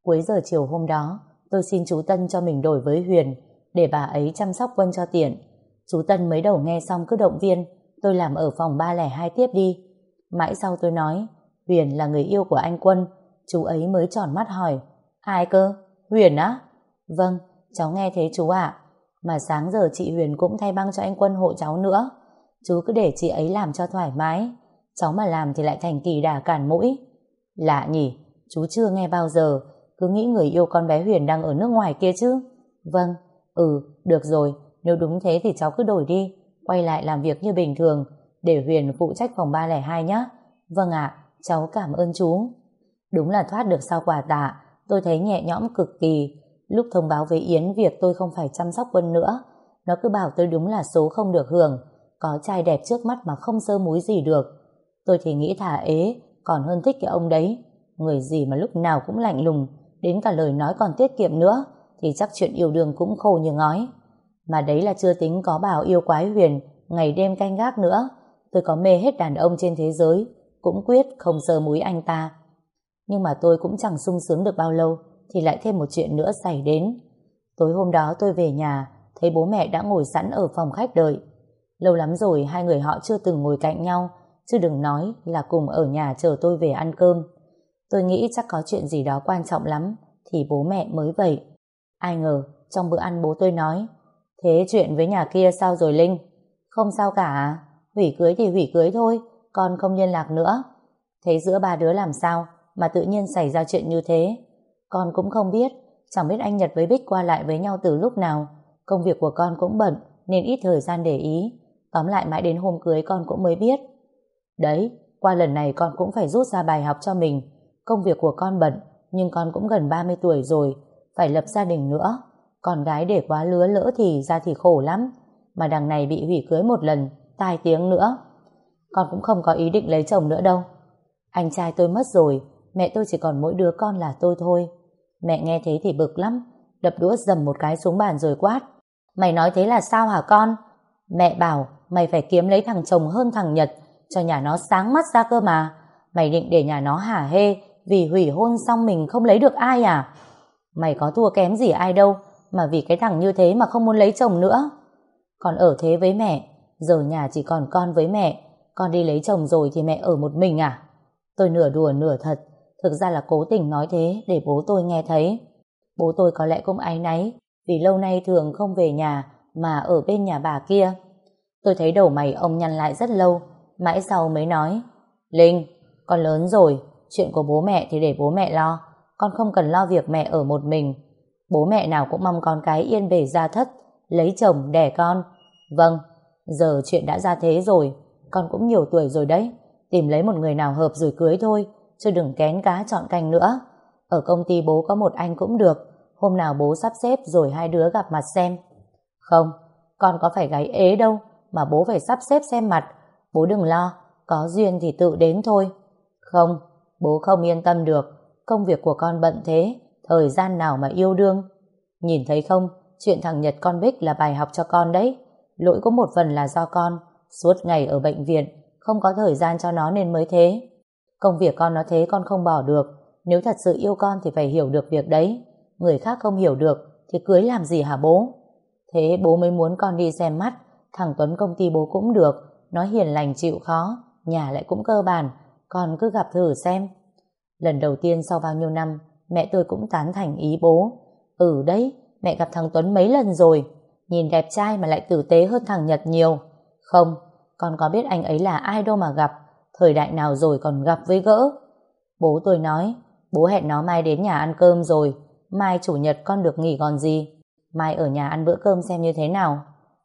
Cuối giờ chiều hôm đó, tôi xin chú Tân cho mình đổi với Huyền để bà ấy chăm sóc Quân cho tiện. Chú Tân mới đầu nghe xong cứ động viên tôi làm ở phòng ba không hai tiếp đi. Mãi sau tôi nói Huyền là người yêu của anh Quân, chú ấy mới tròn mắt hỏi ai cơ? Huyền á? Vâng, cháu nghe thế chú ạ. Mà sáng giờ chị Huyền cũng thay băng cho anh Quân hộ cháu nữa. Chú cứ để chị ấy làm cho thoải mái, cháu mà làm thì lại thành kỳ đà cản mũi. Lạ nhỉ, chú chưa nghe bao giờ, cứ nghĩ người yêu con bé Huyền đang ở nước ngoài kia chứ. Vâng, ừ, được rồi, nếu đúng thế thì cháu cứ đổi đi, quay lại làm việc như bình thường, để Huyền phụ trách phòng ba không hai nhé. Vâng ạ, cháu cảm ơn chú. Đúng là thoát được sau quả tạ, tôi thấy nhẹ nhõm cực kỳ. Lúc thông báo với Yến việc tôi không phải chăm sóc Quân nữa, nó cứ bảo tôi đúng là số không được hưởng, có trai đẹp trước mắt mà không sơ múi gì được. Tôi thì nghĩ thà ế còn hơn thích cái ông đấy. Người gì mà lúc nào cũng lạnh lùng, đến cả lời nói còn tiết kiệm nữa, thì chắc chuyện yêu đương cũng khô như ngói. Mà đấy là chưa tính có bảo yêu quái Huyền ngày đêm canh gác nữa. Tôi có mê hết đàn ông trên thế giới, cũng quyết không sơ múi anh ta. Nhưng mà tôi cũng chẳng sung sướng được bao lâu thì lại thêm một chuyện nữa xảy đến. Tối hôm đó tôi về nhà, thấy bố mẹ đã ngồi sẵn ở phòng khách đợi. Lâu lắm rồi hai người họ chưa từng ngồi cạnh nhau, chứ đừng nói là cùng ở nhà chờ tôi về ăn cơm. Tôi nghĩ chắc có chuyện gì đó quan trọng lắm thì bố mẹ mới vậy. Ai ngờ trong bữa ăn bố tôi nói thế chuyện với nhà kia sao rồi Linh? Không sao cả, hủy cưới thì hủy cưới thôi, con không liên lạc nữa. Thế giữa ba đứa làm sao mà tự nhiên xảy ra chuyện như thế? Con cũng không biết, chẳng biết anh Nhật với Bích qua lại với nhau từ lúc nào. Công việc của con cũng bận nên ít thời gian để ý. Tóm lại mãi đến hôm cưới con cũng mới biết. Đấy, qua lần này con cũng phải rút ra bài học cho mình. Công việc của con bận, nhưng con cũng gần ba mươi tuổi rồi, phải lập gia đình nữa. Con gái để quá lứa lỡ thì ra thì khổ lắm. Mà đằng này bị hủy cưới một lần, tai tiếng nữa. Con cũng không có ý định lấy chồng nữa đâu. Anh trai tôi mất rồi, mẹ tôi chỉ còn mỗi đứa con là tôi thôi. Mẹ nghe thế thì bực lắm, đập đũa dầm một cái xuống bàn rồi quát. Mày nói thế là sao hả con? Mẹ bảo mày phải kiếm lấy thằng chồng hơn thằng Nhật, cho nhà nó sáng mắt ra cơ mà. Mày định để nhà nó hả hê vì hủy hôn xong mình không lấy được ai à? Mày có thua kém gì ai đâu mà vì cái thằng như thế mà không muốn lấy chồng nữa. Con ở thế với mẹ, giờ nhà chỉ còn con với mẹ. Con đi lấy chồng rồi thì mẹ ở một mình à? Tôi nửa đùa nửa thật, thực ra là cố tình nói thế để bố tôi nghe thấy. Bố tôi có lẽ cũng áy náy vì lâu nay thường không về nhà mà ở bên nhà bà kia. Tôi thấy đầu mày ông nhăn lại rất lâu, mãi sau mới nói Linh, con lớn rồi, chuyện của bố mẹ thì để bố mẹ lo, con không cần lo việc mẹ ở một mình. Bố mẹ nào cũng mong con cái yên bề gia thất, lấy chồng đẻ con. Vâng, giờ chuyện đã ra thế rồi, con cũng nhiều tuổi rồi đấy, tìm lấy một người nào hợp rồi cưới thôi, chứ đừng kén cá chọn canh nữa. Ở công ty bố có một anh cũng được, hôm nào bố sắp xếp rồi hai đứa gặp mặt xem. Không, con có phải gái ế đâu mà bố phải sắp xếp xem mặt. Bố đừng lo, có duyên thì tự đến thôi. Không, bố không yên tâm được, công việc của con bận thế, thời gian nào mà yêu đương. Nhìn thấy không, chuyện thằng Nhật con Bích là bài học cho con đấy. Lỗi có một phần là do con, suốt ngày ở bệnh viện, không có thời gian cho nó nên mới thế. Công việc con nó thế con không bỏ được, nếu thật sự yêu con thì phải hiểu được việc đấy. Người khác không hiểu được thì cưới làm gì hả bố? Thế bố mới muốn con đi xem mắt. Thằng Tuấn công ty bố cũng được, nó hiền lành chịu khó, nhà lại cũng cơ bản, con cứ gặp thử xem. Lần đầu tiên sau bao nhiêu năm, mẹ tôi cũng tán thành ý bố. Ừ đấy, mẹ gặp thằng Tuấn mấy lần rồi, nhìn đẹp trai mà lại tử tế hơn thằng Nhật nhiều. Không, con có biết anh ấy là ai đâu mà gặp, thời đại nào rồi còn gặp với gỡ. Bố tôi nói, bố hẹn nó mai đến nhà ăn cơm rồi, mai chủ nhật con được nghỉ còn gì. Mai ở nhà ăn bữa cơm xem như thế nào.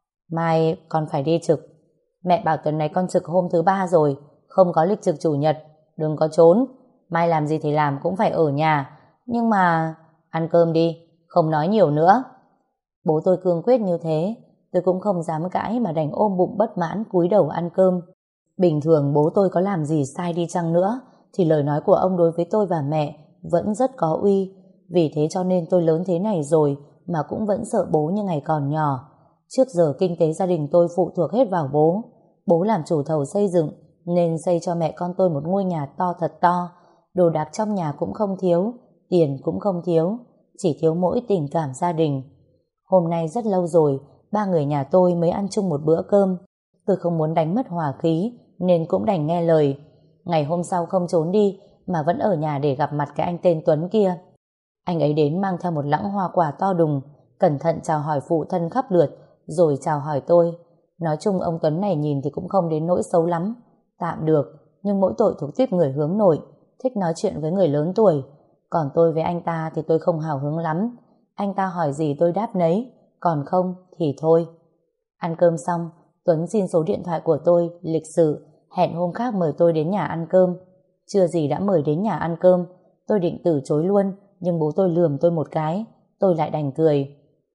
Mai con phải đi trực. Mẹ bảo tuần này con trực hôm thứ ba rồi, không có lịch trực chủ nhật, đừng có trốn. Mai làm gì thì làm cũng phải ở nhà. Nhưng mà ăn cơm đi, không nói nhiều nữa. Bố tôi cương quyết như thế, tôi cũng không dám cãi mà đành ôm bụng bất mãn cúi đầu ăn cơm. Bình thường bố tôi có làm gì sai đi chăng nữa thì lời nói của ông đối với tôi và mẹ vẫn rất có uy. Vì thế cho nên tôi lớn thế này rồi mà cũng vẫn sợ bố như ngày còn nhỏ. Trước giờ kinh tế gia đình tôi phụ thuộc hết vào bố. Bố làm chủ thầu xây dựng nên xây cho mẹ con tôi một ngôi nhà to thật to. Đồ đạc trong nhà cũng không thiếu, tiền cũng không thiếu, chỉ thiếu mỗi tình cảm gia đình. Hôm nay rất lâu rồi, ba người nhà tôi mới ăn chung một bữa cơm. Tôi không muốn đánh mất hòa khí, nên cũng đành nghe lời. Ngày hôm sau không trốn đi, mà vẫn ở nhà để gặp mặt cái anh tên Tuấn kia. Anh ấy đến mang theo một lẵng hoa quả to đùng, cẩn thận chào hỏi phụ thân khắp lượt, rồi chào hỏi tôi. Nói chung ông Tuấn này nhìn thì cũng không đến nỗi xấu lắm, tạm được, nhưng mỗi tội thuộc tiếp người hướng nội, thích nói chuyện với người lớn tuổi. Còn tôi với anh ta thì tôi không hào hứng lắm. Anh ta hỏi gì tôi đáp nấy, còn không thì thôi. Ăn cơm xong, Tuấn xin số điện thoại của tôi, lịch sự, hẹn hôm khác mời tôi đến nhà ăn cơm. Chưa gì đã mời đến nhà ăn cơm, tôi định từ chối luôn, nhưng bố tôi lườm tôi một cái, tôi lại đành cười.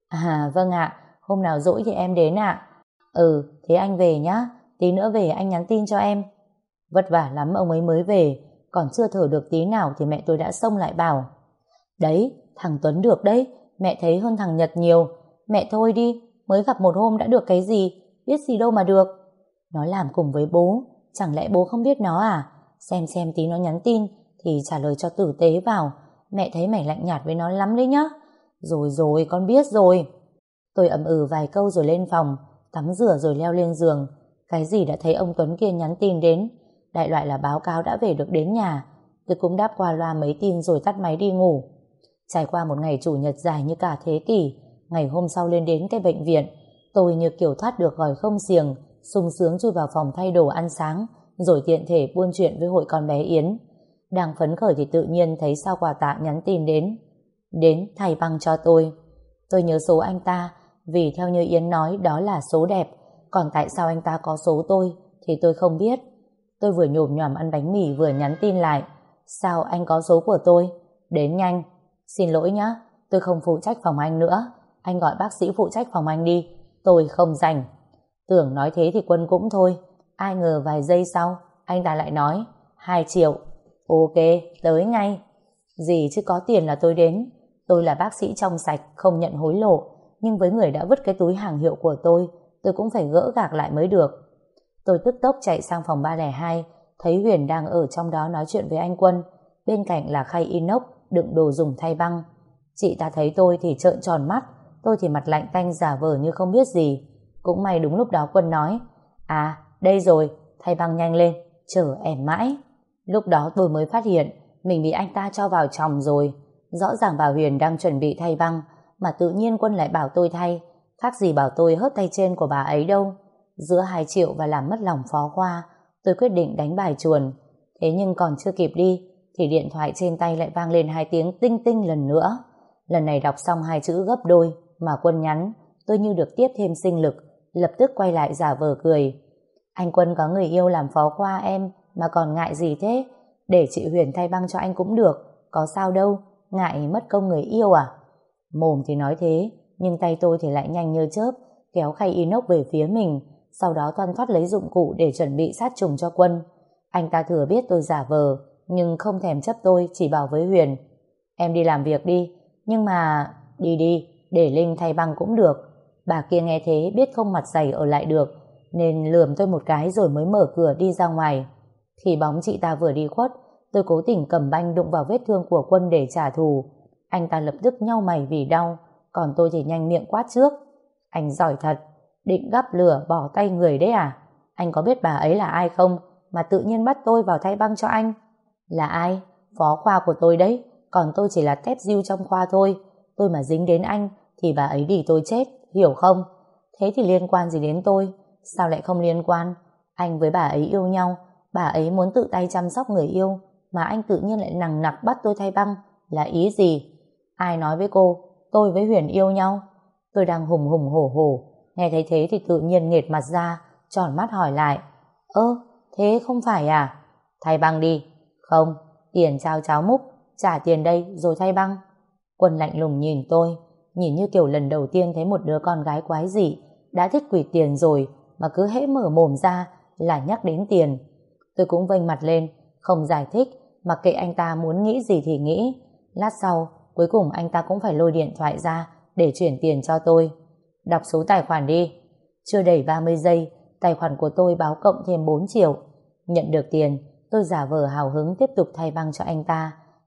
À vâng ạ, hôm nào rỗi thì em đến ạ. Ừ, thế anh về nhá, tí nữa về anh nhắn tin cho em. Vất vả lắm ông ấy mới về, còn chưa thở được tí nào thì mẹ tôi đã xông lại bảo. Đấy, thằng Tuấn được đấy, mẹ thấy hơn thằng Nhật nhiều. Mẹ thôi đi, mới gặp một hôm đã được cái gì, biết gì đâu mà được. Nó làm cùng với bố, chẳng lẽ bố không biết nó à? Xem xem tí nó nhắn tin thì trả lời cho tử tế vào. Mẹ thấy mày lạnh nhạt với nó lắm đấy nhá. Rồi rồi, con biết rồi. Tôi ậm ừ vài câu rồi lên phòng, tắm rửa rồi leo lên giường. Cái gì đã thấy ông Tuấn kia nhắn tin đến, đại loại là báo cáo đã về được đến nhà. Tôi cũng đáp qua loa mấy tin rồi tắt máy đi ngủ. Trải qua một ngày chủ nhật dài như cả thế kỷ, ngày hôm sau lên đến cái bệnh viện, tôi như kiểu thoát được gỏi không xiềng, sung sướng chui vào phòng thay đồ ăn sáng, rồi tiện thể buôn chuyện với hội con bé Yến. Đang phấn khởi thì tự nhiên thấy Sao Quà Tạ nhắn tin đến. Đến thay băng cho tôi. Tôi nhớ số anh ta, vì theo như Yến nói đó là số đẹp, còn tại sao anh ta có số tôi thì tôi không biết. Tôi vừa nhổm nhòm ăn bánh mì vừa nhắn tin lại. Sao anh có số của tôi? Đến nhanh. Xin lỗi nhá, tôi không phụ trách phòng anh nữa. Anh gọi bác sĩ phụ trách phòng anh đi, tôi không rảnh. Tưởng nói thế thì Quân cũng thôi. Ai ngờ vài giây sau, anh ta lại nói hai triệu. Ok, tới ngay. Gì chứ có tiền là tôi đến. Tôi là bác sĩ trong sạch, không nhận hối lộ. Nhưng với người đã vứt cái túi hàng hiệu của tôi, tôi cũng phải gỡ gạc lại mới được. Tôi tức tốc chạy sang phòng ba không hai, thấy Huyền đang ở trong đó nói chuyện với anh Quân. Bên cạnh là khay inox đựng đồ dùng thay băng. Chị ta thấy tôi thì trợn tròn mắt, tôi thì mặt lạnh tanh giả vờ như không biết gì. Cũng may đúng lúc đó Quân nói, à đây rồi, thay băng nhanh lên, chờ em mãi. Lúc đó tôi mới phát hiện mình bị anh ta cho vào chòng rồi. Rõ ràng bà Huyền đang chuẩn bị thay băng, mà tự nhiên Quân lại bảo tôi thay, khác gì bảo tôi hớt tay trên của bà ấy đâu. Giữa hai triệu và làm mất lòng Phó Khoa, tôi quyết định đánh bài chuồn. Thế nhưng còn chưa kịp đi thì điện thoại trên tay lại vang lên hai tiếng tinh tinh lần nữa. Lần này đọc xong hai chữ gấp đôi mà Quân nhắn, tôi như được tiếp thêm sinh lực, lập tức quay lại giả vờ cười. Anh Quân có người yêu làm Phó Khoa em mà còn ngại gì thế? Để chị Huyền thay băng cho anh cũng được, có sao đâu, ngại mất công người yêu à? Mồm thì nói thế, nhưng tay tôi thì lại nhanh như chớp, kéo khay inox về phía mình, sau đó thoăn thoắt lấy dụng cụ để chuẩn bị sát trùng cho Quân. Anh ta thừa biết tôi giả vờ, nhưng không thèm chấp tôi, chỉ bảo với Huyền, em đi làm việc đi, nhưng mà đi đi, để Linh thay băng cũng được. Bà kia nghe thế biết không mặt dày ở lại được, nên lườm tôi một cái rồi mới mở cửa đi ra ngoài. Khi bóng chị ta vừa đi khuất, tôi cố tình cầm banh đụng vào vết thương của Quân để trả thù. Anh ta lập tức nhau mày vì đau, còn tôi thì nhanh miệng quát trước. Anh giỏi thật, định gắp lửa bỏ tay người đấy à? Anh có biết bà ấy là ai không, mà tự nhiên bắt tôi vào thay băng cho anh? Là ai? Phó khoa của tôi đấy, còn tôi chỉ là tép diêu trong khoa thôi. Tôi mà dính đến anh thì bà ấy đi tôi chết, hiểu không? Thế thì liên quan gì đến tôi? Sao lại không liên quan? Anh với bà ấy yêu nhau, bà ấy muốn tự tay chăm sóc người yêu, mà anh tự nhiên lại nằng nặc bắt tôi thay băng, là ý gì? Ai nói với cô tôi với Huyền yêu nhau? Tôi đang hùng hùng hổ hổ, nghe thấy thế thì tự nhiên nghệt mặt ra, tròn mắt hỏi lại, ơ thế không phải à? Thay băng đi. Không, tiền trao cháo múc, trả tiền đây rồi thay băng. Quân lạnh lùng nhìn tôi, nhìn như kiểu lần đầu tiên thấy một đứa con gái quái dị, đã thích quỵt tiền rồi mà cứ hễ mở mồm ra là nhắc đến tiền. Tôi cũng vênh mặt lên, không giải thích, mặc kệ anh ta muốn nghĩ gì thì nghĩ. Lát sau, cuối cùng anh ta cũng phải lôi điện thoại ra để chuyển tiền cho tôi. Đọc số tài khoản đi. Chưa đầy ba mươi giây, tài khoản của tôi báo cộng thêm bốn triệu. Nhận được tiền, tôi giả vờ hào hứng tiếp tục thay băng cho anh ta.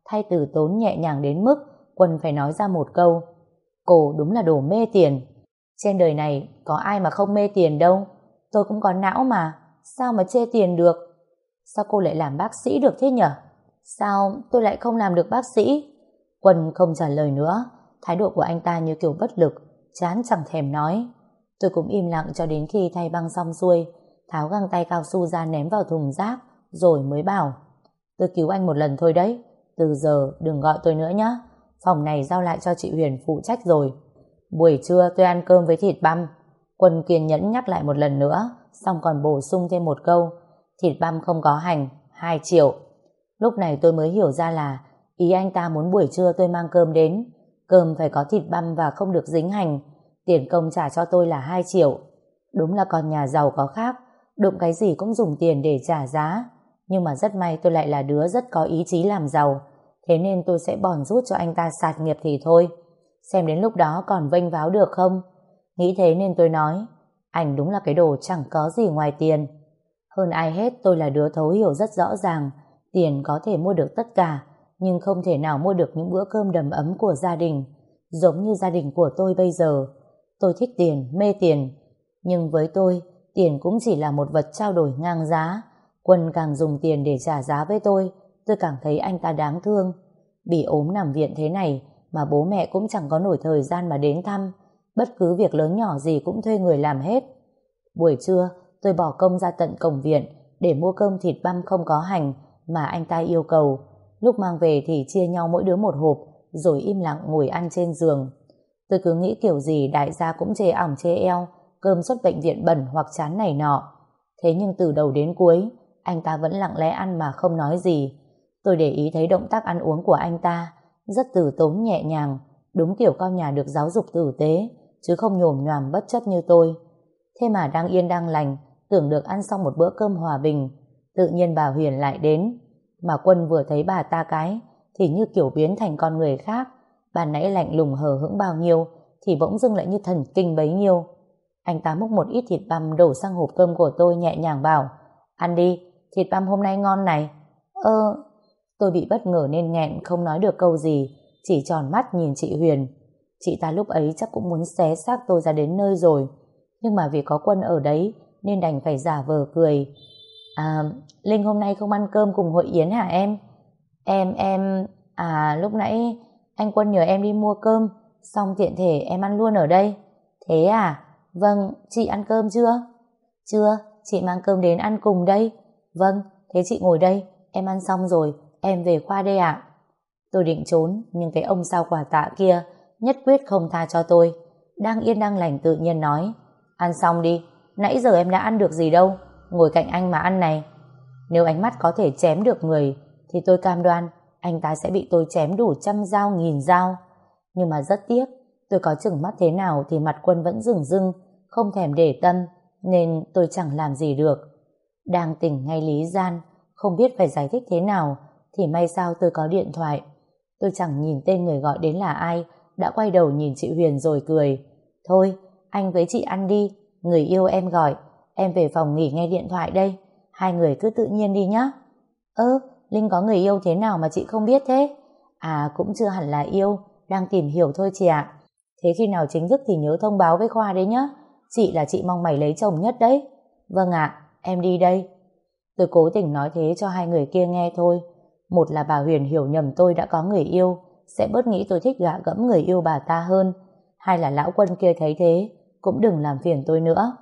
thay từ tốn nhẹ nhàng đến mức Quân phải nói ra một câu: cô đúng là đồ mê tiền. Trên đời này có ai mà không mê tiền đâu. Tôi cũng có não mà, sao mà chê tiền được? Sao cô lại làm bác sĩ được thế nhở? Sao tôi lại không làm được bác sĩ? Quân không trả lời nữa. Thái độ của anh ta như kiểu bất lực, chán chẳng thèm nói. Tôi cũng im lặng cho đến khi thay băng xong xuôi, tháo găng tay cao su ra ném vào thùng rác, rồi mới bảo: tôi cứu anh một lần thôi đấy, từ giờ đừng gọi tôi nữa nhé. Phòng này giao lại cho chị Huyền phụ trách rồi. Buổi trưa tôi ăn cơm với thịt băm. Quân kiên nhẫn nhắc lại một lần nữa, xong còn bổ sung thêm một câu: thịt băm không có hành, hai triệu. Lúc này tôi mới hiểu ra là ý anh ta muốn buổi trưa tôi mang cơm đến, cơm phải có thịt băm và không được dính hành. Tiền công trả cho tôi là hai triệu. Đúng là con nhà giàu có khác, đụng cái gì cũng dùng tiền để trả giá. Nhưng mà rất may tôi lại là đứa rất có ý chí làm giàu, thế nên tôi sẽ bòn rút cho anh ta sạt nghiệp thì thôi, xem đến lúc đó còn vênh váo được không. Nghĩ thế nên tôi nói: anh đúng là cái đồ chẳng có gì ngoài tiền. Hơn ai hết tôi là đứa thấu hiểu rất rõ ràng, tiền có thể mua được tất cả, nhưng không thể nào mua được những bữa cơm đầm ấm của gia đình, giống như gia đình của tôi bây giờ. Tôi thích tiền, mê tiền, nhưng với tôi, tiền cũng chỉ là một vật trao đổi ngang giá. Quân càng dùng tiền để trả giá với tôi, tôi càng thấy anh ta đáng thương. Bị ốm nằm viện thế này mà bố mẹ cũng chẳng có nổi thời gian mà đến thăm, bất cứ việc lớn nhỏ gì cũng thuê người làm hết. Buổi trưa tôi bỏ công ra tận cổng viện để mua cơm thịt băm không có hành mà anh ta yêu cầu. Lúc mang về thì chia nhau mỗi đứa một hộp, rồi im lặng ngồi ăn trên giường. Tôi cứ nghĩ kiểu gì đại gia cũng chê ỏng chê eo, cơm xuất bệnh viện bẩn hoặc chán này nọ. Thế nhưng từ đầu đến cuối, anh ta vẫn lặng lẽ ăn mà không nói gì. Tôi để ý thấy động tác ăn uống của anh ta rất từ tốn nhẹ nhàng, đúng kiểu con nhà được giáo dục tử tế, chứ không nhồm nhoàm bất chấp như tôi. Thế mà đang yên đang lành, tưởng được ăn xong một bữa cơm hòa bình, tự nhiên bà Huyền lại đến. Mà Quân vừa thấy bà ta cái thì như kiểu biến thành con người khác. Bà nãy lạnh lùng hờ hững bao nhiêu thì bỗng dưng lại như thần kinh bấy nhiêu. Anh ta múc một ít thịt băm đổ sang hộp cơm của tôi, nhẹ nhàng bảo: ăn đi, thịt băm hôm nay ngon này. Ơ Tôi bị bất ngờ nên nghẹn không nói được câu gì, chỉ tròn mắt nhìn chị Huyền. Chị ta lúc ấy chắc cũng muốn xé xác tôi ra đến nơi rồi, nhưng mà vì có Quân ở đấy nên đành phải giả vờ cười. À, Linh hôm nay không ăn cơm cùng hội Yến hả em? Em, em... À, lúc nãy anh Quân nhờ em đi mua cơm, xong tiện thể em ăn luôn ở đây. Thế à? Vâng, chị ăn cơm chưa? Chưa, chị mang cơm đến ăn cùng đây. Vâng, thế chị ngồi đây, em ăn xong rồi, em về khoa đây ạ. Tôi định trốn, nhưng cái ông sao quà tạ kia nhất quyết không tha cho tôi. Đang yên đang lành tự nhiên nói: ăn xong đi, nãy giờ em đã ăn được gì đâu, ngồi cạnh anh mà ăn này. Nếu ánh mắt có thể chém được người thì tôi cam đoan anh ta sẽ bị tôi chém đủ trăm dao nghìn dao. Nhưng mà rất tiếc, tôi có chừng mắt thế nào thì mặt Quân vẫn dửng dưng, không thèm để tâm, nên tôi chẳng làm gì được. Đang tỉnh ngay lý gian, không biết phải giải thích thế nào, thì may sao tôi có điện thoại. Tôi chẳng nhìn tên người gọi đến là ai, đã quay đầu nhìn chị Huyền rồi cười: thôi, anh với chị ăn đi, người yêu em gọi, em về phòng nghỉ nghe điện thoại đây, hai người cứ tự nhiên đi nhá. Ơ, Linh có người yêu thế nào mà chị không biết thế? À, cũng chưa hẳn là yêu, đang tìm hiểu thôi chị ạ. Thế khi nào chính thức thì nhớ thông báo với Khoa đấy nhá, chị là chị mong mày lấy chồng nhất đấy. Vâng ạ, em đi đây. Tôi cố tình nói thế cho hai người kia nghe thôi. Một là bà Huyền hiểu nhầm tôi đã có người yêu, sẽ bớt nghĩ tôi thích gạ gẫm người yêu bà ta hơn. Hai là lão Quân kia thấy thế cũng đừng làm phiền tôi nữa.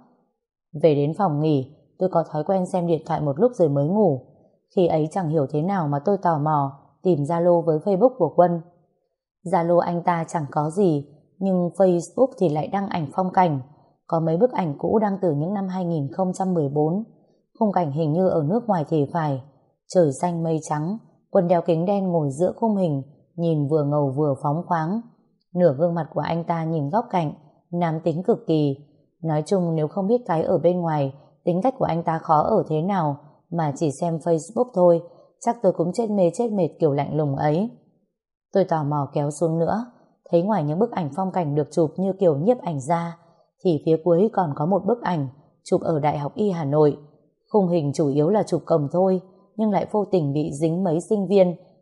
Về đến phòng nghỉ, tôi có thói quen xem điện thoại một lúc rồi mới ngủ. Khi ấy chẳng hiểu thế nào mà tôi tò mò tìm Zalo với Facebook của Quân. Zalo anh ta chẳng có gì, nhưng Facebook thì lại đăng ảnh phong cảnh. Có mấy bức ảnh cũ đăng từ những năm hai nghìn không trăm mười bốn. Khung cảnh hình như ở nước ngoài thì phải. Trời xanh mây trắng, Quân đeo kính đen ngồi giữa khung hình, nhìn vừa ngầu vừa phóng khoáng. Nửa gương mặt của anh ta nhìn góc cạnh, nam tính cực kỳ. Nói chung nếu không biết cái ở bên ngoài, tính cách của anh ta khó ở thế nào, mà chỉ xem Facebook thôi, chắc tôi cũng chết mê chết mệt kiểu lạnh lùng ấy. Tôi tò mò kéo xuống nữa, thấy ngoài những bức ảnh phong cảnh được chụp như kiểu nhiếp ảnh ra, thì phía cuối còn có một bức ảnh chụp ở Đại học Y Hà Nội. Khung hình chủ yếu là chụp cổng thôi, nhưng lại vô tình bị dính mấy sinh viên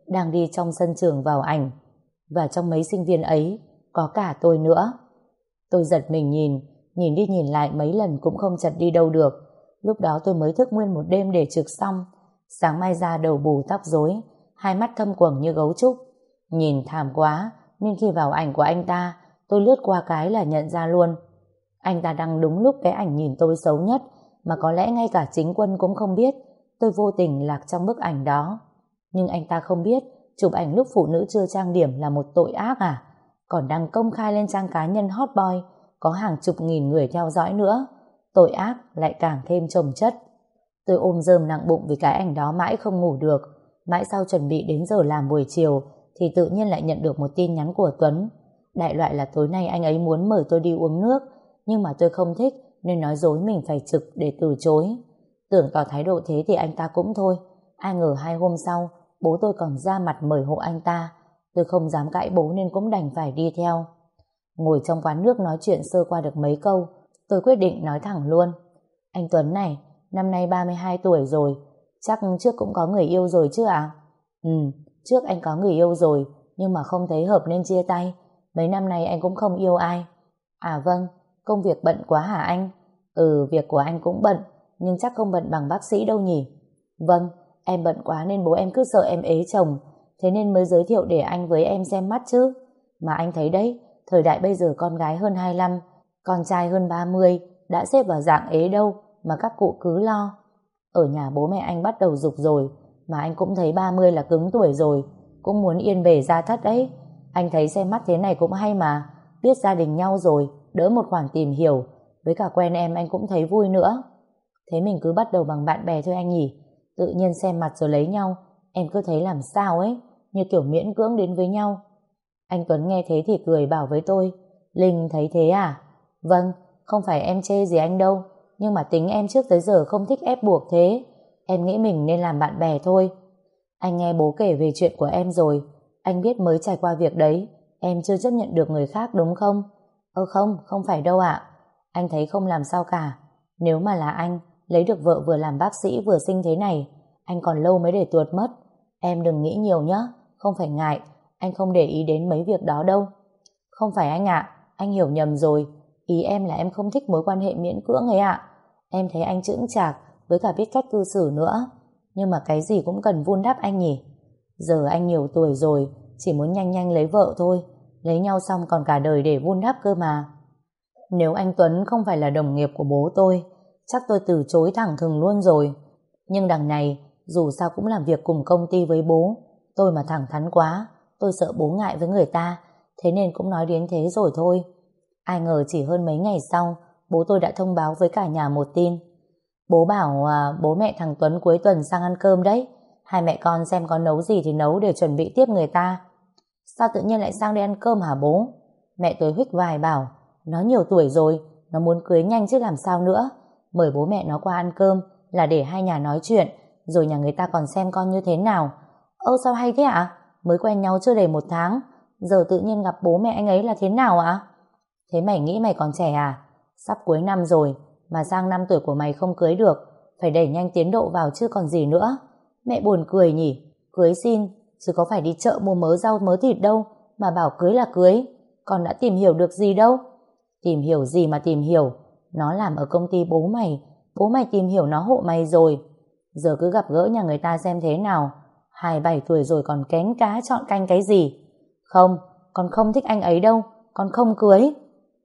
đang đi trong sân trường vào ảnh. Và trong mấy sinh viên ấy có cả tôi nữa. Tôi giật mình nhìn, nhìn đi nhìn lại mấy lần cũng không chật đi đâu được. Lúc đó tôi mới thức nguyên một đêm để trực xong. Sáng mai ra đầu bù tóc rối, hai mắt thâm quầng như gấu trúc. Nhìn thảm quá, nên khi vào ảnh của anh ta, tôi lướt qua cái là nhận ra luôn. Anh ta đăng đúng lúc cái ảnh nhìn tôi xấu nhất, mà có lẽ ngay cả chính Quân cũng không biết tôi vô tình lạc trong bức ảnh đó. Nhưng anh ta không biết chụp ảnh lúc phụ nữ chưa trang điểm là một tội ác à? Còn đăng công khai lên trang cá nhân hot boy, có hàng chục nghìn người theo dõi nữa. Tội ác lại càng thêm chồng chất. Tôi ôm rơm nặng bụng vì cái ảnh đó mãi không ngủ được. Mãi sau chuẩn bị đến giờ làm buổi chiều thì tự nhiên lại nhận được một tin nhắn của Tuấn. Đại loại là tối nay anh ấy muốn mời tôi đi uống nước, nhưng mà tôi không thích nên nói dối mình phải trực để từ chối. Tưởng tỏ thái độ thế thì anh ta cũng thôi. Ai ngờ hai hôm sau bố tôi còn ra mặt mời hộ anh ta. Tôi không dám cãi bố nên cũng đành phải đi theo. Ngồi trong quán nước nói chuyện sơ qua được mấy câu, tôi quyết định nói thẳng luôn. Anh Tuấn này, năm nay ba mươi hai tuổi rồi, chắc trước cũng có người yêu rồi chứ ạ? Ừ, trước anh có người yêu rồi, nhưng mà không thấy hợp nên chia tay. Mấy năm nay anh cũng không yêu ai. À vâng, công việc bận quá hả anh? Ừ, việc của anh cũng bận, nhưng chắc không bận bằng bác sĩ đâu nhỉ? Vâng, em bận quá nên bố em cứ sợ em ế chồng, thế nên mới giới thiệu để anh với em xem mắt chứ. Mà anh thấy đấy, thời đại bây giờ con gái hơn hai mươi lăm, con trai hơn ba mươi đã xếp vào dạng ế đâu mà các cụ cứ lo. Ở nhà bố mẹ anh bắt đầu giục rồi, mà anh cũng thấy ba mươi là cứng tuổi rồi, cũng muốn yên bề gia thất đấy. Anh thấy xem mắt thế này cũng hay mà, biết gia đình nhau rồi, đỡ một khoản tìm hiểu, với cả quen em anh cũng thấy vui nữa. Thế mình cứ bắt đầu bằng bạn bè thôi anh nhỉ? Tự nhiên xem mặt rồi lấy nhau, em cứ thấy làm sao ấy, như kiểu miễn cưỡng đến với nhau. Anh Tuấn nghe thế thì cười bảo với tôi, Linh thấy thế à? Vâng, không phải em chê gì anh đâu, nhưng mà tính em trước tới giờ không thích ép buộc thế. Em nghĩ mình nên làm bạn bè thôi. Anh nghe bố kể về chuyện của em rồi, anh biết mới trải qua việc đấy, em chưa chấp nhận được người khác đúng không? Ơ không, không phải đâu ạ. Anh thấy không làm sao cả. Nếu mà là anh, lấy được vợ vừa làm bác sĩ vừa sinh thế này, anh còn lâu mới để tuột mất. Em đừng nghĩ nhiều nhé, không phải ngại, anh không để ý đến mấy việc đó đâu. Không phải anh ạ, anh hiểu nhầm rồi. Ý em là em không thích mối quan hệ miễn cưỡng ấy ạ. Em thấy anh chững chạc, với cả biết cách cư xử nữa. Nhưng mà cái gì cũng cần vun đắp anh nhỉ. Giờ anh nhiều tuổi rồi, chỉ muốn nhanh nhanh lấy vợ thôi. Lấy nhau xong còn cả đời để vun đắp cơ mà. Nếu anh Tuấn không phải là đồng nghiệp của bố tôi, chắc tôi từ chối thẳng thừng luôn rồi. Nhưng đằng này, dù sao cũng làm việc cùng công ty với bố. Tôi mà thẳng thắn quá, tôi sợ bố ngại với người ta, thế nên cũng nói đến thế rồi thôi. Ai ngờ chỉ hơn mấy ngày sau, bố tôi đã thông báo với cả nhà một tin. Bố bảo à, bố mẹ thằng Tuấn cuối tuần sang ăn cơm đấy. Hai mẹ con xem có nấu gì thì nấu để chuẩn bị tiếp người ta. Sao tự nhiên lại sang đây ăn cơm hả bố? Mẹ tôi huých vai bảo, nó nhiều tuổi rồi, nó muốn cưới nhanh chứ làm sao nữa. Mời bố mẹ nó qua ăn cơm là để hai nhà nói chuyện, rồi nhà người ta còn xem con như thế nào. Ơ sao hay thế ạ? Mới quen nhau chưa đầy một tháng, giờ tự nhiên gặp bố mẹ anh ấy là thế nào ạ? Thế mày nghĩ mày còn trẻ à? Sắp cuối năm rồi, mà sang năm tuổi của mày không cưới được, phải đẩy nhanh tiến độ vào chứ còn gì nữa. Mẹ buồn cười nhỉ, cưới xin, chứ có phải đi chợ mua mớ rau mớ thịt đâu, mà bảo cưới là cưới. Con đã tìm hiểu được gì đâu. Tìm hiểu gì mà tìm hiểu, nó làm ở công ty bố mày, bố mày tìm hiểu nó hộ mày rồi. Giờ cứ gặp gỡ nhà người ta xem thế nào. Hai bảy tuổi rồi còn kén cá chọn canh cái gì. Không, con không thích anh ấy đâu, con không cưới.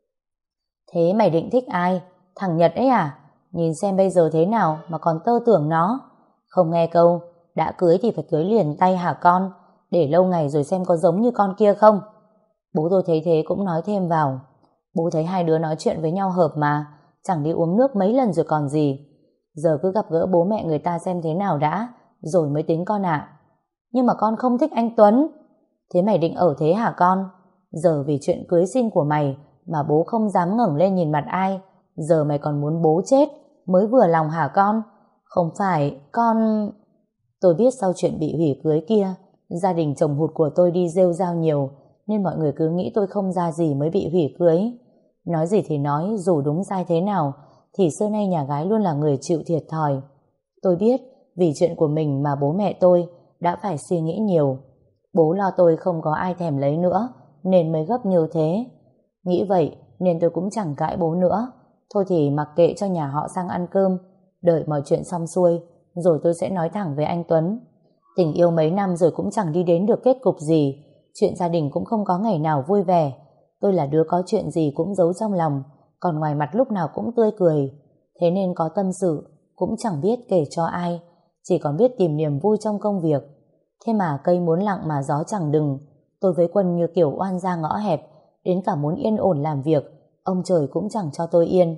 Thế mày định thích ai? Thằng Nhật ấy à? Nhìn xem bây giờ thế nào mà còn tơ tưởng nó. Không nghe câu, đã cưới thì phải cưới liền tay hả con? Để lâu ngày rồi xem có giống như con kia không? Bố tôi thấy thế cũng nói thêm vào. Bố thấy hai đứa nói chuyện với nhau hợp mà, chẳng đi uống nước mấy lần rồi còn gì. Giờ cứ gặp gỡ bố mẹ người ta xem thế nào đã, rồi mới tính con ạ. Nhưng mà con không thích anh Tuấn. Thế mày định ở thế hả con? Giờ vì chuyện cưới xin của mày mà bố không dám ngẩng lên nhìn mặt ai, giờ mày còn muốn bố chết mới vừa lòng hả con? Không phải, con... Tôi biết sau chuyện bị hủy cưới kia, gia đình chồng hụt của tôi đi rêu rao nhiều, nên mọi người cứ nghĩ tôi không ra gì mới bị hủy cưới. Nói gì thì nói, dù đúng sai thế nào, thì xưa nay nhà gái luôn là người chịu thiệt thòi. Tôi biết, vì chuyện của mình mà bố mẹ tôi đã phải suy nghĩ nhiều. Bố lo tôi không có ai thèm lấy nữa, nên mới gấp như thế. Nghĩ vậy nên tôi cũng chẳng cãi bố nữa. Thôi thì mặc kệ cho nhà họ sang ăn cơm, đợi mọi chuyện xong xuôi, rồi tôi sẽ nói thẳng với anh Tuấn. Tình yêu mấy năm rồi cũng chẳng đi đến được kết cục gì, chuyện gia đình cũng không có ngày nào vui vẻ. Tôi là đứa có chuyện gì cũng giấu trong lòng, còn ngoài mặt lúc nào cũng tươi cười. Thế nên có tâm sự cũng chẳng biết kể cho ai, chỉ còn biết tìm niềm vui trong công việc. Thế mà cây muốn lặng mà gió chẳng đừng. Tôi với Quân như kiểu oan gia ngõ hẹp, đến cả muốn yên ổn làm việc, ông trời cũng chẳng cho tôi yên.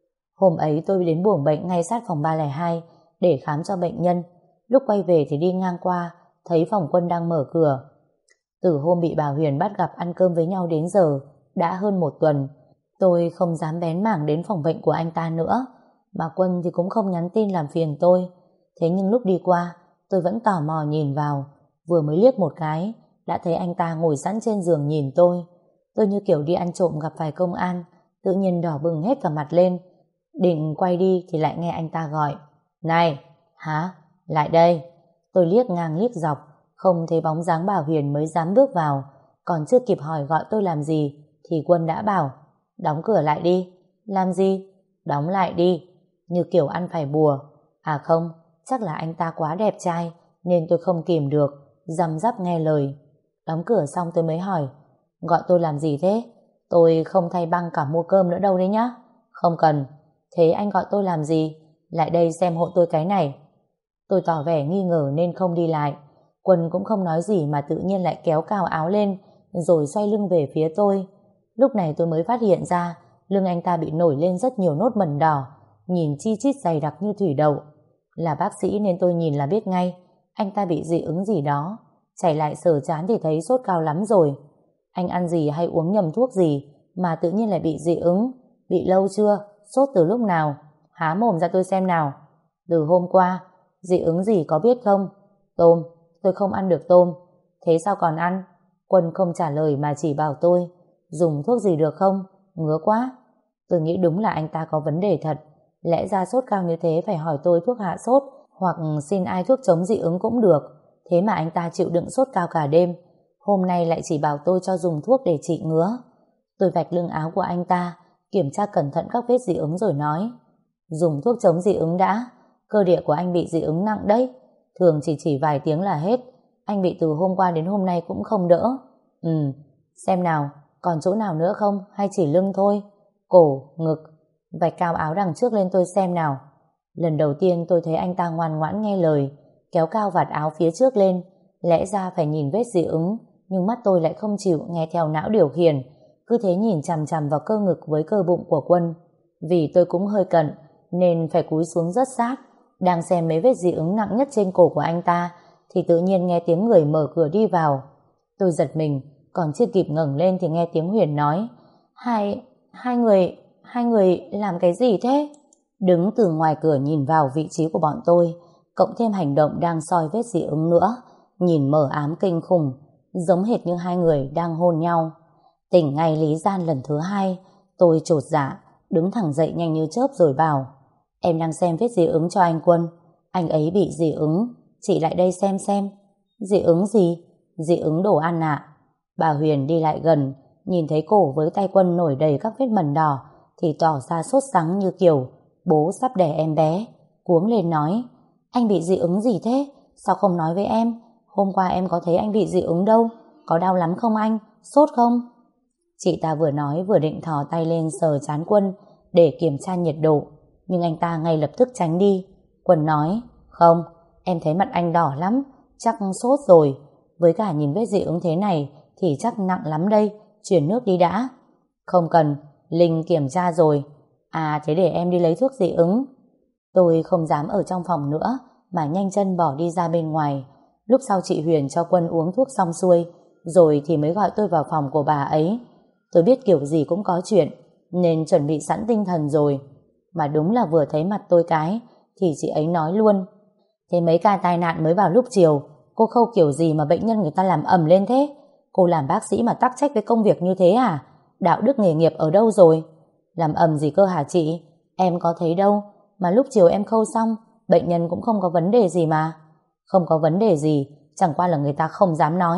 Hôm ấy tôi đến buồng bệnh ngay sát phòng ba không hai để khám cho bệnh nhân. Lúc quay về thì đi ngang qua, thấy phòng Quân đang mở cửa. Từ hôm bị bà Huyền bắt gặp ăn cơm với nhau đến giờ, đã hơn một tuần. Tôi không dám bén mảng đến phòng bệnh của anh ta nữa, mà Quân thì cũng không nhắn tin làm phiền tôi. Thế nhưng lúc đi qua, tôi vẫn tò mò nhìn vào, vừa mới liếc một cái, đã thấy anh ta ngồi sẵn trên giường nhìn tôi. Tôi như kiểu đi ăn trộm gặp phải công an, tự nhiên đỏ bừng hết cả mặt lên. Định quay đi thì lại nghe anh ta gọi. Này! Hả? Lại đây! Tôi liếc ngang liếc dọc, không thấy bóng dáng bà Huyền mới dám bước vào. Còn chưa kịp hỏi gọi tôi làm gì, thì Quân đã bảo, đóng cửa lại đi. Làm gì? Đóng lại đi. Như kiểu ăn phải bùa. À không, chắc là anh ta quá đẹp trai, nên tôi không kìm được, răm rắp nghe lời. Đóng cửa xong tôi mới hỏi, gọi tôi làm gì thế? Tôi không thay băng cả mua cơm nữa đâu đấy nhá. Không cần. Thế anh gọi tôi làm gì? Lại đây xem hộ tôi cái này. Tôi tỏ vẻ nghi ngờ nên không đi lại. Quân cũng không nói gì mà tự nhiên lại kéo cao áo lên, rồi xoay lưng về phía tôi. Lúc này tôi mới phát hiện ra lưng anh ta bị nổi lên rất nhiều nốt mẩn đỏ, nhìn chi chít dày đặc như thủy đậu. Là bác sĩ nên tôi nhìn là biết ngay anh ta bị dị ứng gì đó. Chảy lại sờ chán thì thấy sốt cao lắm rồi. Anh ăn gì hay uống nhầm thuốc gì mà tự nhiên lại bị dị ứng? Bị lâu chưa? Sốt từ lúc nào? Há mồm ra tôi xem nào. Từ hôm qua. Dị ứng gì có biết không? Tôm. Tôi không ăn được tôm. Thế sao còn ăn? Quân không trả lời mà chỉ bảo tôi, dùng thuốc gì được không? Ngứa quá. Tôi nghĩ đúng là anh ta có vấn đề thật. Lẽ ra sốt cao như thế phải hỏi tôi thuốc hạ sốt, hoặc xin ai thuốc chống dị ứng cũng được. Thế mà anh ta chịu đựng sốt cao cả đêm, hôm nay lại chỉ bảo tôi cho dùng thuốc để trị ngứa. Tôi vạch lưng áo của anh ta, kiểm tra cẩn thận các vết dị ứng rồi nói, dùng thuốc chống dị ứng đã. Cơ địa của anh bị dị ứng nặng đấy, thường chỉ chỉ vài tiếng là hết. Anh bị từ hôm qua đến hôm nay cũng không đỡ. Ừ, xem nào, còn chỗ nào nữa không hay chỉ lưng thôi? Cổ, ngực. Vạch cao áo đằng trước lên tôi xem nào. Lần đầu tiên tôi thấy anh ta ngoan ngoãn nghe lời, kéo cao vạt áo phía trước lên. Lẽ ra phải nhìn vết dị ứng, nhưng mắt tôi lại không chịu nghe theo não điều khiển, cứ thế nhìn chằm chằm vào cơ ngực với cơ bụng của Quân. Vì tôi cũng hơi cận nên phải cúi xuống rất sát, đang xem mấy vết dị ứng nặng nhất trên cổ của anh ta thì tự nhiên nghe tiếng người mở cửa đi vào. Tôi giật mình, còn chưa kịp ngẩng lên thì nghe tiếng Huyền nói, hai hai người hai người làm cái gì thế? Đứng từ ngoài cửa nhìn vào vị trí của bọn tôi, cộng thêm hành động đang soi vết dị ứng nữa, nhìn mờ ám kinh khủng, giống hệt như hai người đang hôn nhau. Tỉnh ngay lý gian lần thứ hai, tôi chột dạ, đứng thẳng dậy nhanh như chớp rồi bảo, em đang xem vết dị ứng cho anh Quân. Anh ấy bị dị ứng, chị lại đây xem xem. Dị ứng gì? Dị ứng đồ ăn ạ. Bà Huyền đi lại gần, nhìn thấy cổ với tay Quân nổi đầy các vết mẩn đỏ thì tỏ ra sốt sắng như kiểu bố sắp đẻ em bé. Cuống lên nói, anh bị dị ứng gì thế? Sao không nói với em? Hôm qua em có thấy anh bị dị ứng đâu. Có đau lắm không anh? Sốt không? Chị ta vừa nói vừa định thò tay lên sờ trán Quân để kiểm tra nhiệt độ, nhưng anh ta ngay lập tức tránh đi. Quân nói, không, em thấy mặt anh đỏ lắm, chắc sốt rồi. Với cả nhìn vết dị ứng thế này thì chắc nặng lắm đây, chuyển nước đi đã. Không cần, Linh kiểm tra rồi. À thế để em đi lấy thuốc dị ứng. Tôi không dám ở trong phòng nữa mà nhanh chân bỏ đi ra bên ngoài. Lúc sau chị Huyền cho Quân uống thuốc xong xuôi rồi thì mới gọi tôi vào phòng của bà ấy. Tôi biết kiểu gì cũng có chuyện nên chuẩn bị sẵn tinh thần rồi. Mà đúng là vừa thấy mặt tôi cái thì chị ấy nói luôn, thế mấy ca tai nạn mới vào lúc chiều, cô khâu kiểu gì mà bệnh nhân người ta làm ầm lên thế? Cô làm bác sĩ mà tắc trách với công việc như thế à? Đạo đức nghề nghiệp ở đâu rồi? Làm ầm gì cơ hả chị? Em có thấy đâu, mà lúc chiều em khâu xong bệnh nhân cũng không có vấn đề gì mà. Không có vấn đề gì, chẳng qua là người ta không dám nói.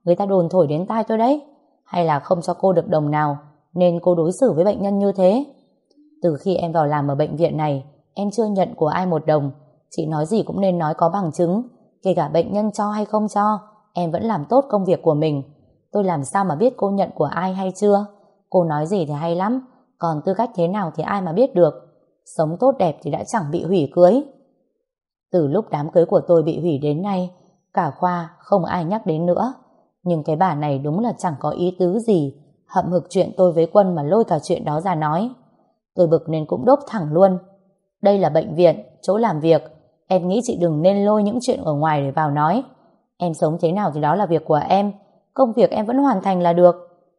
người ta đồn thổi đến tai tôi đấy. Hay là không cho cô được đồng nào nên cô đối xử với bệnh nhân như thế? Từ khi em vào làm ở bệnh viện này, em chưa nhận của ai một đồng. Chị nói gì cũng nên nói có bằng chứng. Kể cả bệnh nhân cho hay không cho, em vẫn làm tốt công việc của mình. Tôi làm sao mà biết cô nhận của ai hay chưa? Cô nói gì thì hay lắm, còn tư cách thế nào thì ai mà biết được. Sống tốt đẹp thì đã chẳng bị hủy cưới. Từ lúc đám cưới của tôi bị hủy đến nay, cả khoa không ai nhắc đến nữa. Nhưng cái bà này đúng là chẳng có ý tứ gì, hậm hực chuyện tôi với Quân mà lôi cả chuyện đó ra nói. Tôi bực nên cũng đốp thẳng luôn. Đây là bệnh viện, chỗ làm việc. Em nghĩ chị đừng nên lôi những chuyện ở ngoài để vào nói. Em sống thế nào thì đó là việc của em. Công việc em vẫn hoàn thành là được.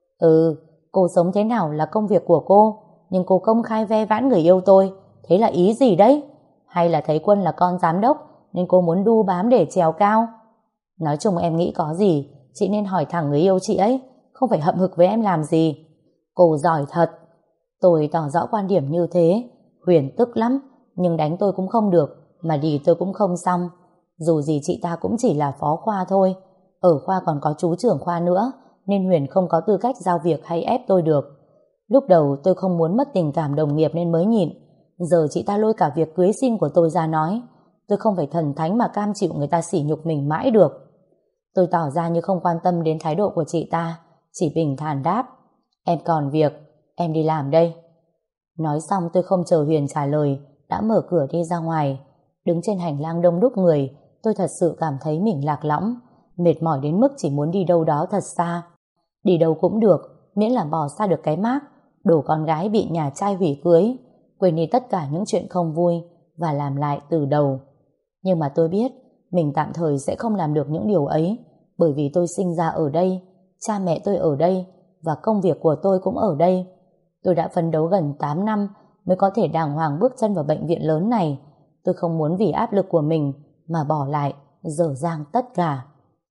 Ừ, cô sống thế nào là công việc của cô. Nhưng cô công khai ve vãn người yêu tôi. Thế là ý gì đấy? Hay là thấy Quân là con giám đốc nên cô muốn đu bám để trèo cao? Nói chung em nghĩ có gì chị nên hỏi thẳng người yêu chị ấy, không phải hậm hực với em làm gì. Cô giỏi thật. Tôi tỏ rõ quan điểm như thế. Huyền tức lắm, nhưng đánh tôi cũng không được, mà đì tôi cũng không xong. Dù gì chị ta cũng chỉ là phó khoa thôi. Ở khoa còn có chú trưởng khoa nữa, nên Huyền không có tư cách giao việc hay ép tôi được. Lúc đầu tôi không muốn mất tình cảm đồng nghiệp nên mới nhịn. Giờ chị ta lôi cả việc cưới xin của tôi ra nói. Tôi không phải thần thánh mà cam chịu người ta sỉ nhục mình mãi được. Tôi tỏ ra như không quan tâm đến thái độ của chị ta, chỉ bình thản đáp: Em còn việc, em đi làm đây. Nói xong tôi không chờ Huyền trả lời, đã mở cửa đi ra ngoài. Đứng trên hành lang đông đúc người, tôi thật sự cảm thấy mình lạc lõng, mệt mỏi đến mức chỉ muốn đi đâu đó thật xa. Đi đâu cũng được, miễn là bỏ xa được cái mác đồ con gái bị nhà trai hủy cưới, quên đi tất cả những chuyện không vui và làm lại từ đầu. Nhưng mà tôi biết mình tạm thời sẽ không làm được những điều ấy, bởi vì tôi sinh ra ở đây, cha mẹ tôi ở đây và công việc của tôi cũng ở đây. Tôi đã phấn đấu gần tám năm mới có thể đàng hoàng bước chân vào bệnh viện lớn này. Tôi không muốn vì áp lực của mình mà bỏ lại, dở dang tất cả.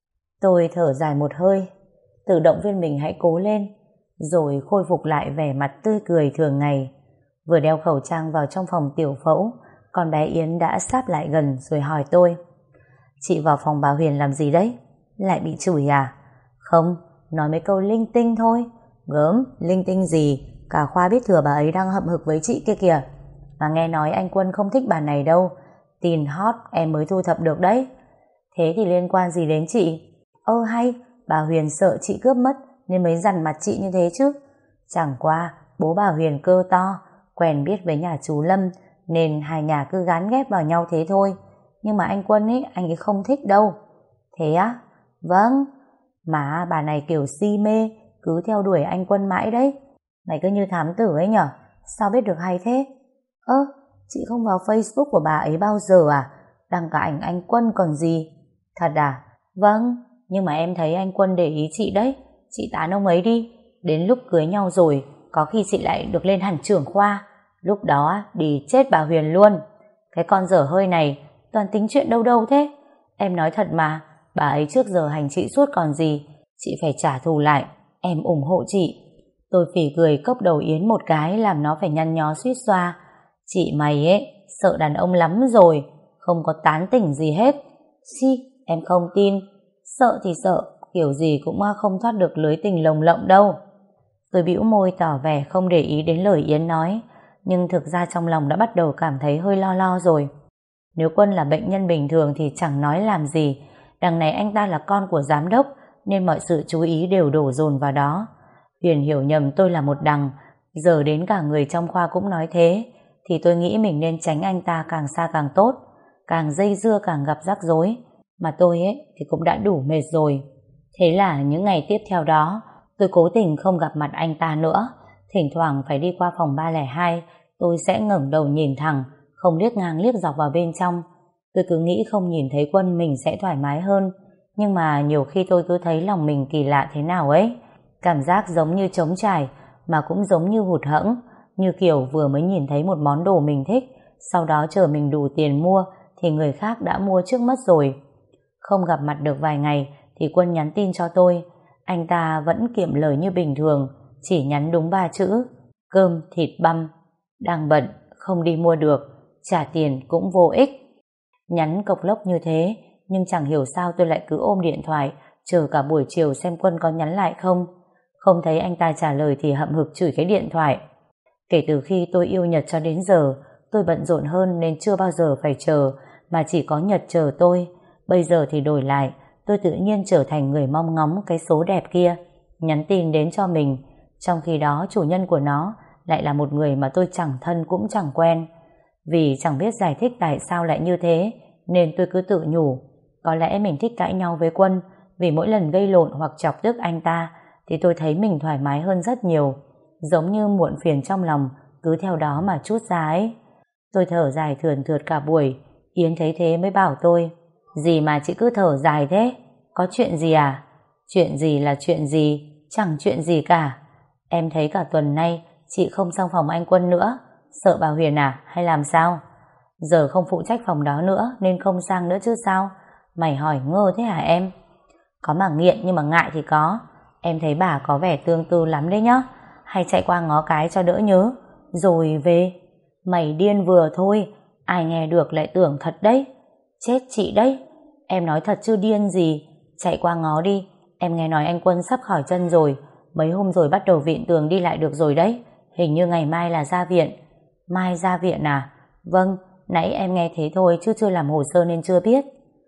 Tôi thở dài một hơi, tự động viên mình hãy cố lên, rồi khôi phục lại vẻ mặt tươi cười thường ngày. Vừa đeo khẩu trang vào trong phòng tiểu phẫu, con bé Yến đã sáp lại gần rồi hỏi tôi: Chị vào phòng bà Huyền làm gì đấy? Lại bị chửi à? Không, nói mấy câu linh tinh thôi. Gớm, linh tinh gì, cả khoa biết thừa bà ấy đang hậm hực với chị kia kìa. Mà nghe nói anh Quân không thích bà này đâu, tin hot em mới thu thập được đấy. Thế thì liên quan gì đến chị? Ơ hay, bà Huyền sợ chị cướp mất nên mới dằn mặt chị như thế chứ. Chẳng qua bố bà Huyền cơ to, quen biết với nhà chú Lâm nên hai nhà cứ gán ghép vào nhau thế thôi. Nhưng mà anh Quân ấy, anh ấy không thích đâu. Thế á? Vâng. Mà bà này kiểu si mê, cứ theo đuổi anh Quân mãi đấy. Mày cứ như thám tử ấy nhở? Sao biết được hay thế? Ơ, chị không vào Facebook của bà ấy bao giờ à? Đăng cả ảnh anh Quân còn gì. Thật à? Vâng, nhưng mà em thấy anh Quân để ý chị đấy. Chị tán ông ấy đi. Đến lúc cưới nhau rồi, có khi chị lại được lên hẳn trưởng khoa. Lúc đó đi chết bà Huyền luôn. Cái con dở hơi này toàn tính chuyện đâu đâu thế. Em nói thật mà, bà ấy trước giờ hành chị suốt còn gì. Chị phải trả thù lại. Em ủng hộ chị. Tôi phỉ cười cốc đầu Yến một cái làm nó phải nhăn nhó suýt xoa. Chị mày ấy sợ đàn ông lắm rồi, không có tán tỉnh gì hết. Xì, em không tin. Sợ thì sợ, kiểu gì cũng không thoát được lưới tình lồng lộng đâu. Tôi bĩu môi tỏ vẻ không để ý đến lời Yến nói, nhưng thực ra trong lòng đã bắt đầu cảm thấy hơi lo lo rồi. Nếu Quân là bệnh nhân bình thường thì chẳng nói làm gì. Đằng này anh ta là con của giám đốc nên mọi sự chú ý đều đổ dồn vào đó. Huyền hiểu nhầm tôi là một đằng, giờ đến cả người trong khoa cũng nói thế, thì tôi nghĩ mình nên tránh anh ta càng xa càng tốt. Càng dây dưa càng gặp rắc rối. Mà tôi ấy thì cũng đã đủ mệt rồi. Thế là những ngày tiếp theo đó tôi cố tình không gặp mặt anh ta nữa. Thỉnh thoảng phải đi qua phòng ba không hai, tôi sẽ ngẩng đầu nhìn thẳng, không liếc ngang liếc dọc vào bên trong. Tôi cứ nghĩ không nhìn thấy Quân mình sẽ thoải mái hơn. Nhưng mà nhiều khi tôi cứ thấy lòng mình kỳ lạ thế nào ấy. Cảm giác giống như trống trải, mà cũng giống như hụt hẫng, như kiểu vừa mới nhìn thấy một món đồ mình thích, sau đó chờ mình đủ tiền mua thì người khác đã mua trước mất rồi. Không gặp mặt được vài ngày thì Quân nhắn tin cho tôi. Anh ta vẫn kiệm lời như bình thường, chỉ nhắn đúng ba chữ: cơm thịt băm. Đang bận, không đi mua được, trả tiền cũng vô ích. Nhắn cộc lốc như thế, nhưng chẳng hiểu sao tôi lại cứ ôm điện thoại, chờ cả buổi chiều xem Quân có nhắn lại không. Không thấy anh ta trả lời thì hậm hực chửi cái điện thoại. Kể từ khi tôi yêu Nhật cho đến giờ, tôi bận rộn hơn nên chưa bao giờ phải chờ, mà chỉ có Nhật chờ tôi. Bây giờ thì đổi lại, tôi tự nhiên trở thành người mong ngóng cái số đẹp kia nhắn tin đến cho mình, trong khi đó chủ nhân của nó lại là một người mà tôi chẳng thân cũng chẳng quen. Vì chẳng biết giải thích tại sao lại như thế, nên tôi cứ tự nhủ, có lẽ mình thích cãi nhau với Quân, vì mỗi lần gây lộn hoặc chọc tức anh ta thì tôi thấy mình thoải mái hơn rất nhiều, giống như muộn phiền trong lòng cứ theo đó mà trút ra ấy. Tôi thở dài thườn thượt cả buổi. Yến thấy thế mới bảo tôi, gì mà chị cứ thở dài thế, có chuyện gì à? Chuyện gì là chuyện gì? Chẳng chuyện gì cả. Em thấy cả tuần nay chị không sang phòng anh Quân nữa, sợ bà Huyền à hay làm sao? Giờ không phụ trách phòng đó nữa nên không sang nữa chứ sao? Mày hỏi ngơ thế hả em? Có mà nghiện nhưng mà ngại thì có. Em thấy bà có vẻ tương tư lắm đấy nhá, hay chạy qua ngó cái cho đỡ nhớ rồi về. Mày điên vừa thôi, ai nghe được lại tưởng thật đấy. Chết chị đấy, em nói thật chứ điên gì. Chạy qua ngó đi, em nghe nói anh Quân sắp khỏi chân rồi, mấy hôm rồi bắt đầu vịn tường đi lại được rồi đấy. Hình như ngày mai là ra viện. Mai ra viện à? Vâng, nãy em nghe thế thôi chứ chưa làm hồ sơ nên chưa biết.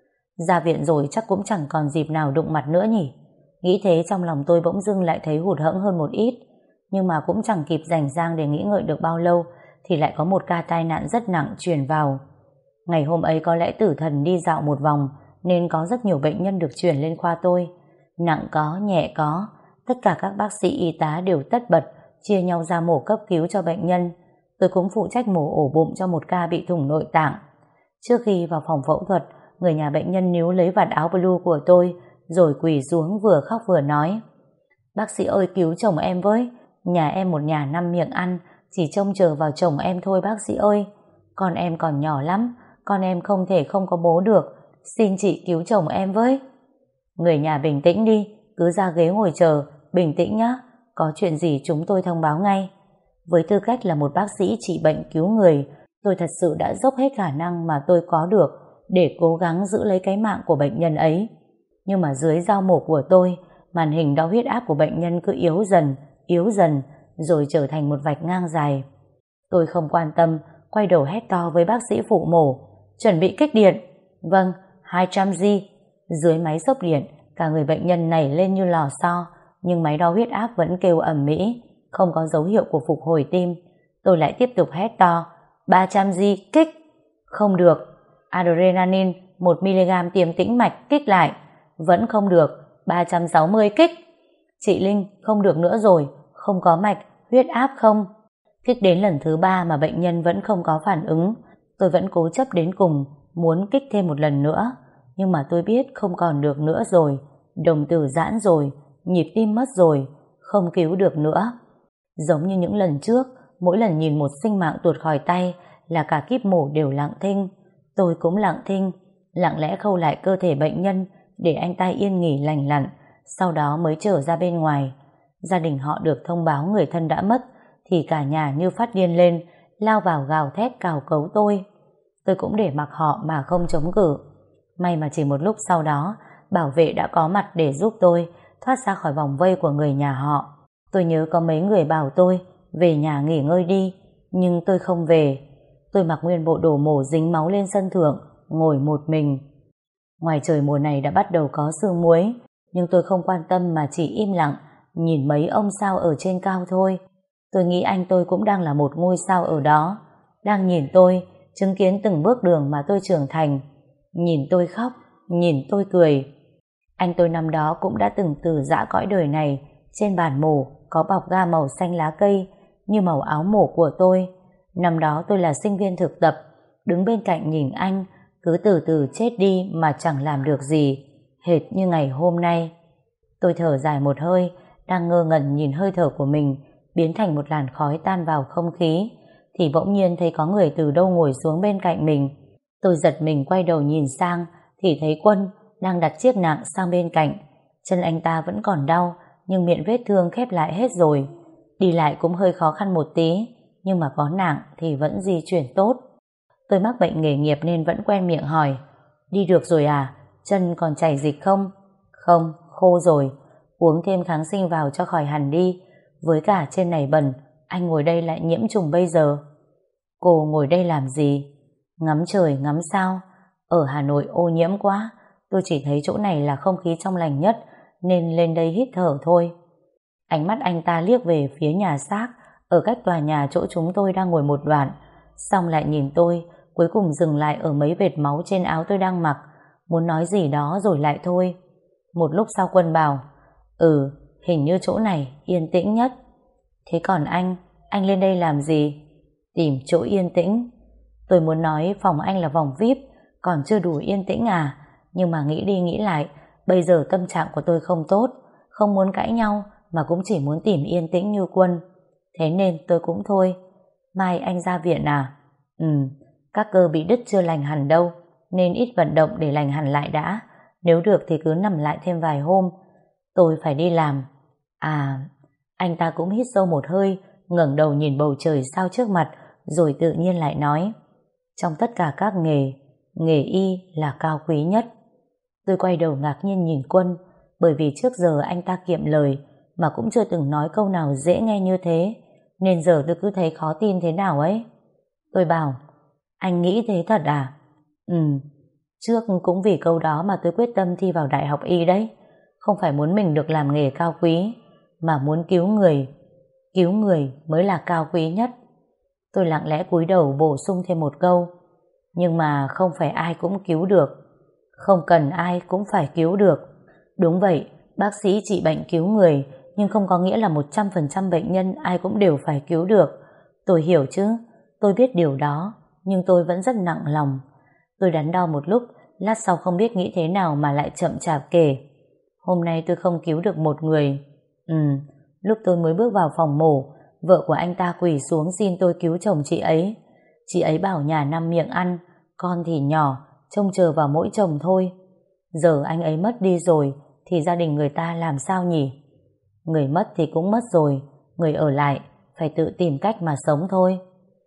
Ra viện rồi chắc cũng chẳng còn dịp nào đụng mặt nữa nhỉ. Nghĩ thế trong lòng tôi bỗng dưng lại thấy hụt hẫng hơn một ít, nhưng mà cũng chẳng kịp rảnh rang để nghĩ ngợi được bao lâu thì lại có một ca tai nạn rất nặng truyền vào. Ngày hôm ấy có lẽ tử thần đi dạo một vòng nên có rất nhiều bệnh nhân được chuyển lên khoa tôi. Nặng có, nhẹ có, tất cả các bác sĩ y tá đều tất bật chia nhau ra mổ cấp cứu cho bệnh nhân. Tôi cũng phụ trách mổ ổ bụng cho một ca bị thủng nội tạng. Trước khi vào phòng phẫu thuật, người nhà bệnh nhân níu lấy vạt áo blue của tôi rồi quỳ xuống vừa khóc vừa nói, bác sĩ ơi cứu chồng em với, nhà em một nhà năm miệng ăn, chỉ trông chờ vào chồng em thôi bác sĩ ơi. Con em còn nhỏ lắm, con em không thể không có bố được, xin chị cứu chồng em với. Người nhà bình tĩnh đi, cứ ra ghế ngồi chờ, bình tĩnh nhá, có chuyện gì chúng tôi thông báo ngay. Với tư cách là một bác sĩ trị bệnh cứu người, tôi thật sự đã dốc hết khả năng mà tôi có được để cố gắng giữ lấy cái mạng của bệnh nhân ấy. Nhưng mà dưới dao mổ của tôi, màn hình đo huyết áp của bệnh nhân cứ yếu dần, yếu dần, rồi trở thành một vạch ngang dài. Tôi không quan tâm, quay đầu hét to với bác sĩ phụ mổ, chuẩn bị kích điện. Vâng, hai trăm G. Dưới máy xốc điện, cả người bệnh nhân nảy lên như lò xo, nhưng máy đo huyết áp vẫn kêu ầm ĩ, không có dấu hiệu của phục hồi tim. Tôi lại tiếp tục hét to, ba trăm G kích. Không được. Adrenaline một mi-li-gam tiềm tĩnh mạch kích lại. Vẫn không được. Ba trăm sáu mươi kích. Chị Linh, không được nữa rồi, không có mạch, huyết áp không. Kích đến lần thứ ba mà bệnh nhân vẫn không có phản ứng. Tôi vẫn cố chấp đến cùng, muốn kích thêm một lần nữa, nhưng mà tôi biết không còn được nữa rồi, đồng tử giãn rồi, nhịp tim mất rồi, không cứu được nữa. Giống như những lần trước, mỗi lần nhìn một sinh mạng tuột khỏi tay là cả kíp mổ đều lặng thinh. Tôi cũng lặng thinh, lặng lẽ khâu lại cơ thể bệnh nhân để anh ta yên nghỉ lành lặn, sau đó mới trở ra bên ngoài. Gia đình họ được thông báo người thân đã mất thì cả nhà như phát điên lên, lao vào gào thét cào cấu tôi. Tôi cũng để mặc họ mà không chống cự. May mà chỉ một lúc sau đó, bảo vệ đã có mặt để giúp tôi thoát ra khỏi vòng vây của người nhà họ. Tôi nhớ có mấy người bảo tôi về nhà nghỉ ngơi đi, nhưng tôi không về. Tôi mặc nguyên bộ đồ mổ dính máu lên sân thượng, ngồi một mình. Ngoài trời mùa này đã bắt đầu có sương muối, nhưng tôi không quan tâm mà chỉ im lặng, nhìn mấy ông sao ở trên cao thôi. Tôi nghĩ anh tôi cũng đang là một ngôi sao ở đó, đang nhìn tôi, chứng kiến từng bước đường mà tôi trưởng thành, nhìn tôi khóc, nhìn tôi cười. Anh tôi năm đó cũng đã từng từ giã cõi đời này. Trên bàn mổ có bọc ga màu xanh lá cây như màu áo mổ của tôi. Năm đó tôi là sinh viên thực tập, đứng bên cạnh nhìn anh cứ từ từ chết đi mà chẳng làm được gì, hệt như ngày hôm nay. Tôi thở dài một hơi, đang ngơ ngẩn nhìn hơi thở của mình biến thành một làn khói tan vào không khí, thì bỗng nhiên thấy có người từ đâu ngồi xuống bên cạnh mình. Tôi giật mình quay đầu nhìn sang thì thấy Quân đang đặt chiếc nạng sang bên cạnh. Chân anh ta vẫn còn đau, nhưng miệng vết thương khép lại hết rồi. Đi lại cũng hơi khó khăn một tí, nhưng mà có nạng thì vẫn di chuyển tốt. Tôi mắc bệnh nghề nghiệp nên vẫn quen miệng hỏi, đi được rồi à? Chân còn chảy dịch không? Không, khô rồi. Uống thêm kháng sinh vào cho khỏi hẳn đi. Với cả trên này bẩn, anh ngồi đây lại nhiễm trùng bây giờ. Cô ngồi đây làm gì? Ngắm trời ngắm sao. Ở Hà Nội ô nhiễm quá. Tôi chỉ thấy chỗ này là không khí trong lành nhất, nên lên đây hít thở thôi. Ánh mắt anh ta liếc về phía nhà xác ở cách tòa nhà chỗ chúng tôi đang ngồi một đoạn, xong lại nhìn tôi, cuối cùng dừng lại ở mấy vệt máu trên áo tôi đang mặc, muốn nói gì đó rồi lại thôi. Một lúc sau Quân bảo, ừ, hình như chỗ này yên tĩnh nhất. Thế còn anh, anh lên đây làm gì? Tìm chỗ yên tĩnh. Tôi muốn nói phòng anh là phòng vi ai pi, còn chưa đủ yên tĩnh à? Nhưng mà nghĩ đi nghĩ lại, bây giờ tâm trạng của tôi không tốt, không muốn cãi nhau mà cũng chỉ muốn tìm yên tĩnh như Quân. Thế nên tôi cũng thôi. Mai anh ra viện à? Ừ, các cơ bị đứt chưa lành hẳn đâu, nên ít vận động để lành hẳn lại đã. Nếu được thì cứ nằm lại thêm vài hôm. Tôi phải đi làm. À, anh ta cũng hít sâu một hơi, ngẩng đầu nhìn bầu trời sao trước mặt, rồi tự nhiên lại nói, trong tất cả các nghề, nghề y là cao quý nhất. Tôi quay đầu ngạc nhiên nhìn Quân, bởi vì trước giờ anh ta kiệm lời, mà cũng chưa từng nói câu nào dễ nghe như thế, nên giờ tôi cứ thấy khó tin thế nào ấy. Tôi bảo, anh nghĩ thế thật à? Ừ, trước cũng vì câu đó mà tôi quyết tâm thi vào đại học y đấy. Không phải muốn mình được làm nghề cao quý, mà muốn cứu người. Cứu người mới là cao quý nhất. Tôi lặng lẽ cúi đầu bổ sung thêm một câu, nhưng mà không phải ai cũng cứu được. Không cần ai cũng phải cứu được. Đúng vậy, bác sĩ trị bệnh cứu người, nhưng không có nghĩa là một trăm phần trăm bệnh nhân ai cũng đều phải cứu được. Tôi hiểu chứ, tôi biết điều đó, nhưng tôi vẫn rất nặng lòng. Tôi đắn đo một lúc, lát sau không biết nghĩ thế nào mà lại chậm chạp kể. Hôm nay tôi không cứu được một người. Ừ, lúc tôi mới bước vào phòng mổ, vợ của anh ta quỳ xuống xin tôi cứu chồng chị ấy. Chị ấy bảo nhà năm miệng ăn, con thì nhỏ, trông chờ vào mỗi chồng thôi. Giờ anh ấy mất đi rồi, thì gia đình người ta làm sao nhỉ? Người mất thì cũng mất rồi, người ở lại phải tự tìm cách mà sống thôi.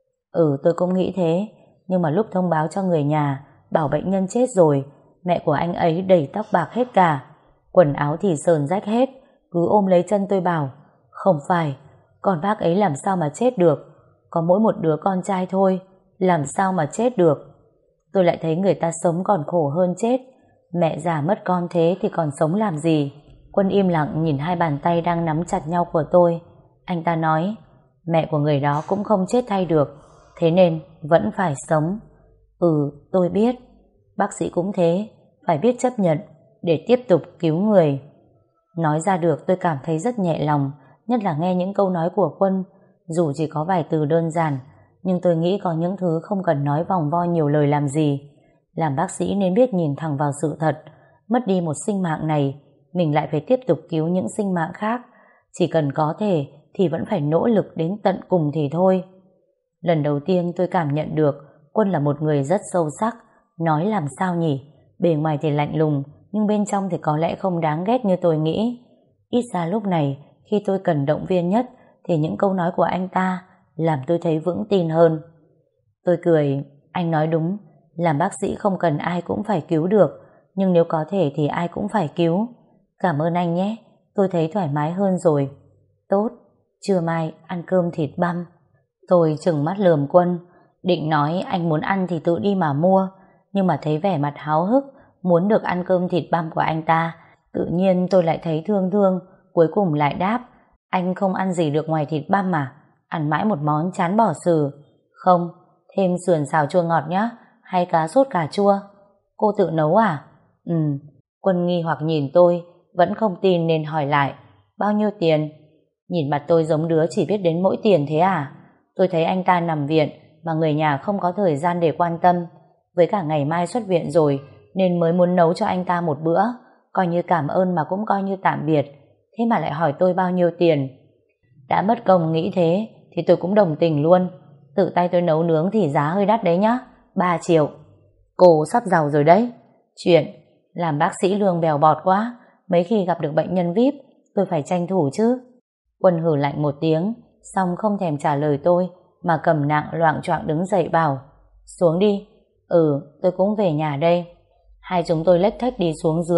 Ừ, tôi cũng nghĩ thế, nhưng mà lúc thông báo cho người nhà bảo bệnh nhân chết rồi, mẹ của anh ấy đầy tóc bạc hết cả, quần áo thì sờn rách hết, cứ ôm lấy chân tôi bảo, không phải, con bác ấy làm sao mà chết được, có mỗi một đứa con trai thôi, làm sao mà chết được. Tôi lại thấy người ta sống còn khổ hơn chết, mẹ già mất con thế thì còn sống làm gì. Quân im lặng nhìn hai bàn tay đang nắm chặt nhau của tôi. Anh ta nói, mẹ của người đó cũng không chết thay được, thế nên vẫn phải sống. Ừ, tôi biết, bác sĩ cũng thế, phải biết chấp nhận để tiếp tục cứu người. Nói ra được tôi cảm thấy rất nhẹ lòng, nhất là nghe những câu nói của Quân. Dù chỉ có vài từ đơn giản, nhưng tôi nghĩ có những thứ không cần nói vòng vo nhiều lời làm gì. Làm bác sĩ nên biết nhìn thẳng vào sự thật. Mất đi một sinh mạng này, mình lại phải tiếp tục cứu những sinh mạng khác. Chỉ cần có thể thì vẫn phải nỗ lực đến tận cùng thì thôi. Lần đầu tiên tôi cảm nhận được Quân là một người rất sâu sắc. Nói làm sao nhỉ? Bề ngoài thì lạnh lùng, nhưng bên trong thì có lẽ không đáng ghét như tôi nghĩ. Ít ra lúc này, khi tôi cần động viên nhất, thì những câu nói của anh ta làm tôi thấy vững tin hơn. Tôi cười, anh nói đúng, làm bác sĩ không cần ai cũng phải cứu được, nhưng nếu có thể thì ai cũng phải cứu. Cảm ơn anh nhé, tôi thấy thoải mái hơn rồi. Tốt, trưa mai ăn cơm thịt băm. Tôi trừng mắt lườm Quân, định nói anh muốn ăn thì tự đi mà mua, nhưng mà thấy vẻ mặt háo hức muốn được ăn cơm thịt băm của anh ta, tự nhiên tôi lại thấy thương thương, cuối cùng lại đáp, anh không ăn gì được ngoài thịt băm mà, ăn mãi một món chán bỏ xừ. Không, thêm sườn xào chua ngọt nhá, hay cá sốt cà chua. Cô tự nấu à? Ừ. Quân nghi hoặc nhìn tôi, vẫn không tin nên hỏi lại, bao nhiêu tiền? Nhìn mặt tôi giống đứa chỉ biết đến mỗi tiền thế à? Tôi thấy anh ta nằm viện mà người nhà không có thời gian để quan tâm, với cả ngày mai xuất viện rồi nên mới muốn nấu cho anh ta một bữa, coi như cảm ơn mà cũng coi như tạm biệt. Thế mà lại hỏi tôi bao nhiêu tiền. Đã mất công nghĩ thế thì tôi cũng đồng tình luôn. Tự tay tôi nấu nướng thì giá hơi đắt đấy nhá, ba triệu. Cô sắp giàu rồi đấy. Chuyện làm bác sĩ lương bèo bọt quá, mấy khi gặp được bệnh nhân vi ai pi tôi phải tranh thủ chứ. Quân hử lạnh một tiếng, xong không thèm trả lời tôi mà cầm nặng loạng choạng đứng dậy bảo, xuống đi. Ừ, tôi cũng về nhà đây. Hai chúng tôi lếch thếch đi xuống dưới,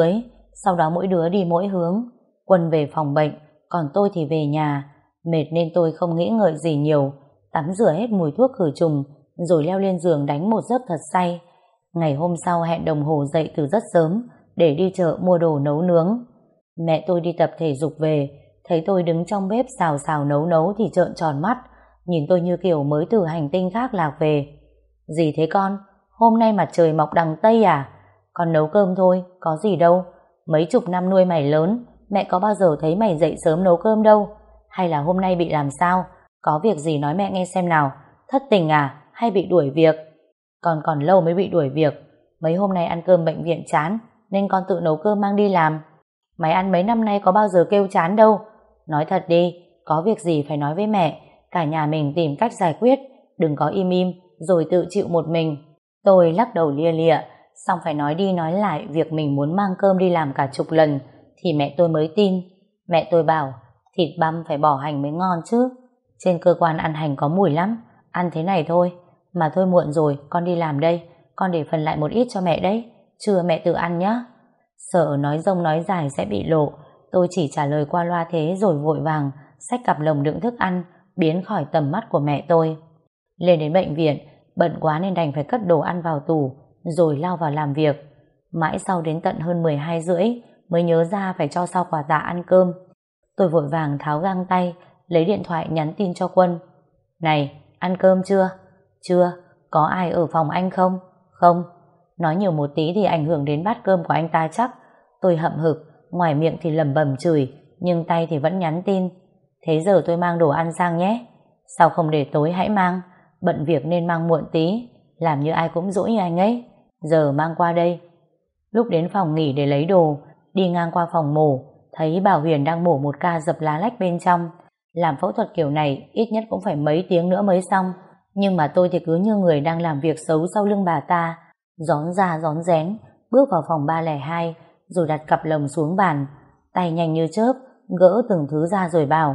sau đó mỗi đứa đi mỗi hướng. Quân về phòng bệnh, còn tôi thì về nhà. Mệt nên tôi không nghĩ ngợi gì nhiều, tắm rửa hết mùi thuốc khử trùng, rồi leo lên giường đánh một giấc thật say. Ngày hôm sau hẹn đồng hồ dậy từ rất sớm để đi chợ mua đồ nấu nướng. Mẹ tôi đi tập thể dục về, thấy tôi đứng trong bếp xào xào nấu nấu thì trợn tròn mắt, nhìn tôi như kiểu mới từ hành tinh khác lạc về. Gì thế con? Hôm nay mặt trời mọc đằng Tây à? Con nấu cơm thôi, có gì đâu. Mấy chục năm nuôi mày lớn, mẹ có bao giờ thấy mày dậy sớm nấu cơm đâu. Hay là hôm nay bị làm sao? Có việc gì nói mẹ nghe xem nào. Thất tình à? Hay bị đuổi việc? Con còn lâu mới bị đuổi việc. Mấy hôm nay ăn cơm bệnh viện chán, nên con tự nấu cơm mang đi làm. Mày ăn mấy năm nay có bao giờ kêu chán đâu. Nói thật đi, có việc gì phải nói với mẹ. Cả nhà mình tìm cách giải quyết, đừng có im im rồi tự chịu một mình. Tôi lắc đầu lia lịa, xong phải nói đi nói lại việc mình muốn mang cơm đi làm cả chục lần thì mẹ tôi mới tin. Mẹ tôi bảo thịt băm phải bỏ hành mới ngon chứ. Trên cơ quan ăn hành có mùi lắm, ăn thế này thôi. Mà thôi muộn rồi, con đi làm đây, con để phần lại một ít cho mẹ đấy, trưa mẹ tự ăn nhé. Sợ nói dông nói dài sẽ bị lộ, tôi chỉ trả lời qua loa thế rồi vội vàng xách cặp lồng đựng thức ăn biến khỏi tầm mắt của mẹ tôi. Lên đến bệnh viện, bận quá nên đành phải cất đồ ăn vào tủ rồi lao vào làm việc. Mãi sau đến tận hơn mười hai rưỡi mới nhớ ra phải cho Sao quà tạ ăn cơm. Tôi vội vàng tháo găng tay, lấy điện thoại nhắn tin cho Quân. Này, ăn cơm chưa? Chưa. Có ai ở phòng anh không? Không. Nói nhiều một tí thì ảnh hưởng đến bát cơm của anh ta chắc. Tôi hậm hực, ngoài miệng thì lẩm bẩm chửi, nhưng tay thì vẫn nhắn tin. Thế giờ tôi mang đồ ăn sang nhé. Sao không để tối hãy mang? Bận việc nên mang muộn tí, làm như ai cũng dỗi như anh ấy. Giờ mang qua đây. Lúc đến phòng nghỉ để lấy đồ, đi ngang qua phòng mổ, thấy Bảo Huyền đang mổ một ca dập lá lách bên trong. Làm phẫu thuật kiểu này ít nhất cũng phải mấy tiếng nữa mới xong, nhưng mà tôi thì cứ như người đang làm việc xấu sau lưng bà ta, rón ra rón rén bước vào phòng ba không hai rồi đặt cặp lồng xuống bàn, tay nhanh như chớp gỡ từng thứ ra rồi bảo: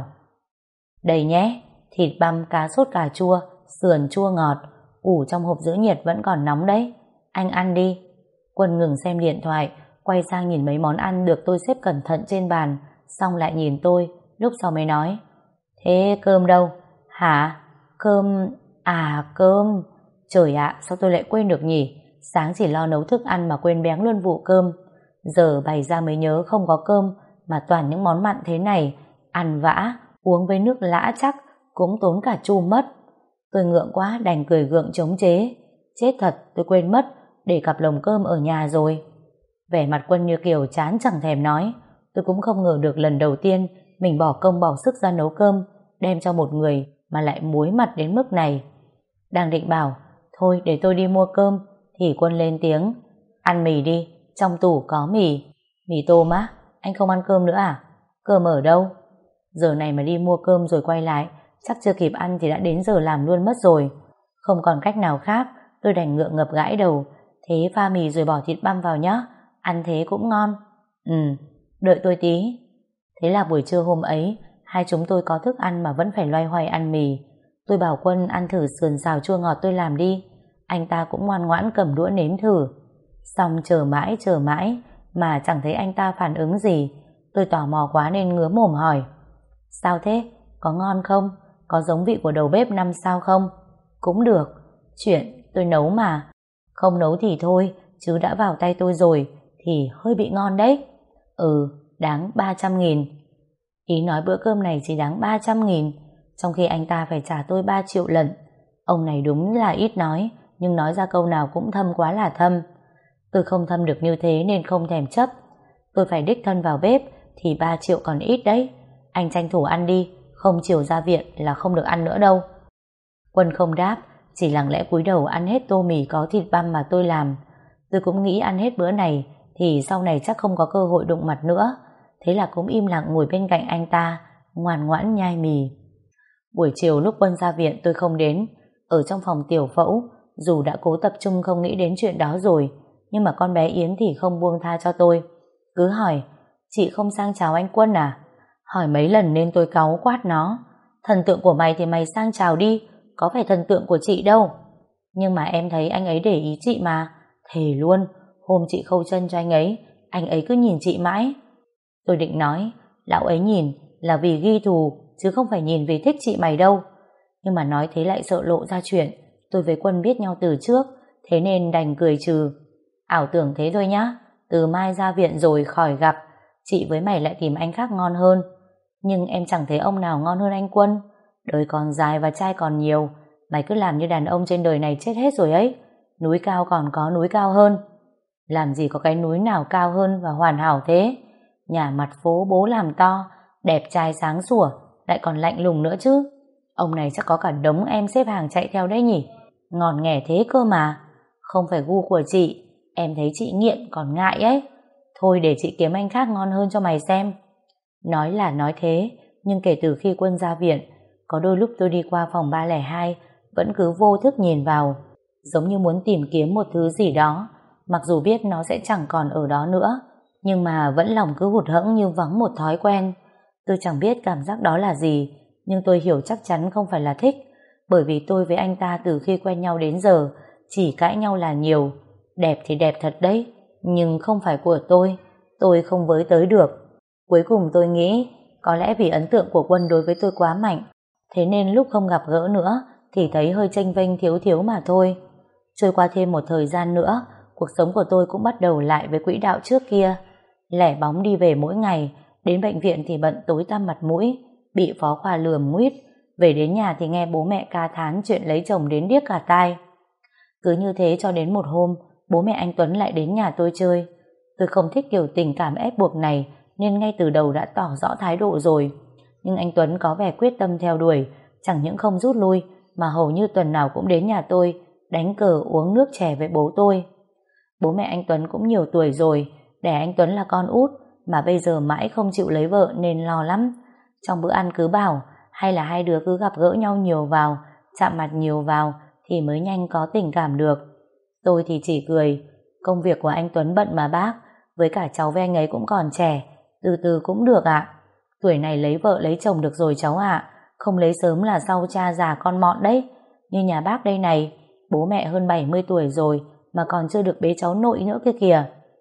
đây nhé, thịt băm cá sốt cà chua, sườn chua ngọt, ủ trong hộp giữ nhiệt vẫn còn nóng đấy, anh ăn đi. Quân ngừng xem điện thoại, quay sang nhìn mấy món ăn được tôi xếp cẩn thận trên bàn, xong lại nhìn tôi, lúc sau mới nói: thế cơm đâu? Hả? Cơm... À cơm... Trời ạ, sao tôi lại quên được nhỉ? Sáng chỉ lo nấu thức ăn mà quên béng luôn vụ cơm. Giờ bày ra mới nhớ không có cơm, mà toàn những món mặn thế này, ăn vã, uống với nước lã chắc cũng tốn cả chu mất. Tôi ngượng quá đành cười gượng chống chế. Chết thật, tôi quên mất để cặp lồng cơm ở nhà rồi. Vẻ mặt Quân như kiểu chán chẳng thèm nói. Tôi cũng không ngờ được lần đầu tiên mình bỏ công bỏ sức ra nấu cơm, đem cho một người mà lại muối mặt đến mức này. Đang định bảo thôi để tôi đi mua cơm thì Quân lên tiếng: ăn mì đi, trong tủ có mì. Mì tôm á? Anh không ăn cơm nữa à? Cơm ở đâu? Giờ này mà đi mua cơm rồi quay lại, chắc chưa kịp ăn thì đã đến giờ làm luôn mất rồi. Không còn cách nào khác, tôi đành ngượng ngập gãi đầu. Thế pha mì rồi bỏ thịt băm vào nhé, ăn thế cũng ngon. Ừ, đợi tôi tí. Thế là buổi trưa hôm ấy, hai chúng tôi có thức ăn mà vẫn phải loay hoay ăn mì. Tôi bảo Quân ăn thử sườn xào chua ngọt tôi làm đi. Anh ta cũng ngoan ngoãn cầm đũa nếm thử. Xong chờ mãi chờ mãi mà chẳng thấy anh ta phản ứng gì. Tôi tò mò quá nên ngứa mồm hỏi: sao thế? Có ngon không? Có giống vị của đầu bếp năm sao không? Cũng được. Chuyện tôi nấu mà. Không nấu thì thôi, chứ đã vào tay tôi rồi thì hơi bị ngon đấy. Ừ, đáng ba trăm nghìn. Ý nói bữa cơm này chỉ đáng ba trăm nghìn, trong khi anh ta phải trả tôi ba triệu lận. Ông này đúng là ít nói, nhưng nói ra câu nào cũng thâm quá là thâm. Tôi không thâm được như thế nên không thèm chấp. Tôi phải đích thân vào bếp thì ba triệu còn ít đấy. Anh tranh thủ ăn đi, không chiều ra viện là không được ăn nữa đâu. Quân không đáp, chỉ lặng lẽ cúi đầu ăn hết tô mì có thịt băm mà tôi làm. Tôi cũng nghĩ ăn hết bữa này thì sau này chắc không có cơ hội đụng mặt nữa. Thế là cũng im lặng ngồi bên cạnh anh ta, ngoan ngoãn nhai mì. Buổi chiều lúc Quân ra viện tôi không đến. Ở trong phòng tiểu phẫu, dù đã cố tập trung không nghĩ đến chuyện đó rồi, nhưng mà con bé Yến thì không buông tha cho tôi. Cứ hỏi: chị không sang chào anh Quân à? Hỏi mấy lần nên tôi cáu quát nó: thần tượng của mày thì mày sang chào đi, có phải thần tượng của chị đâu. Nhưng mà em thấy anh ấy để ý chị mà. Thề luôn, hôm chị khâu chân cho anh ấy, anh ấy cứ nhìn chị mãi. Tôi định nói, lão ấy nhìn là vì ghi thù, chứ không phải nhìn vì thích chị mày đâu. Nhưng mà nói thế lại sợ lộ ra chuyện tôi với Quân biết nhau từ trước, thế nên đành cười trừ. Ảo tưởng thế thôi nhá, từ mai ra viện rồi khỏi gặp, chị với mày lại tìm anh khác ngon hơn. Nhưng em chẳng thấy ông nào ngon hơn anh Quân. Đời còn dài và trai còn nhiều, mày cứ làm như đàn ông trên đời này chết hết rồi ấy. Núi cao còn có núi cao hơn. Làm gì có cái núi nào cao hơn và hoàn hảo thế. Nhà mặt phố bố làm to, đẹp trai sáng sủa, lại còn lạnh lùng nữa chứ. Ông này chắc có cả đống em xếp hàng chạy theo đấy nhỉ. Ngon nghẻ thế cơ mà. Không phải gu của chị, em thấy chị nghiện còn ngại ấy. Thôi để chị kiếm anh khác ngon hơn cho mày xem. Nói là nói thế, nhưng kể từ khi Quân ra viện, có đôi lúc tôi đi qua phòng ba không hai vẫn cứ vô thức nhìn vào, giống như muốn tìm kiếm một thứ gì đó, mặc dù biết nó sẽ chẳng còn ở đó nữa, nhưng mà vẫn lòng cứ hụt hẫng như vắng một thói quen. Tôi chẳng biết cảm giác đó là gì, nhưng tôi hiểu chắc chắn không phải là thích, bởi vì tôi với anh ta từ khi quen nhau đến giờ chỉ cãi nhau là nhiều. Đẹp thì đẹp thật đấy, nhưng không phải của tôi, tôi không với tới được. Cuối cùng tôi nghĩ có lẽ vì ấn tượng của Quân đối với tôi quá mạnh, thế nên lúc không gặp gỡ nữa thì thấy hơi chênh vênh thiếu thiếu mà thôi. Trôi qua thêm một thời gian nữa, cuộc sống của tôi cũng bắt đầu lại với quỹ đạo trước kia. Lẻ bóng đi về mỗi ngày, đến bệnh viện thì bận tối tăm mặt mũi, bị phó khoa lườm nguýt, về đến nhà thì nghe bố mẹ ca thán chuyện lấy chồng đến điếc cả tai. Cứ như thế cho đến một hôm, bố mẹ anh Tuấn lại đến nhà tôi chơi. Tôi không thích kiểu tình cảm ép buộc này, nên ngay từ đầu đã tỏ rõ thái độ rồi. Nhưng anh Tuấn có vẻ quyết tâm theo đuổi, chẳng những không rút lui, mà hầu như tuần nào cũng đến nhà tôi, đánh cờ uống nước chè với bố tôi. Bố mẹ anh Tuấn cũng nhiều tuổi rồi, đẻ anh Tuấn là con út, mà bây giờ mãi không chịu lấy vợ nên lo lắm. Trong bữa ăn cứ bảo, hay là hai đứa cứ gặp gỡ nhau nhiều vào, chạm mặt nhiều vào, thì mới nhanh có tình cảm được. Tôi thì chỉ cười, công việc của anh Tuấn bận mà bác, với cả cháu với anh ấy cũng còn trẻ, từ từ cũng được ạ. Tuổi này lấy vợ lấy chồng được rồi cháu ạ, không lấy sớm là sau cha già con mọn đấy. Như nhà bác đây này, bố mẹ hơn bảy mươi tuổi rồi mà còn chưa được bế cháu nội nữa kia kìa.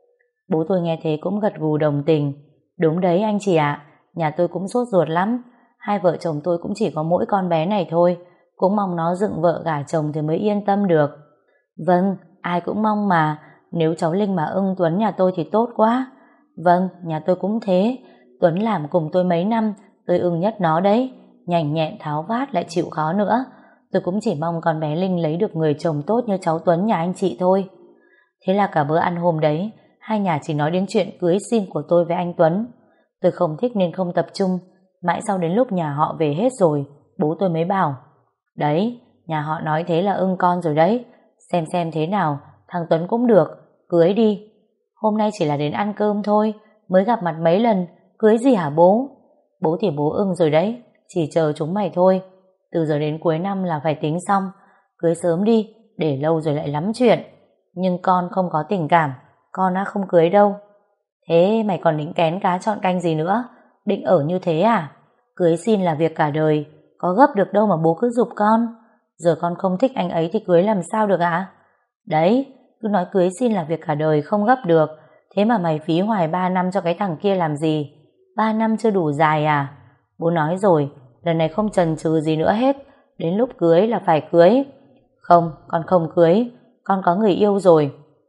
Bố tôi nghe thế cũng gật gù đồng tình. Đúng đấy anh chị ạ, nhà tôi cũng sốt ruột lắm. Hai vợ chồng tôi cũng chỉ có mỗi con bé này thôi, cũng mong nó dựng vợ gả chồng thì mới yên tâm được. Vâng, ai cũng mong mà, nếu cháu Linh mà ưng Tuấn nhà tôi thì tốt quá. Vâng, nhà tôi cũng thế, Tuấn làm cùng tôi mấy năm, tôi ưng nhất nó đấy, nhanh nhẹn tháo vát lại chịu khó nữa. Tôi cũng chỉ mong con bé Linh lấy được người chồng tốt như cháu Tuấn nhà anh chị thôi. Thế là cả bữa ăn hôm đấy, hai nhà chỉ nói đến chuyện cưới xin của tôi với anh Tuấn. Tôi không thích nên không tập trung, mãi sau đến lúc nhà họ về hết rồi, bố tôi mới bảo, đấy, nhà họ nói thế là ưng con rồi đấy, xem xem thế nào, thằng Tuấn cũng được, cưới đi. Hôm nay chỉ là đến ăn cơm thôi, mới gặp mặt mấy lần, cưới gì hả bố? Bố thì bố ưng rồi đấy, chỉ chờ chúng mày thôi. Từ giờ đến cuối năm là phải tính xong, cưới sớm đi, để lâu rồi lại lắm chuyện. Nhưng con không có tình cảm, con đã không cưới đâu. Thế mày còn định kén cá chọn canh gì nữa? Định ở như thế à? Cưới xin là việc cả đời, có gấp được đâu mà bố cứ giục con. Giờ con không thích anh ấy thì cưới làm sao được ạ? Đấy, cứ nói cưới xin là việc cả đời không gấp được. Thế mà mày phí hoài ba năm cho cái thằng kia làm gì? Ba năm chưa đủ dài à? Bố nói rồi, lần này không chần chừ gì nữa hết. Đến lúc cưới là phải cưới. Không, con không cưới. Con có người yêu rồi.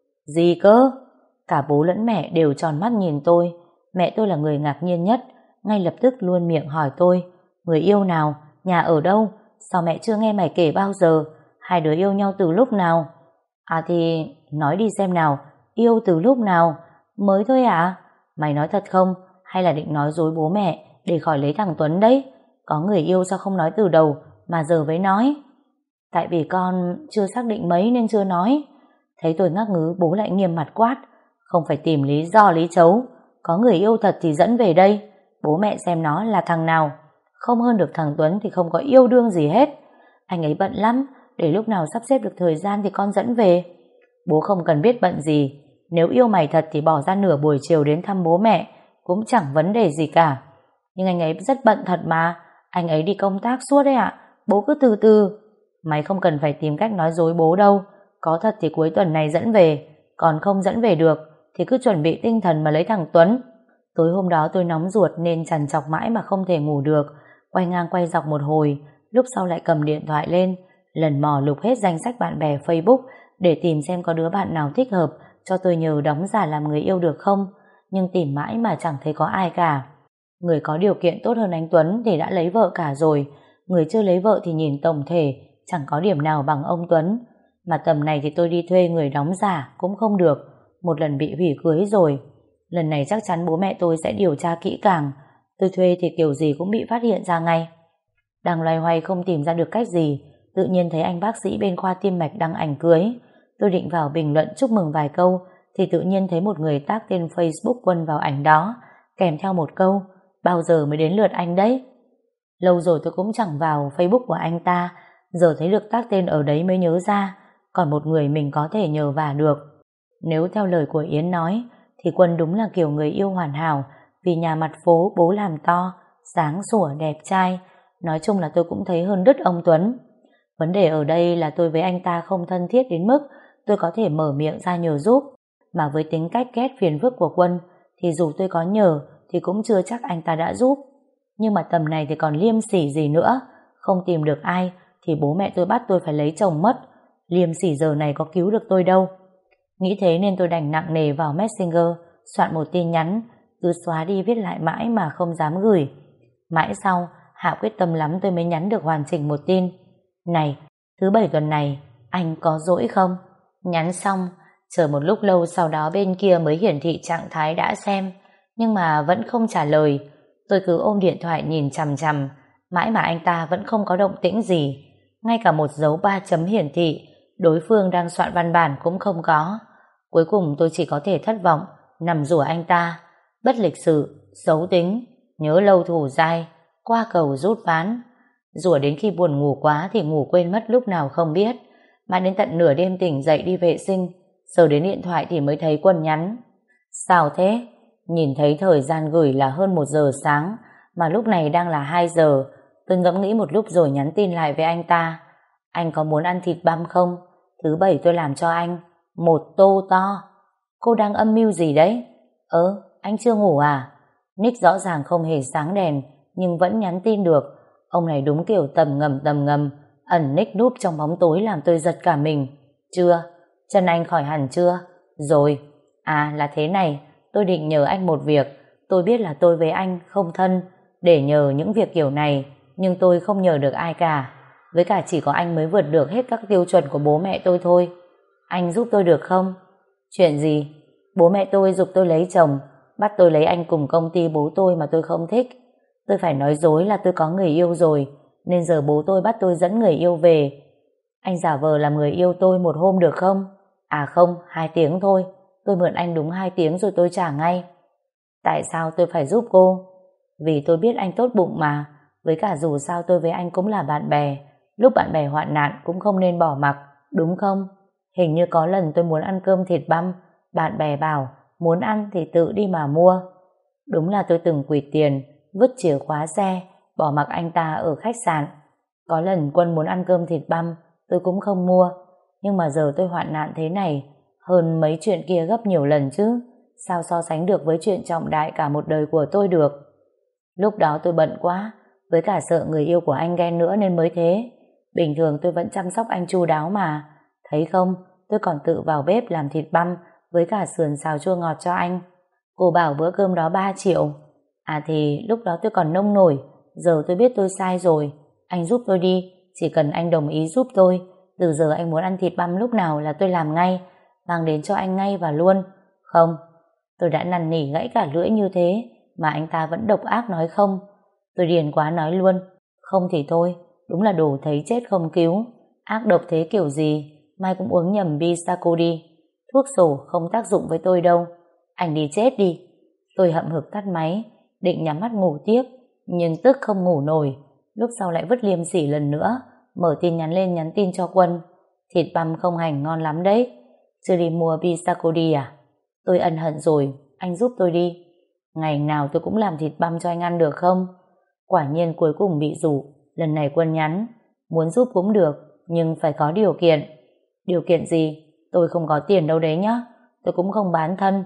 Gì cơ? Cả bố lẫn mẹ đều tròn mắt nhìn tôi. Mẹ tôi là người ngạc nhiên nhất, ngay lập tức luôn miệng hỏi tôi, người yêu nào? Nhà ở đâu? Sao mẹ chưa nghe mày kể bao giờ? Hai đứa yêu nhau từ lúc nào? À thì nói đi xem nào, yêu từ lúc nào? Mới thôi à? Mày nói thật không? Hay là định nói dối bố mẹ để khỏi lấy thằng Tuấn đấy? Có người yêu sao không nói từ đầu mà giờ mới nói? Tại vì con chưa xác định mấy nên chưa nói. Thấy tôi ngắc ngứ, bố lại nghiêm mặt quát, không phải tìm lý do lý chấu, có người yêu thật thì dẫn về đây, bố mẹ xem nó là thằng nào. Không hơn được thằng Tuấn thì không có yêu đương gì hết. Anh ấy bận lắm, để lúc nào sắp xếp được thời gian thì con dẫn về. Bố không cần biết bận gì, nếu yêu mày thật thì bỏ ra nửa buổi chiều đến thăm bố mẹ, cũng chẳng vấn đề gì cả. Nhưng anh ấy rất bận thật mà, anh ấy đi công tác suốt đấy ạ. Bố cứ từ từ. Mày không cần phải tìm cách nói dối bố đâu, có thật thì cuối tuần này dẫn về, còn không dẫn về được thì cứ chuẩn bị tinh thần mà lấy thằng Tuấn. Tối hôm đó tôi nóng ruột nên trằn trọc mãi mà không thể ngủ được, quay ngang quay dọc một hồi, lúc sau lại cầm điện thoại lên, lần mò lục hết danh sách bạn bè Facebook để tìm xem có đứa bạn nào thích hợp cho tôi nhờ đóng giả làm người yêu được không, nhưng tìm mãi mà chẳng thấy có ai cả. Người có điều kiện tốt hơn anh Tuấn thì đã lấy vợ cả rồi, người chưa lấy vợ thì nhìn tổng thể chẳng có điểm nào bằng ông Tuấn. Mà tầm này thì tôi đi thuê người đóng giả cũng không được, một lần bị hủy cưới rồi. Lần này chắc chắn bố mẹ tôi sẽ điều tra kỹ càng, tôi thuê thì kiểu gì cũng bị phát hiện ra ngay. Đang loay hoay không tìm ra được cách gì, tự nhiên thấy anh bác sĩ bên khoa tim mạch đăng ảnh cưới. Tôi định vào bình luận chúc mừng vài câu thì tự nhiên thấy một người tag tên Facebook Quân vào ảnh đó, kèm theo một câu: bao giờ mới đến lượt anh đấy. Lâu rồi tôi cũng chẳng vào Facebook của anh ta, giờ thấy được tag tên ở đấy mới nhớ ra còn một người mình có thể nhờ vả được. Nếu theo lời của Yến nói thì Quân đúng là kiểu người yêu hoàn hảo, vì nhà mặt phố, bố làm to, sáng sủa, đẹp trai. Nói chung là tôi cũng thấy hơn đứt ông Tuấn. Vấn đề ở đây là tôi với anh ta không thân thiết đến mức tôi có thể mở miệng ra nhờ giúp, mà với tính cách ghét phiền phức của Quân thì dù tôi có nhờ thì cũng chưa chắc anh ta đã giúp. Nhưng mà tầm này thì còn liêm sỉ gì nữa, không tìm được ai thì bố mẹ tôi bắt tôi phải lấy chồng mất. Liêm sỉ giờ này có cứu được tôi đâu. Nghĩ thế nên tôi đành nặng nề vào Messenger soạn một tin nhắn, cứ xóa đi viết lại mãi mà không dám gửi. Mãi sau Hạ quyết tâm lắm tôi mới nhắn được hoàn chỉnh một tin: này, thứ bảy tuần này anh có rỗi không? Nhắn xong, chờ một lúc lâu sau đó bên kia mới hiển thị trạng thái đã xem, nhưng mà vẫn không trả lời. Tôi cứ ôm điện thoại nhìn chằm chằm, mãi mà anh ta vẫn không có động tĩnh gì. Ngay cả một dấu ba chấm hiển thị đối phương đang soạn văn bản cũng không có. Cuối cùng tôi chỉ có thể thất vọng nằm rủa anh ta: bất lịch sự, xấu tính, nhớ lâu thủ dai, qua cầu rút ván. Rủa đến khi buồn ngủ quá thì ngủ quên mất lúc nào không biết, mà đến tận nửa đêm tỉnh dậy đi vệ sinh, sờ đến điện thoại thì mới thấy Quân nhắn. Sao thế? Nhìn thấy thời gian gửi là hơn một giờ sáng, mà lúc này đang là hai giờ. Tôi ngẫm nghĩ một lúc rồi nhắn tin lại với anh ta: anh có muốn ăn thịt băm không? Thứ bảy tôi làm cho anh một tô to. Cô đang âm mưu gì đấy? Ơ, anh chưa ngủ à? Nick rõ ràng không hề sáng đèn nhưng vẫn nhắn tin được. Ông này đúng kiểu tầm ngầm tầm ngầm, ẩn nick núp trong bóng tối làm tôi giật cả mình. Chưa? Chân anh khỏi hẳn chưa? Rồi. À là thế này, tôi định nhờ anh một việc. Tôi biết là tôi với anh không thân để nhờ những việc kiểu này, nhưng tôi không nhờ được ai cả. Với cả chỉ có anh mới vượt được hết các tiêu chuẩn của bố mẹ tôi thôi. Anh giúp tôi được không? Chuyện gì? Bố mẹ tôi giục tôi lấy chồng, bắt tôi lấy anh cùng công ty bố tôi mà tôi không thích. Tôi phải nói dối là tôi có người yêu rồi, nên giờ bố tôi bắt tôi dẫn người yêu về. Anh giả vờ làm người yêu tôi một hôm được không? À không, hai tiếng thôi. Tôi mượn anh đúng hai tiếng rồi tôi trả ngay. Tại sao tôi phải giúp cô? Vì tôi biết anh tốt bụng mà. Với cả dù sao tôi với anh cũng là bạn bè. Lúc bạn bè hoạn nạn cũng không nên bỏ mặc, đúng không? Hình như có lần tôi muốn ăn cơm thịt băm, bạn bè bảo muốn ăn thì tự đi mà mua. Đúng là tôi từng quỵt tiền, vứt chìa khóa xe, bỏ mặc anh ta ở khách sạn. Có lần Quân muốn ăn cơm thịt băm, tôi cũng không mua. Nhưng mà giờ tôi hoạn nạn thế này, hơn mấy chuyện kia gấp nhiều lần chứ. Sao so sánh được với chuyện trọng đại cả một đời của tôi được. Lúc đó tôi bận quá, với cả sợ người yêu của anh ghen nữa nên mới thế. Bình thường tôi vẫn chăm sóc anh chu đáo mà. Thấy không, tôi còn tự vào bếp làm thịt băm với cả sườn xào chua ngọt cho anh. Cô bảo bữa cơm đó ba triệu. À thì lúc đó tôi còn nông nổi, giờ tôi biết tôi sai rồi. Anh giúp tôi đi, chỉ cần anh đồng ý giúp tôi. Từ giờ anh muốn ăn thịt băm lúc nào là tôi làm ngay, mang đến cho anh ngay và luôn. Không, tôi đã năn nỉ gãy cả lưỡi như thế mà anh ta vẫn độc ác nói không. Tôi điền quá nói luôn, không thì thôi, đúng là đồ thấy chết không cứu. Ác độc thế kiểu gì, mai cũng uống nhầm Bisaco đi. Thuốc sổ không tác dụng với tôi đâu. Anh đi chết đi. Tôi hậm hực tắt máy, định nhắm mắt ngủ tiếp, nhưng tức không ngủ nổi. Lúc sau lại vứt liêm sỉ lần nữa, mở tin nhắn lên nhắn tin cho Quân. Thịt băm không hành ngon lắm đấy. Chưa đi mua Bisaco đi à? Tôi ân hận rồi, anh giúp tôi đi. Ngày nào tôi cũng làm thịt băm cho anh ăn được không? Quả nhiên cuối cùng bị rủ. Lần này Quân nhắn, muốn giúp cũng được, nhưng phải có điều kiện. Điều kiện gì? Tôi không có tiền đâu đấy nhá. Tôi cũng không bán thân.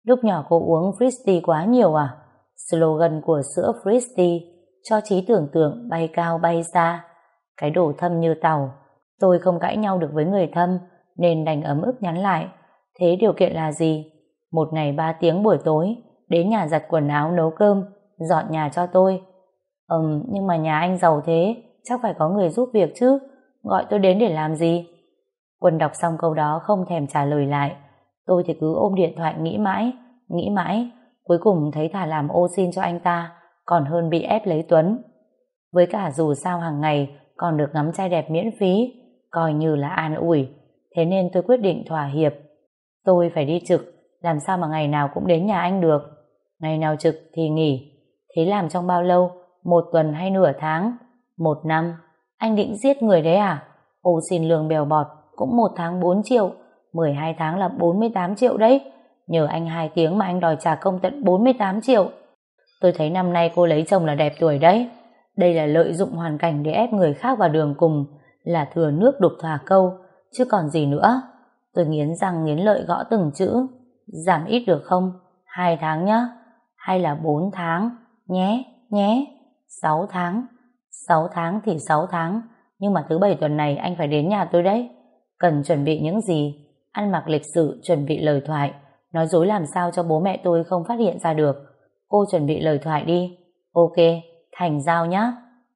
Lúc nhỏ cô uống Fristy quá nhiều à? Slogan của sữa Fristy cho trí tưởng tượng bay cao bay xa. Cái đồ thâm như tàu. Tôi không cãi nhau được với người thâm nên đành ấm ức nhắn lại. Thế điều kiện là gì? Một ngày ba tiếng buổi tối đến nhà giặt quần áo, nấu cơm, dọn nhà cho tôi. Ừm, nhưng mà nhà anh giàu thế, chắc phải có người giúp việc chứ. Gọi tôi đến để làm gì? Quân đọc xong câu đó không thèm trả lời lại. Tôi thì cứ ôm điện thoại nghĩ mãi, nghĩ mãi. Cuối cùng thấy thà làm ô xin cho anh ta còn hơn bị ép lấy Tuấn. Với cả dù sao hàng ngày còn được ngắm trai đẹp miễn phí, coi như là an ủi. Thế nên tôi quyết định thỏa hiệp. Tôi phải đi trực, làm sao mà ngày nào cũng đến nhà anh được. Ngày nào trực thì nghỉ. Thế làm trong bao lâu? Một tuần hay nửa tháng? Một năm? Anh định giết người đấy à? Ô xin lương bèo bọt cũng một tháng bốn triệu, mười hai tháng là bốn mươi tám triệu đấy. Nhờ anh hai tiếng mà anh đòi trả công tận bốn mươi tám triệu. Tôi thấy năm nay cô lấy chồng là đẹp tuổi đấy. Đây là lợi dụng hoàn cảnh để ép người khác vào đường cùng, là thừa nước đục thả câu, chứ còn gì nữa. Tôi nghiến răng nghiến lợi gõ từng chữ. Giảm ít được không? Hai tháng nhá. Hay là bốn tháng? Nhé, nhé. Sáu tháng. Sáu tháng thì sáu tháng. Nhưng mà thứ bảy tuần này anh phải đến nhà tôi đấy. Cần chuẩn bị những gì? Ăn mặc lịch sự, chuẩn bị lời thoại. Nói dối làm sao cho bố mẹ tôi không phát hiện ra được. Cô chuẩn bị lời thoại đi. Ok, thành giao nhá.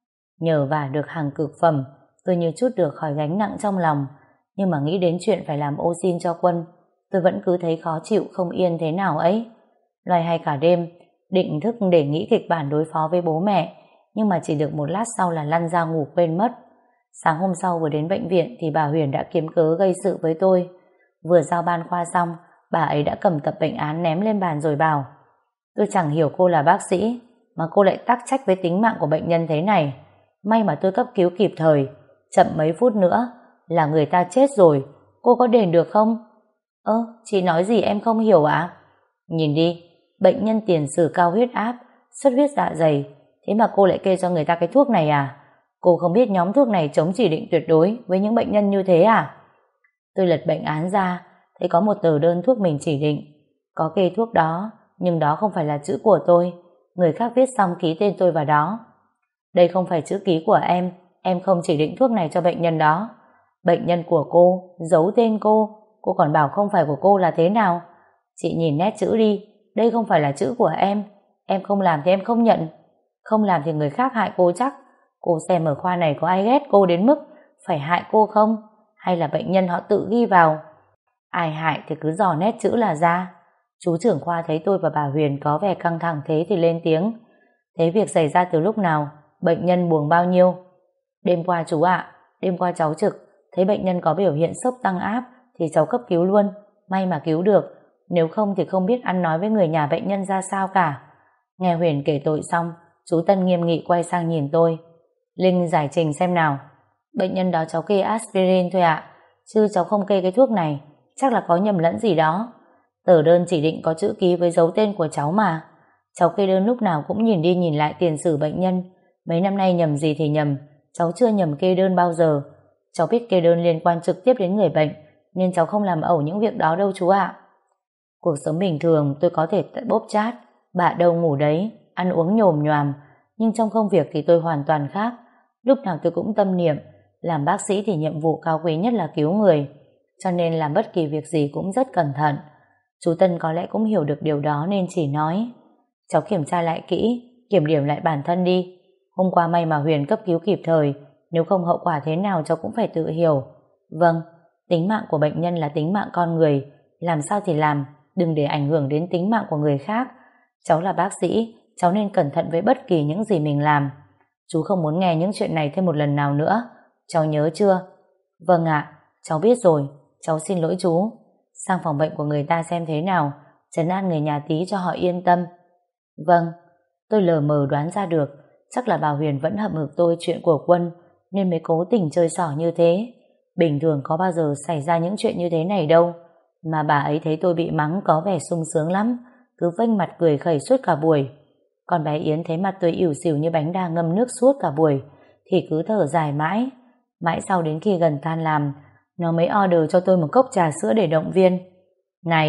Nhờ vả được hàng cực phẩm, tôi như chút được khỏi gánh nặng trong lòng. Nhưng mà nghĩ đến chuyện phải làm ô xin cho Quân, tôi vẫn cứ thấy khó chịu không yên thế nào ấy. Loay hay cả đêm, định thức để nghĩ kịch bản đối phó với bố mẹ, nhưng mà chỉ được một lát sau là lăn ra ngủ quên mất. Sáng hôm sau vừa đến bệnh viện thì bà Huyền đã kiếm cớ gây sự với tôi. Vừa giao ban khoa xong, bà ấy đã cầm tập bệnh án ném lên bàn rồi bảo: tôi chẳng hiểu cô là bác sĩ mà cô lại tắc trách với tính mạng của bệnh nhân thế này. May mà tôi cấp cứu kịp thời, chậm mấy phút nữa là người ta chết rồi, cô có đền được không? Ơ, chị nói gì em không hiểu ạ? À? Nhìn đi, bệnh nhân tiền sử cao huyết áp, xuất huyết dạ dày, thế mà cô lại kê cho người ta cái thuốc này à? Cô không biết nhóm thuốc này chống chỉ định tuyệt đối với những bệnh nhân như thế à? Tôi lật bệnh án ra, thấy có một tờ đơn thuốc mình chỉ định. Có kê thuốc đó, nhưng đó không phải là chữ của tôi. Người khác viết xong ký tên tôi vào đó. Đây không phải chữ ký của em, em không chỉ định thuốc này cho bệnh nhân đó. Bệnh nhân của cô, giấu tên cô, cô còn bảo không phải của cô là thế nào? Chị nhìn nét chữ đi, đây không phải là chữ của em. Em không làm thì em không nhận. Không làm thì người khác hại cô chắc. Cô xem ở khoa này có ai ghét cô đến mức phải hại cô không? Hay là bệnh nhân họ tự ghi vào? Ai hại thì cứ dò nét chữ là ra. Chú trưởng khoa thấy tôi và bà Huyền có vẻ căng thẳng thế thì lên tiếng. Thế việc xảy ra từ lúc nào? Bệnh nhân buồng bao nhiêu? Đêm qua chú ạ, đêm qua cháu trực, thấy bệnh nhân có biểu hiện sốc tăng áp thì cháu cấp cứu luôn. May mà cứu được, nếu không thì không biết ăn nói với người nhà bệnh nhân ra sao cả. Nghe Huyền kể tội xong, chú Tân nghiêm nghị quay sang nhìn tôi. Linh giải trình xem nào. Bệnh nhân đó cháu kê aspirin thôi ạ, chứ cháu không kê cái thuốc này, chắc là có nhầm lẫn gì đó. Tờ đơn chỉ định có chữ ký với dấu tên của cháu mà. Cháu kê đơn lúc nào cũng nhìn đi nhìn lại tiền sử bệnh nhân. Mấy năm nay nhầm gì thì nhầm, cháu chưa nhầm kê đơn bao giờ. Cháu biết kê đơn liên quan trực tiếp đến người bệnh, nên cháu không làm ẩu những việc đó đâu chú ạ. Cuộc sống bình thường tôi có thể bốp chát, bạ đâu ngủ đấy, ăn uống nhồm nhoàm, nhưng trong công việc thì tôi hoàn toàn khác. Lúc nào tôi cũng tâm niệm, làm bác sĩ thì nhiệm vụ cao quý nhất là cứu người, cho nên làm bất kỳ việc gì cũng rất cẩn thận. Chú Tân có lẽ cũng hiểu được điều đó nên chỉ nói: cháu kiểm tra lại kỹ, kiểm điểm lại bản thân đi. Hôm qua may mà Huyền cấp cứu kịp thời, nếu không hậu quả thế nào cháu cũng phải tự hiểu. Vâng, tính mạng của bệnh nhân là tính mạng con người, làm sao thì làm, đừng để ảnh hưởng đến tính mạng của người khác. Cháu là bác sĩ, cháu nên cẩn thận với bất kỳ những gì mình làm. Chú không muốn nghe những chuyện này thêm một lần nào nữa, cháu nhớ chưa? Vâng ạ, cháu biết rồi, cháu xin lỗi chú. Sang phòng bệnh của người ta xem thế nào, trấn an người nhà tí cho họ yên tâm. Vâng, tôi lờ mờ đoán ra được, chắc là bà Huyền vẫn hậm hực tôi chuyện của Quân, nên mới cố tình chơi xỏ như thế. Bình thường có bao giờ xảy ra những chuyện như thế này đâu, mà bà ấy thấy tôi bị mắng có vẻ sung sướng lắm, cứ vênh mặt cười khẩy suốt cả buổi. Còn bé Yến thấy mặt tôi ỉu xìu như bánh đa ngâm nước suốt cả buổi, thì cứ thở dài mãi. Mãi sau đến khi gần tan làm, nó mới order cho tôi một cốc trà sữa để động viên. Này,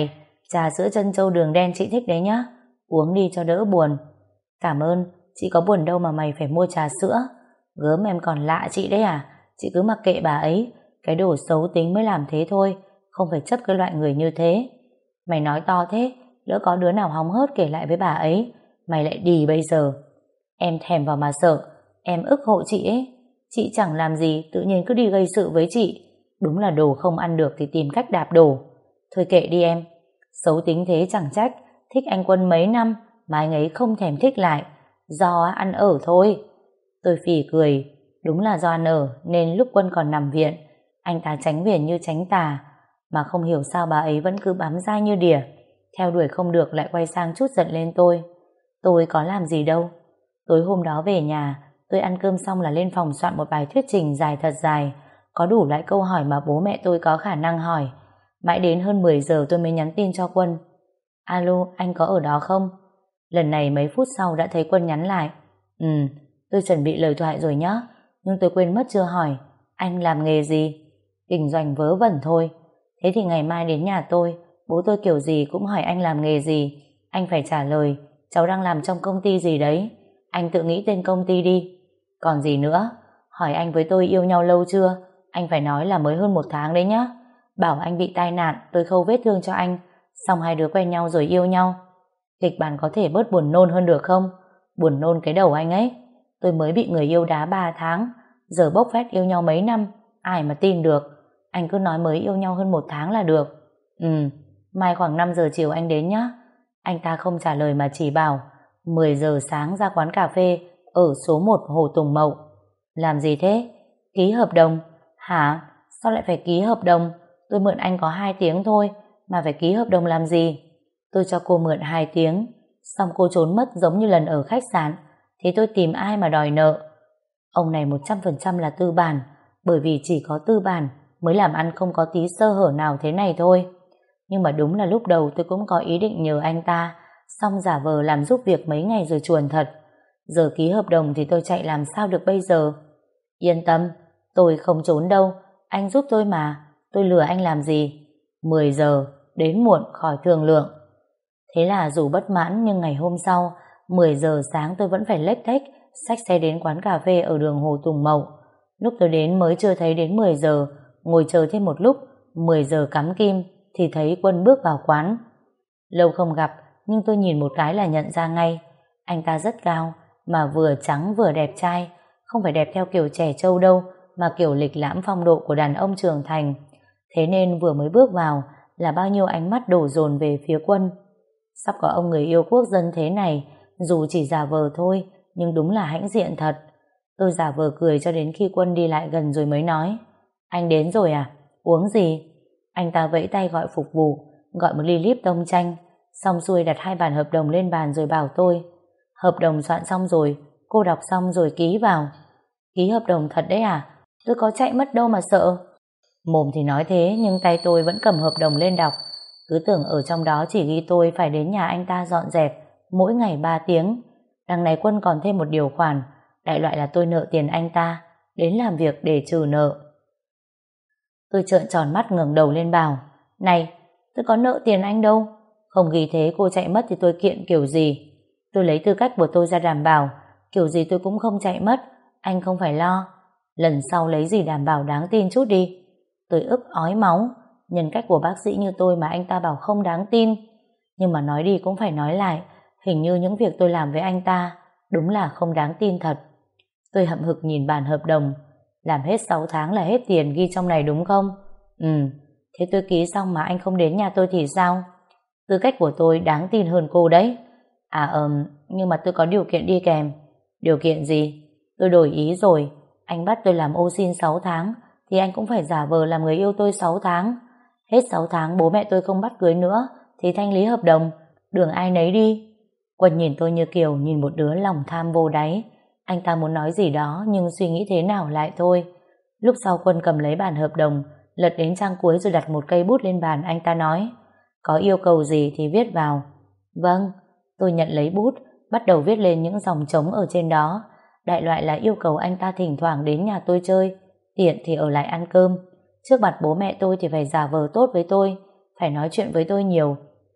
Trà sữa trân châu đường đen chị thích đấy nhá. Uống đi cho đỡ buồn. Cảm ơn, chị có buồn đâu mà mày phải mua trà sữa. Gớm em còn lạ chị đấy à? Chị cứ mặc kệ bà ấy. Cái đồ xấu tính mới làm thế thôi, không phải chấp cái loại người như thế. Mày nói to thế, lỡ có đứa nào hóng hớt kể lại với bà ấy, mày lại đì bây giờ. Em thèm vào mà sợ, em ức hộ chị ấy. Chị chẳng làm gì, tự nhiên cứ đi gây sự với chị. Đúng là đồ không ăn được thì tìm cách đạp đổ. Thôi kệ đi em, xấu tính thế chẳng trách, thích anh Quân mấy năm mà anh ấy không thèm thích lại. Do ăn ở thôi. Tôi phì cười, đúng là do ăn ở nên lúc Quân còn nằm viện, anh ta tránh viện như tránh tà, mà không hiểu sao bà ấy vẫn cứ bám dai như đỉa, theo đuổi không được lại quay sang trút giận lên tôi. Tôi có làm gì đâu. Tối hôm đó về nhà, tôi ăn cơm xong là lên phòng soạn một bài thuyết trình dài thật dài, có đủ loại câu hỏi mà bố mẹ tôi có khả năng hỏi. Mãi đến hơn mười giờ tôi mới nhắn tin cho Quân. Alo, anh có ở đó không? Lần này mấy phút sau đã thấy Quân nhắn lại. Ừ, tôi chuẩn bị lời thoại rồi nhá, nhưng tôi quên mất chưa hỏi, anh làm nghề gì? Kinh doanh vớ vẩn thôi. Thế thì ngày mai đến nhà tôi, bố tôi kiểu gì cũng hỏi anh làm nghề gì. Anh phải trả lời, cháu đang làm trong công ty gì đấy. Anh tự nghĩ tên công ty đi. Còn gì nữa, hỏi anh với tôi yêu nhau lâu chưa? Anh phải nói là mới hơn một tháng đấy nhá. Bảo anh bị tai nạn, tôi khâu vết thương cho anh, xong hai đứa quen nhau rồi yêu nhau. Kịch bản có thể bớt buồn nôn hơn được không? Buồn nôn cái đầu anh ấy. Tôi mới bị người yêu đá ba tháng, giờ bốc phét yêu nhau mấy năm, ai mà tin được. Anh cứ nói mới yêu nhau hơn một tháng là được. Ừ, mai khoảng năm giờ chiều anh đến nhá. Anh ta không trả lời mà chỉ bảo mười giờ sáng ra quán cà phê ở số một Hồ Tùng Mậu. Làm gì thế? Ký hợp đồng. Hả? Sao lại phải ký hợp đồng? Tôi mượn anh có hai tiếng thôi mà phải ký hợp đồng làm gì? Tôi cho cô mượn hai tiếng, xong cô trốn mất giống như lần ở khách sạn, thì tôi tìm ai mà đòi nợ? Ông này một trăm phần trăm là tư bản, bởi vì chỉ có tư bản mới làm ăn không có tí sơ hở nào thế này thôi. Nhưng mà đúng là lúc đầu tôi cũng có ý định nhờ anh ta, xong giả vờ làm giúp việc mấy ngày rồi chuồn thật. Giờ ký hợp đồng thì tôi chạy làm sao được bây giờ? Yên tâm, tôi không trốn đâu, anh giúp tôi mà, tôi lừa anh làm gì? mười giờ, đến muộn khỏi thương lượng. Thế là dù bất mãn nhưng ngày hôm sau, mười giờ sáng tôi vẫn phải lếch thếch xách xe đến quán cà phê ở đường Hồ Tùng Mậu. Lúc tôi đến mới chưa thấy đến mười giờ, ngồi chờ thêm một lúc, mười giờ cắm kim thì thấy Quân bước vào quán. Lâu không gặp nhưng tôi nhìn một cái là nhận ra ngay. Anh ta rất cao mà vừa trắng vừa đẹp trai, không phải đẹp theo kiểu trẻ trâu đâu mà kiểu lịch lãm phong độ của đàn ông trưởng thành. Thế nên vừa mới bước vào là bao nhiêu ánh mắt đổ dồn về phía Quân. Sắp có ông người yêu quốc dân thế này, dù chỉ giả vờ thôi nhưng đúng là hãnh diện thật. Tôi giả vờ cười cho đến khi Quân đi lại gần rồi mới nói: Anh đến rồi à? Uống gì? Anh ta vẫy tay gọi phục vụ, gọi một ly Lipton chanh, xong xuôi đặt hai bản hợp đồng lên bàn rồi bảo tôi: Hợp đồng soạn xong rồi, cô đọc xong rồi ký vào. Ký hợp đồng thật đấy à? Tôi có chạy mất đâu mà sợ. Mồm thì nói thế nhưng tay tôi vẫn cầm hợp đồng lên đọc, cứ tưởng ở trong đó chỉ ghi tôi phải đến nhà anh ta dọn dẹp mỗi ngày ba tiếng. Đằng này Quân còn thêm một điều khoản, đại loại là tôi nợ tiền anh ta, đến làm việc để trừ nợ. Tôi trợn tròn mắt ngẩng đầu lên bảo: Này, tôi có nợ tiền anh đâu. Không ghi thế cô chạy mất thì tôi kiện kiểu gì? Tôi lấy tư cách của tôi ra đảm bảo, kiểu gì tôi cũng không chạy mất, anh không phải lo. Lần sau lấy gì đảm bảo đáng tin chút đi. Tôi ức ói máu, nhân cách của bác sĩ như tôi mà anh ta bảo không đáng tin. Nhưng mà nói đi cũng phải nói lại, hình như những việc tôi làm với anh ta đúng là không đáng tin thật. Tôi hậm hực nhìn bản hợp đồng. Làm hết sáu tháng là hết tiền ghi trong này đúng không? Ừ, thế tôi ký xong mà anh không đến nhà tôi thì sao? Tư cách của tôi đáng tin hơn cô đấy. À ừm, nhưng mà tôi có điều kiện đi kèm. Điều kiện gì? Tôi đổi ý rồi. Anh bắt tôi làm ô sin sáu tháng thì anh cũng phải giả vờ làm người yêu tôi sáu tháng. Hết sáu tháng bố mẹ tôi không bắt cưới nữa thì thanh lý hợp đồng, đường ai nấy đi. Quân nhìn tôi như kiểu nhìn một đứa lòng tham vô đáy. Anh ta muốn nói gì đó nhưng suy nghĩ thế nào lại thôi. Lúc sau Quân cầm lấy bản hợp đồng, lật đến trang cuối rồi đặt một cây bút lên bàn. Anh ta nói: Có yêu cầu gì thì viết vào. Vâng. Tôi nhận lấy bút, bắt đầu viết lên những dòng trống ở trên đó. Đại loại là yêu cầu anh ta thỉnh thoảng đến nhà tôi chơi, tiện thì ở lại ăn cơm. Trước mặt bố mẹ tôi thì phải giả vờ tốt với tôi, phải nói chuyện với tôi nhiều,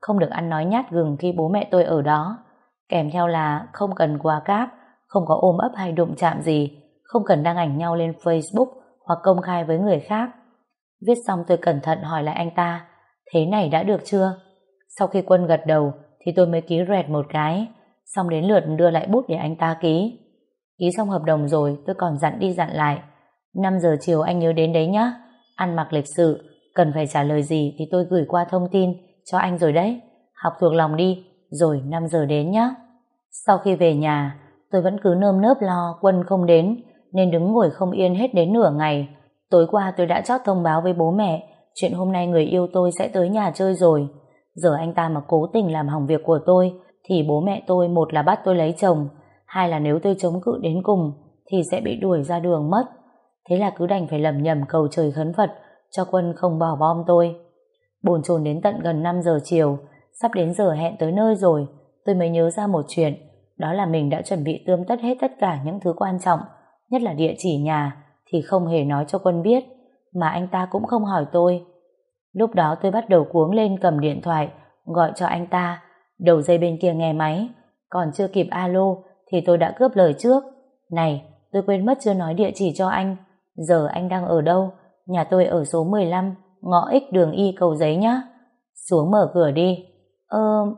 không được ăn nói nhát gừng khi bố mẹ tôi ở đó, kèm theo là không cần quà cáp, không có ôm ấp hay đụng chạm gì, không cần đăng ảnh nhau lên Facebook hoặc công khai với người khác. Viết xong tôi cẩn thận hỏi lại anh ta, thế này đã được chưa? Sau khi Quân gật đầu thì tôi mới ký rẹt một cái, xong đến lượt đưa lại bút để anh ta ký. Ký xong hợp đồng rồi tôi còn dặn đi dặn lại, năm giờ chiều anh nhớ đến đấy nhá, ăn mặc lịch sự, cần phải trả lời gì thì tôi gửi qua thông tin cho anh rồi đấy, học thuộc lòng đi, rồi năm giờ đến nhá. Sau khi về nhà, tôi vẫn cứ nơm nớp lo Quân không đến, nên đứng ngồi không yên hết đến nửa ngày. Tối qua tôi đã chót thông báo với bố mẹ chuyện hôm nay người yêu tôi sẽ tới nhà chơi rồi. Giờ anh ta mà cố tình làm hỏng việc của tôi thì bố mẹ tôi một là bắt tôi lấy chồng, hai là nếu tôi chống cự đến cùng thì sẽ bị đuổi ra đường mất. Thế là cứ đành phải lầm nhầm cầu trời khấn Phật cho Quân không bỏ bom tôi. Bồn chồn đến tận gần năm giờ chiều, sắp đến giờ hẹn tới nơi rồi, tôi mới nhớ ra một chuyện, đó là mình đã chuẩn bị tươm tất hết tất cả những thứ quan trọng, nhất là địa chỉ nhà, thì không hề nói cho Quân biết, mà anh ta cũng không hỏi tôi. Lúc đó tôi bắt đầu cuống lên cầm điện thoại, gọi cho anh ta, đầu dây bên kia nghe máy, còn chưa kịp alo thì tôi đã cướp lời trước. Này, tôi quên mất chưa nói địa chỉ cho anh, giờ anh đang ở đâu? Nhà tôi ở số mười lăm, ngõ X đường Y Cầu Giấy nhá. Xuống mở cửa đi. Ơ...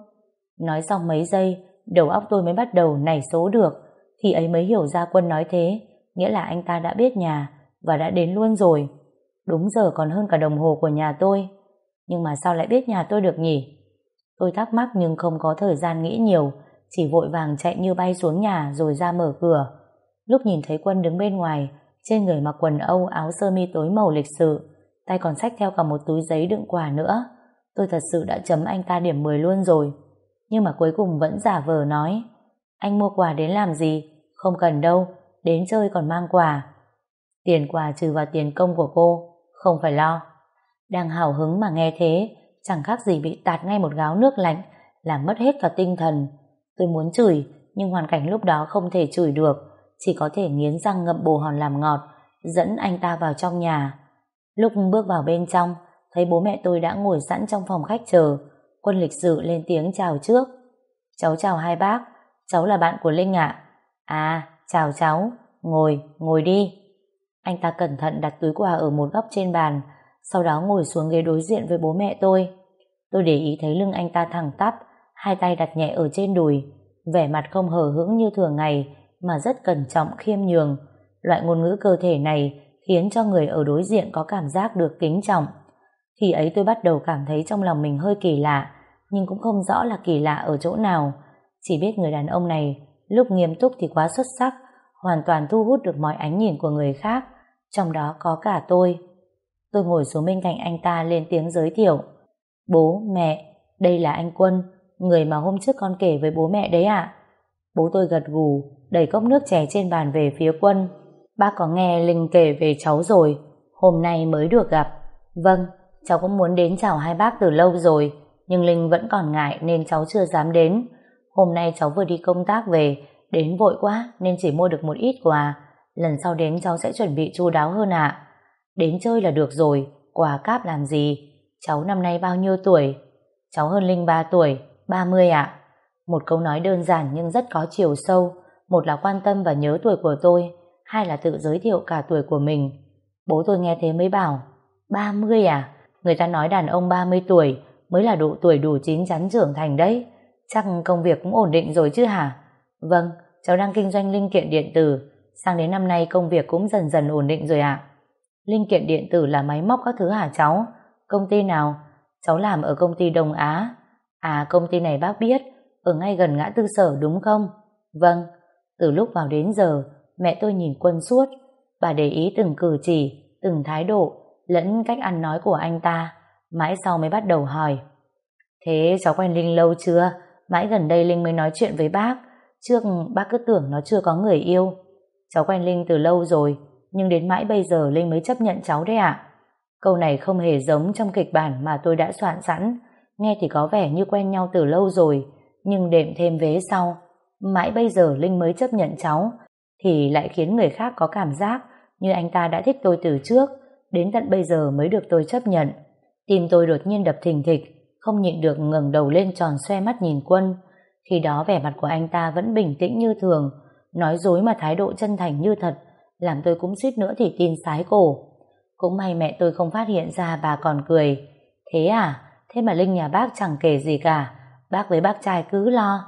Nói xong mấy giây, đầu óc tôi mới bắt đầu nảy số được, thì ấy mới hiểu ra Quân nói thế, nghĩa là anh ta đã biết nhà và đã đến luôn rồi. Đúng giờ còn hơn cả đồng hồ của nhà tôi. Nhưng mà sao lại biết nhà tôi được nhỉ? Tôi thắc mắc nhưng không có thời gian nghĩ nhiều, chỉ vội vàng chạy như bay xuống nhà rồi ra mở cửa. Lúc nhìn thấy Quân đứng bên ngoài, trên người mặc quần âu áo sơ mi tối màu lịch sự, tay còn xách theo cả một túi giấy đựng quà nữa, tôi thật sự đã chấm anh ta điểm mười luôn rồi. Nhưng mà cuối cùng vẫn giả vờ nói, anh mua quà đến làm gì? Không cần đâu, đến chơi còn mang quà. Tiền quà trừ vào tiền công của cô, không phải lo. Đang hào hứng mà nghe thế, chẳng khác gì bị tạt ngay một gáo nước lạnh, làm mất hết cả tinh thần. Tôi muốn chửi, nhưng hoàn cảnh lúc đó không thể chửi được, chỉ có thể nghiến răng ngậm bồ hòn làm ngọt, dẫn anh ta vào trong nhà. Lúc bước vào bên trong, thấy bố mẹ tôi đã ngồi sẵn trong phòng khách chờ. Quân lịch sự lên tiếng chào trước. Cháu chào hai bác, cháu là bạn của Linh ạ. À, chào cháu, ngồi, ngồi đi. Anh ta cẩn thận đặt túi quà ở một góc trên bàn, sau đó ngồi xuống ghế đối diện với bố mẹ tôi. Tôi để ý thấy lưng anh ta thẳng tắp, hai tay đặt nhẹ ở trên đùi, vẻ mặt không hờ hững như thường ngày, mà rất cẩn trọng khiêm nhường. Loại ngôn ngữ cơ thể này khiến cho người ở đối diện có cảm giác được kính trọng. Khi ấy tôi bắt đầu cảm thấy trong lòng mình hơi kỳ lạ, nhưng cũng không rõ là kỳ lạ ở chỗ nào. Chỉ biết người đàn ông này lúc nghiêm túc thì quá xuất sắc, hoàn toàn thu hút được mọi ánh nhìn của người khác, trong đó có cả tôi. Tôi ngồi xuống bên cạnh anh ta lên tiếng giới thiệu. Bố, mẹ, đây là anh Quân, người mà hôm trước con kể với bố mẹ đấy ạ. Bố tôi gật gù, đẩy cốc nước chè trên bàn về phía Quân. Bác có nghe Linh kể về cháu rồi, hôm nay mới được gặp. Vâng, cháu cũng muốn đến chào hai bác từ lâu rồi, nhưng Linh vẫn còn ngại nên cháu chưa dám đến. Hôm nay cháu vừa đi công tác về, đến vội quá nên chỉ mua được một ít quà. Lần sau đến cháu sẽ chuẩn bị chu đáo hơn ạ. Đến chơi là được rồi, quà cáp làm gì? Cháu năm nay bao nhiêu tuổi? Cháu hơn Linh ba tuổi, ba mươi ạ. Một câu nói đơn giản nhưng rất có chiều sâu, một là quan tâm và nhớ tuổi của tôi, hai là tự giới thiệu cả tuổi của mình. Bố tôi nghe thế mới bảo, ba mươi à? Người ta nói đàn ông ba mươi tuổi mới là độ tuổi đủ chín chắn trưởng thành đấy. Chắc công việc cũng ổn định rồi chứ hả? Vâng, cháu đang kinh doanh linh kiện điện tử, sang đến năm nay công việc cũng dần dần ổn định rồi ạ. Linh kiện điện tử là máy móc các thứ hả cháu? Công ty nào? Cháu làm ở công ty Đông Á. À, công ty này bác biết, ở ngay gần ngã tư Sở đúng không? Vâng. Từ lúc vào đến giờ, mẹ tôi nhìn Quân suốt. Bà để ý từng cử chỉ, từng thái độ, lẫn cách ăn nói của anh ta. Mãi sau mới bắt đầu hỏi. Thế cháu quen Linh lâu chưa? Mãi gần đây Linh mới nói chuyện với bác. Trước bác cứ tưởng nó chưa có người yêu. Cháu quen Linh từ lâu rồi, nhưng đến mãi bây giờ Linh mới chấp nhận cháu đấy ạ. Câu này không hề giống trong kịch bản mà tôi đã soạn sẵn. Nghe thì có vẻ như quen nhau từ lâu rồi, nhưng đệm thêm vế sau, mãi bây giờ Linh mới chấp nhận cháu, thì lại khiến người khác có cảm giác như anh ta đã thích tôi từ trước, đến tận bây giờ mới được tôi chấp nhận. Tim tôi đột nhiên đập thình thịch, không nhịn được ngẩng đầu lên tròn xoe mắt nhìn Quân. Khi đó vẻ mặt của anh ta vẫn bình tĩnh như thường, nói dối mà thái độ chân thành như thật, làm tôi cũng suýt nữa thì tin sái cổ. Cũng may mẹ tôi không phát hiện ra, bà còn cười. Thế à, thế mà Linh nhà bác chẳng kể gì cả, bác với bác trai cứ lo.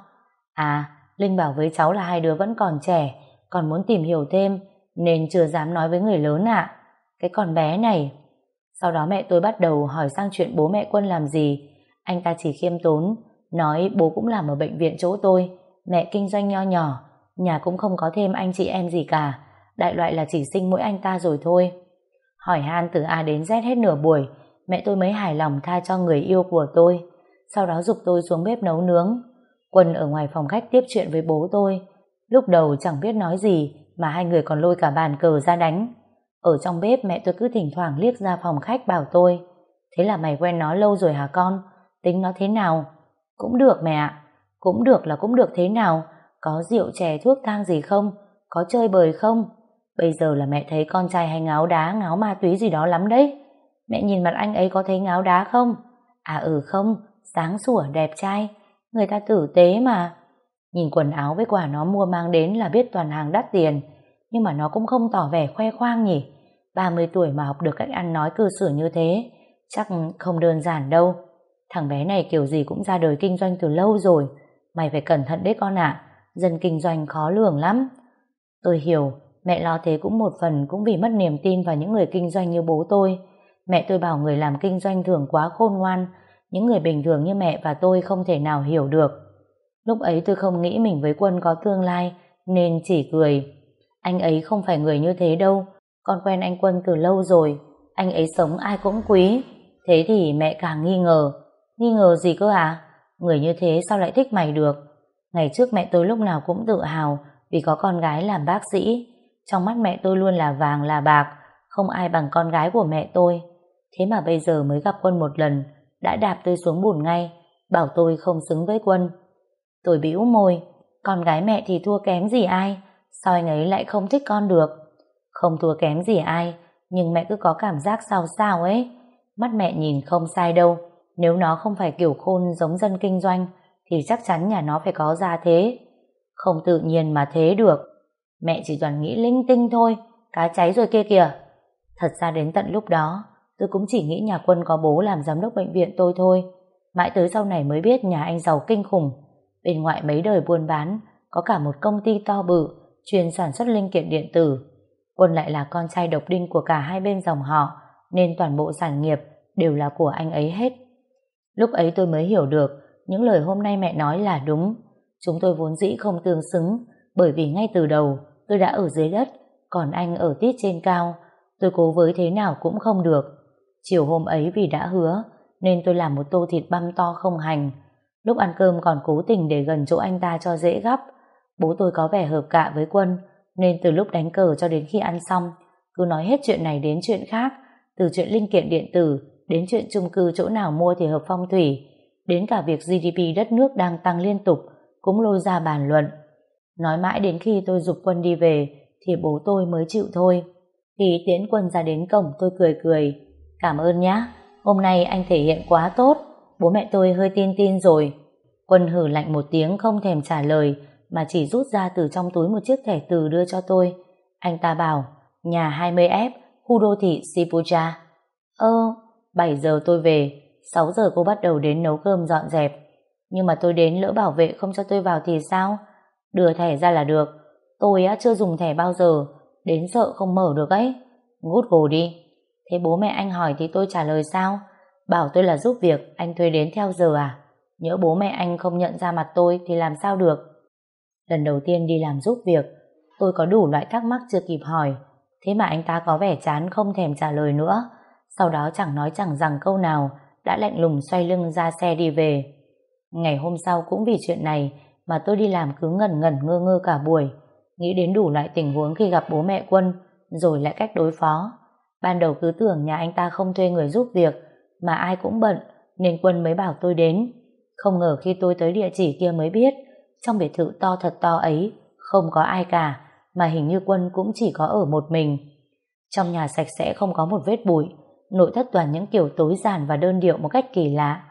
À, Linh bảo với cháu là hai đứa vẫn còn trẻ, còn muốn tìm hiểu thêm, nên chưa dám nói với người lớn ạ. Cái con bé này. Sau đó mẹ tôi bắt đầu hỏi sang chuyện bố mẹ Quân làm gì. Anh ta chỉ khiêm tốn, nói bố cũng làm ở bệnh viện chỗ tôi, mẹ kinh doanh nho nhỏ, nhà cũng không có thêm anh chị em gì cả, đại loại là chỉ sinh mỗi anh ta rồi thôi. Hỏi han từ A đến Z hết nửa buổi, mẹ tôi mới hài lòng tha cho người yêu của tôi. Sau đó giục tôi xuống bếp nấu nướng. Quân ở ngoài phòng khách tiếp chuyện với bố tôi. Lúc đầu chẳng biết nói gì, mà hai người còn lôi cả bàn cờ ra đánh. Ở trong bếp mẹ tôi cứ thỉnh thoảng liếc ra phòng khách bảo tôi: thế là mày quen nó lâu rồi hả con? Tính nó thế nào? Cũng được mẹ ạ. Cũng được là cũng được thế nào? Có rượu chè thuốc thang gì không? Có chơi bời không? Bây giờ là mẹ thấy con trai hay ngáo đá, ngáo ma túy gì đó lắm đấy. Mẹ nhìn mặt anh ấy có thấy ngáo đá không? À ừ không, sáng sủa đẹp trai, người ta tử tế mà. Nhìn quần áo với quà nó mua mang đến là biết toàn hàng đắt tiền, nhưng mà nó cũng không tỏ vẻ khoe khoang nhỉ. Ba mươi tuổi mà học được cách ăn nói cư xử như thế, chắc không đơn giản đâu. Thằng bé này kiểu gì cũng ra đời kinh doanh từ lâu rồi. Mày phải cẩn thận đấy con ạ, dân kinh doanh khó lường lắm. Tôi hiểu, mẹ lo thế cũng một phần cũng vì mất niềm tin vào những người kinh doanh như bố tôi. Mẹ tôi bảo người làm kinh doanh thường quá khôn ngoan, những người bình thường như mẹ và tôi không thể nào hiểu được. Lúc ấy tôi không nghĩ mình với Quân có tương lai, nên chỉ cười. Anh ấy không phải người như thế đâu, con quen anh Quân từ lâu rồi, anh ấy sống ai cũng quý. Thế thì mẹ càng nghi ngờ. Nghi ngờ gì cơ à? Người như thế sao lại thích mày được? Ngày trước mẹ tôi lúc nào cũng tự hào vì có con gái làm bác sĩ. Trong mắt mẹ tôi luôn là vàng là bạc, không ai bằng con gái của mẹ tôi. Thế mà bây giờ mới gặp Quân một lần, đã đạp tôi xuống bùn ngay, bảo tôi không xứng với Quân. Tôi bĩu môi, con gái mẹ thì thua kém gì ai, sao anh ấy lại không thích con được? Không thua kém gì ai, nhưng mẹ cứ có cảm giác sao sao ấy. Mắt mẹ nhìn không sai đâu, nếu nó không phải kiểu khôn giống dân kinh doanh, thì chắc chắn nhà nó phải có gia thế. Không tự nhiên mà thế được. Mẹ chỉ toàn nghĩ linh tinh thôi, cá cháy rồi kia kìa. Thật ra đến tận lúc đó, tôi cũng chỉ nghĩ nhà Quân có bố làm giám đốc bệnh viện tôi thôi. Mãi tới sau này mới biết nhà anh giàu kinh khủng. Bên ngoại mấy đời buôn bán, có cả một công ty to bự, chuyên sản xuất linh kiện điện tử. Quân lại là con trai độc đinh của cả hai bên dòng họ, nên toàn bộ sản nghiệp đều là của anh ấy hết. Lúc ấy tôi mới hiểu được, những lời hôm nay mẹ nói là đúng. Chúng tôi vốn dĩ không tương xứng, bởi vì ngay từ đầu tôi đã ở dưới đất, còn anh ở tít trên cao. Tôi cố với thế nào cũng không được. Chiều hôm ấy vì đã hứa, nên tôi làm một tô thịt băm to không hành. Lúc ăn cơm còn cố tình để gần chỗ anh ta cho dễ gắp. Bố tôi có vẻ hợp cạ với Quân, nên từ lúc đánh cờ cho đến khi ăn xong, cứ nói hết chuyện này đến chuyện khác, từ chuyện linh kiện điện tử đến chuyện chung cư chỗ nào mua thì hợp phong thủy, đến cả việc giê đê pê đất nước đang tăng liên tục cũng lôi ra bàn luận. Nói mãi đến khi tôi giục Quân đi về thì bố tôi mới chịu thôi. Khi tiễn Quân ra đến cổng, tôi cười cười. Cảm ơn nhá, hôm nay anh thể hiện quá tốt, bố mẹ tôi hơi tin tin rồi. Quân hử lạnh một tiếng không thèm trả lời, mà chỉ rút ra từ trong túi một chiếc thẻ từ đưa cho tôi. Anh ta bảo, nhà hai mươi F, khu đô thị Shibuya. Ơ, bảy giờ tôi về, sáu giờ cô bắt đầu đến nấu cơm dọn dẹp. Nhưng mà tôi đến lỡ bảo vệ không cho tôi vào thì sao? Đưa thẻ ra là được. Tôi á chưa dùng thẻ bao giờ, đến sợ không mở được ấy. Google đi. Thế bố mẹ anh hỏi thì tôi trả lời sao? Bảo tôi là giúp việc, anh thuê đến theo giờ à? Nhỡ bố mẹ anh không nhận ra mặt tôi thì làm sao được? Lần đầu tiên đi làm giúp việc, tôi có đủ loại thắc mắc chưa kịp hỏi. Thế mà anh ta có vẻ chán không thèm trả lời nữa. Sau đó chẳng nói chẳng rằng câu nào, đã lạnh lùng xoay lưng ra xe đi về. Ngày hôm sau cũng vì chuyện này mà tôi đi làm cứ ngẩn ngẩn ngơ ngơ cả buổi, nghĩ đến đủ loại tình huống khi gặp bố mẹ Quân, rồi lại cách đối phó. Ban đầu cứ tưởng nhà anh ta không thuê người giúp việc, mà ai cũng bận, nên Quân mới bảo tôi đến. Không ngờ khi tôi tới địa chỉ kia mới biết, trong biệt thự to thật to ấy, không có ai cả, mà hình như Quân cũng chỉ có ở một mình. Trong nhà sạch sẽ không có một vết bụi, nội thất toàn những kiểu tối giản và đơn điệu một cách kỳ lạ.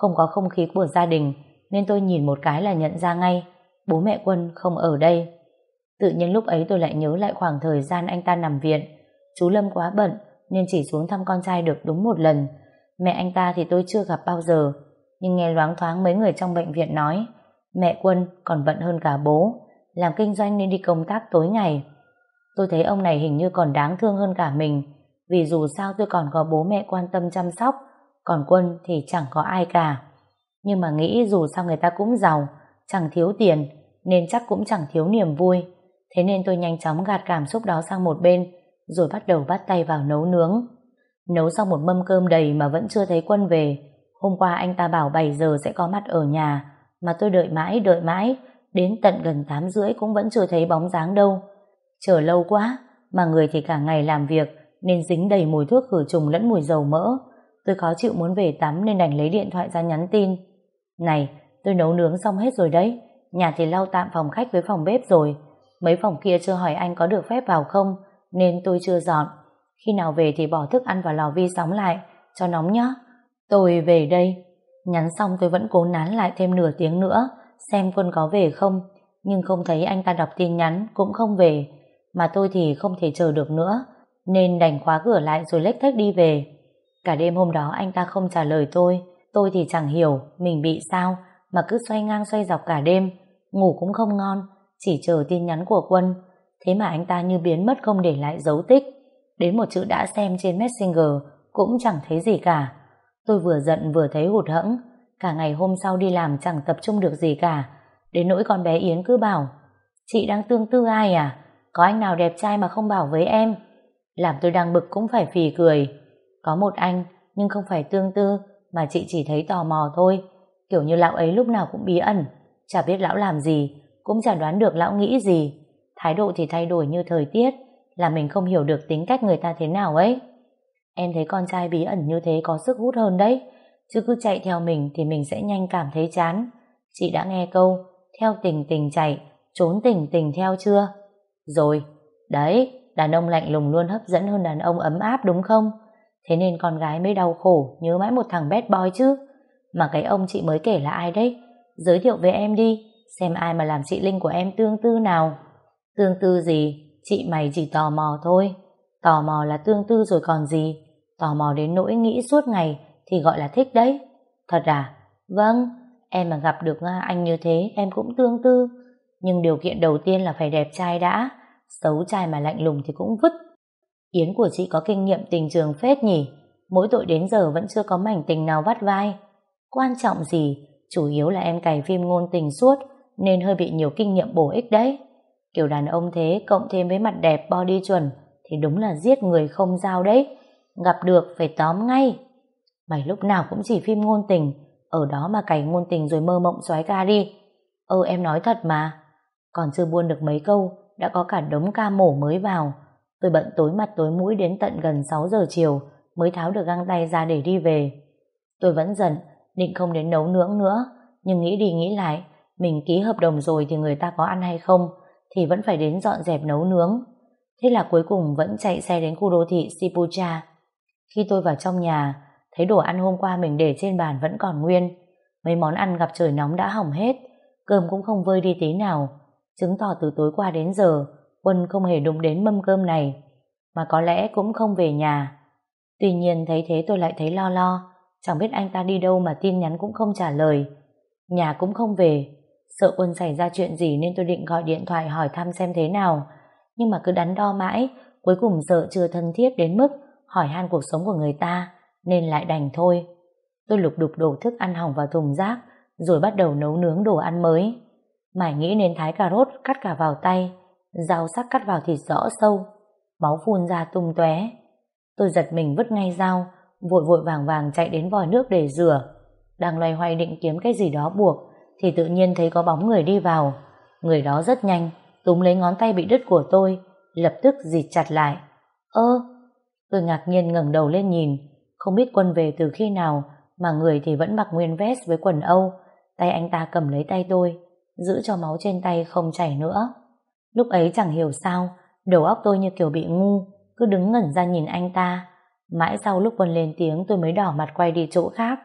không có không khí của gia đình, nên tôi nhìn một cái là nhận ra ngay, bố mẹ Quân không ở đây. Tự nhiên lúc ấy tôi lại nhớ lại khoảng thời gian anh ta nằm viện. Chú Lâm quá bận nên chỉ xuống thăm con trai được đúng một lần. Mẹ anh ta thì tôi chưa gặp bao giờ, nhưng nghe loáng thoáng mấy người trong bệnh viện nói mẹ Quân còn bận hơn cả bố, làm kinh doanh nên đi công tác tối ngày. Tôi thấy ông này hình như còn đáng thương hơn cả mình, vì dù sao tôi còn có bố mẹ quan tâm chăm sóc, còn Quân thì chẳng có ai cả. Nhưng mà nghĩ dù sao người ta cũng giàu, chẳng thiếu tiền, nên chắc cũng chẳng thiếu niềm vui. Thế nên tôi nhanh chóng gạt cảm xúc đó sang một bên, rồi bắt đầu bắt tay vào nấu nướng. Nấu xong một mâm cơm đầy mà vẫn chưa thấy Quân về. Hôm qua anh ta bảo bảy giờ sẽ có mặt ở nhà, mà tôi đợi mãi đợi mãi, đến tận gần tám rưỡi cũng vẫn chưa thấy bóng dáng đâu. Chờ lâu quá, mà người thì cả ngày làm việc, nên dính đầy mùi thuốc khử trùng lẫn mùi dầu mỡ. Tôi khó chịu muốn về tắm nên đành lấy điện thoại ra nhắn tin. Này, tôi nấu nướng xong hết rồi đấy, nhà thì lau tạm phòng khách với phòng bếp rồi. Mấy phòng kia chưa hỏi anh có được phép vào không, nên tôi chưa dọn. Khi nào về thì bỏ thức ăn vào lò vi sóng lại, cho nóng nhé. Tôi về đây. Nhắn xong tôi vẫn cố nán lại thêm nửa tiếng nữa, xem Quân có về không, nhưng không thấy anh ta đọc tin nhắn, cũng không về. Mà tôi thì không thể chờ được nữa, nên đành khóa cửa lại rồi lếch thếch đi về. Cả đêm hôm đó anh ta không trả lời tôi, tôi thì chẳng hiểu mình bị sao mà cứ xoay ngang xoay dọc cả đêm, ngủ cũng không ngon, chỉ chờ tin nhắn của Quân. Thế mà anh ta như biến mất không để lại dấu tích, đến một chữ đã xem trên Messenger cũng chẳng thấy gì cả. Tôi vừa giận vừa thấy hụt hẫng, cả ngày hôm sau đi làm chẳng tập trung được gì cả, đến nỗi con bé Yến cứ bảo chị đang tương tư ai à, có anh nào đẹp trai mà không bảo với em. Làm tôi đang bực cũng phải phì cười. Có một anh, nhưng không phải tương tư, mà chị chỉ thấy tò mò thôi, kiểu như lão ấy lúc nào cũng bí ẩn, chả biết lão làm gì, cũng chả đoán được lão nghĩ gì. Thái độ thì thay đổi như thời tiết, là mình không hiểu được tính cách người ta thế nào ấy. Em thấy con trai bí ẩn như thế có sức hút hơn đấy, chứ cứ chạy theo mình thì mình sẽ nhanh cảm thấy chán. Chị đã nghe câu theo tình tình chạy, trốn tình tình theo chưa? Rồi, đấy, đàn ông lạnh lùng luôn hấp dẫn hơn đàn ông ấm áp đúng không? Thế nên con gái mới đau khổ nhớ mãi một thằng bad boy chứ. Mà cái ông chị mới kể là ai đấy? Giới thiệu với em đi, xem ai mà làm chị Linh của em tương tư nào. Tương tư gì? Chị mày chỉ tò mò thôi. Tò mò là tương tư rồi còn gì. Tò mò đến nỗi nghĩ suốt ngày thì gọi là thích đấy. Thật à? Vâng, em mà gặp được anh như thế em cũng tương tư. Nhưng điều kiện đầu tiên là phải đẹp trai đã. Xấu trai mà lạnh lùng thì cũng vứt. Yến của chị có kinh nghiệm tình trường phết nhỉ, mỗi tội đến giờ vẫn chưa có mảnh tình nào vắt vai. Quan trọng gì, chủ yếu là em cày phim ngôn tình suốt nên hơi bị nhiều kinh nghiệm bổ ích đấy. Kiểu đàn ông thế cộng thêm với mặt đẹp body chuẩn thì đúng là giết người không dao đấy. Gặp được phải tóm ngay. Mày lúc nào cũng chỉ phim ngôn tình, ở đó mà cày ngôn tình rồi mơ mộng soái ca đi. Ơ em nói thật mà. Còn chưa buôn được mấy câu đã có cả đống ca mổ mới vào. Tôi bận tối mặt tối mũi đến tận gần sáu giờ chiều mới tháo được găng tay ra để đi về. Tôi vẫn giận, định không đến nấu nướng nữa, nhưng nghĩ đi nghĩ lại, mình ký hợp đồng rồi thì người ta có ăn hay không thì vẫn phải đến dọn dẹp nấu nướng. Thế là cuối cùng vẫn chạy xe đến khu đô thị Sipucha. Khi tôi vào trong nhà, thấy đồ ăn hôm qua mình để trên bàn vẫn còn nguyên. Mấy món ăn gặp trời nóng đã hỏng hết, cơm cũng không vơi đi tí nào, chứng tỏ từ tối qua đến giờ Quân không hề đụng đến mâm cơm này, mà có lẽ cũng không về nhà. Tuy nhiên thấy thế tôi lại thấy lo lo, chẳng biết anh ta đi đâu mà tin nhắn cũng không trả lời, nhà cũng không về. Sợ Quân xảy ra chuyện gì nên tôi định gọi điện thoại hỏi thăm xem thế nào, nhưng mà cứ đắn đo mãi, cuối cùng sợ chưa thân thiết đến mức hỏi han cuộc sống của người ta, nên lại đành thôi. Tôi lục đục đổ thức ăn hỏng vào thùng rác, rồi bắt đầu nấu nướng đồ ăn mới. Mải nghĩ nên thái cà rốt cắt cả vào tay, dao sắc cắt vào thịt rõ sâu, máu phun ra tung tóe. Tôi giật mình vứt ngay dao, vội vội vàng vàng chạy đến vòi nước để rửa. Đang loay hoay định kiếm cái gì đó buộc, thì tự nhiên thấy có bóng người đi vào. Người đó rất nhanh, túm lấy ngón tay bị đứt của tôi, lập tức dịt chặt lại. Ơ, tôi ngạc nhiên ngẩng đầu lên nhìn, không biết Quân về từ khi nào mà người thì vẫn mặc nguyên vest với quần Âu. Tay anh ta cầm lấy tay tôi, giữ cho máu trên tay không chảy nữa. Lúc ấy chẳng hiểu sao, đầu óc tôi như kiểu bị ngu, cứ đứng ngẩn ra nhìn anh ta. Mãi sau lúc Quân lên tiếng tôi mới đỏ mặt quay đi chỗ khác.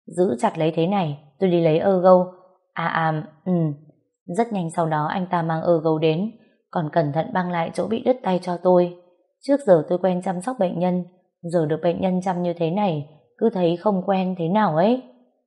Giữ chặt lấy thế này, tôi đi lấy ơ gâu. À à, ừ. Rất nhanh sau đó anh ta mang ơ gâu đến, còn cẩn thận băng lại chỗ bị đứt tay cho tôi. Trước giờ tôi quen chăm sóc bệnh nhân, giờ được bệnh nhân chăm như thế này, cứ thấy không quen thế nào ấy.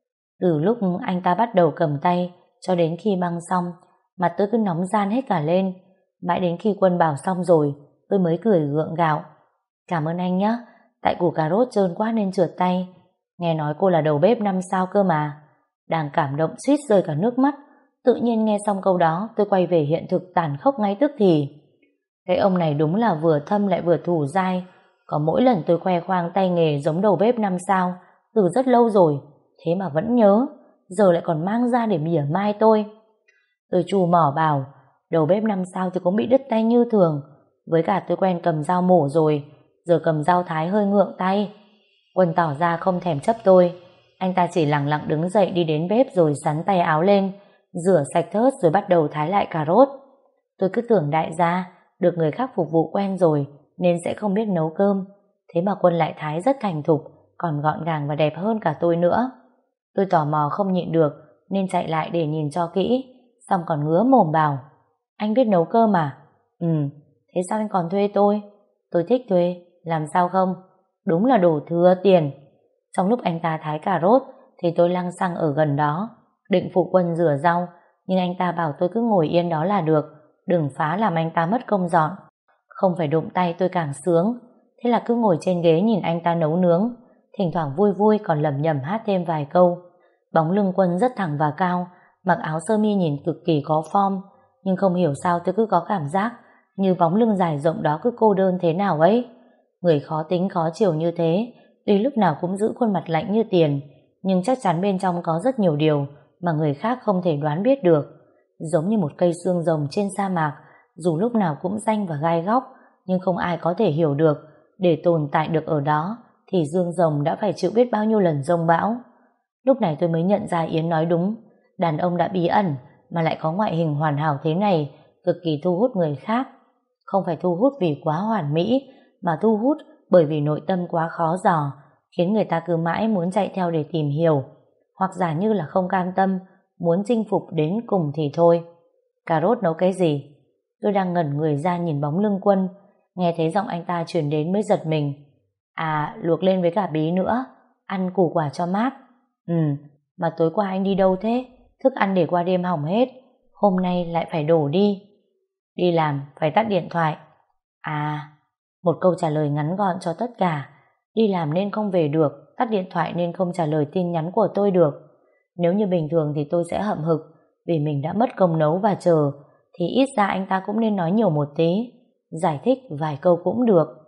Từ lúc anh ta bắt đầu cầm tay, cho đến khi băng xong, mặt tôi cứ nóng ran hết cả lên. Mãi đến khi Quân bảo xong rồi, tôi mới cười gượng gạo. Cảm ơn anh nhé, tại củ cà rốt trơn quá nên trượt tay. Nghe nói cô là đầu bếp năm sao cơ mà. Đang cảm động suýt rơi cả nước mắt, tự nhiên nghe xong câu đó tôi quay về hiện thực tàn khốc ngay tức thì. Cái ông này đúng là vừa thâm lại vừa thủ dai. Có mỗi lần tôi khoe khoang tay nghề giống đầu bếp năm sao từ rất lâu rồi, thế mà vẫn nhớ, giờ lại còn mang ra để mỉa mai tôi. Tôi chù mỏ bảo đầu bếp năm sao thì cũng bị đứt tay như thường, với cả tôi quen cầm dao mổ rồi, giờ cầm dao thái hơi ngượng tay. Quân tỏ ra không thèm chấp tôi, anh ta chỉ lẳng lặng đứng dậy đi đến bếp rồi xắn tay áo lên, rửa sạch thớt rồi bắt đầu thái lại cà rốt. Tôi cứ tưởng đại gia được người khác phục vụ quen rồi nên sẽ không biết nấu cơm, thế mà Quân lại thái rất thành thục, còn gọn gàng và đẹp hơn cả tôi nữa. Tôi tò mò không nhịn được nên chạy lại để nhìn cho kỹ, xong còn ngứa mồm bảo anh biết nấu cơm à? Ừ, thế sao anh còn thuê tôi? Tôi thích thuê, làm sao không? Đúng là đồ thừa tiền. Trong lúc anh ta thái cà rốt thì tôi lăng xăng ở gần đó, định phụ Quân rửa rau, nhưng anh ta bảo tôi cứ ngồi yên đó là được, đừng phá làm anh ta mất công dọn. Không phải đụng tay tôi càng sướng, thế là cứ ngồi trên ghế nhìn anh ta nấu nướng, thỉnh thoảng vui vui còn lẩm nhẩm hát thêm vài câu. Bóng lưng Quân rất thẳng và cao, mặc áo sơ mi nhìn cực kỳ có form, nhưng không hiểu sao tôi cứ có cảm giác như bóng lưng dài rộng đó cứ cô đơn thế nào ấy. Người khó tính khó chiều như thế, tuy lúc nào cũng giữ khuôn mặt lạnh như tiền, nhưng chắc chắn bên trong có rất nhiều điều mà người khác không thể đoán biết được. Giống như một cây xương rồng trên sa mạc, dù lúc nào cũng ranh và gai góc, nhưng không ai có thể hiểu được, để tồn tại được ở đó thì xương rồng đã phải chịu biết bao nhiêu lần giông bão. Lúc này tôi mới nhận ra Yến nói đúng, đàn ông đã bí ẩn mà lại có ngoại hình hoàn hảo thế này, cực kỳ thu hút người khác. Không phải thu hút vì quá hoàn mỹ, mà thu hút bởi vì nội tâm quá khó dò, khiến người ta cứ mãi muốn chạy theo để tìm hiểu, hoặc giả như là không cam tâm, muốn chinh phục đến cùng thì thôi. Cà rốt nấu cái gì? Tôi đang ngẩn người ra nhìn bóng lưng Quân, nghe thấy giọng anh ta truyền đến mới giật mình. À, luộc lên với cả bí nữa, ăn củ quả cho mát. Ừ, mà tối qua anh đi đâu thế? Thức ăn để qua đêm hỏng hết, hôm nay lại phải đổ đi. Đi làm phải tắt điện thoại. À, một câu trả lời ngắn gọn cho tất cả. Đi làm nên không về được, tắt điện thoại nên không trả lời tin nhắn của tôi được. Nếu như bình thường thì tôi sẽ hậm hực, vì mình đã mất công nấu và chờ, thì ít ra anh ta cũng nên nói nhiều một tí, giải thích vài câu cũng được.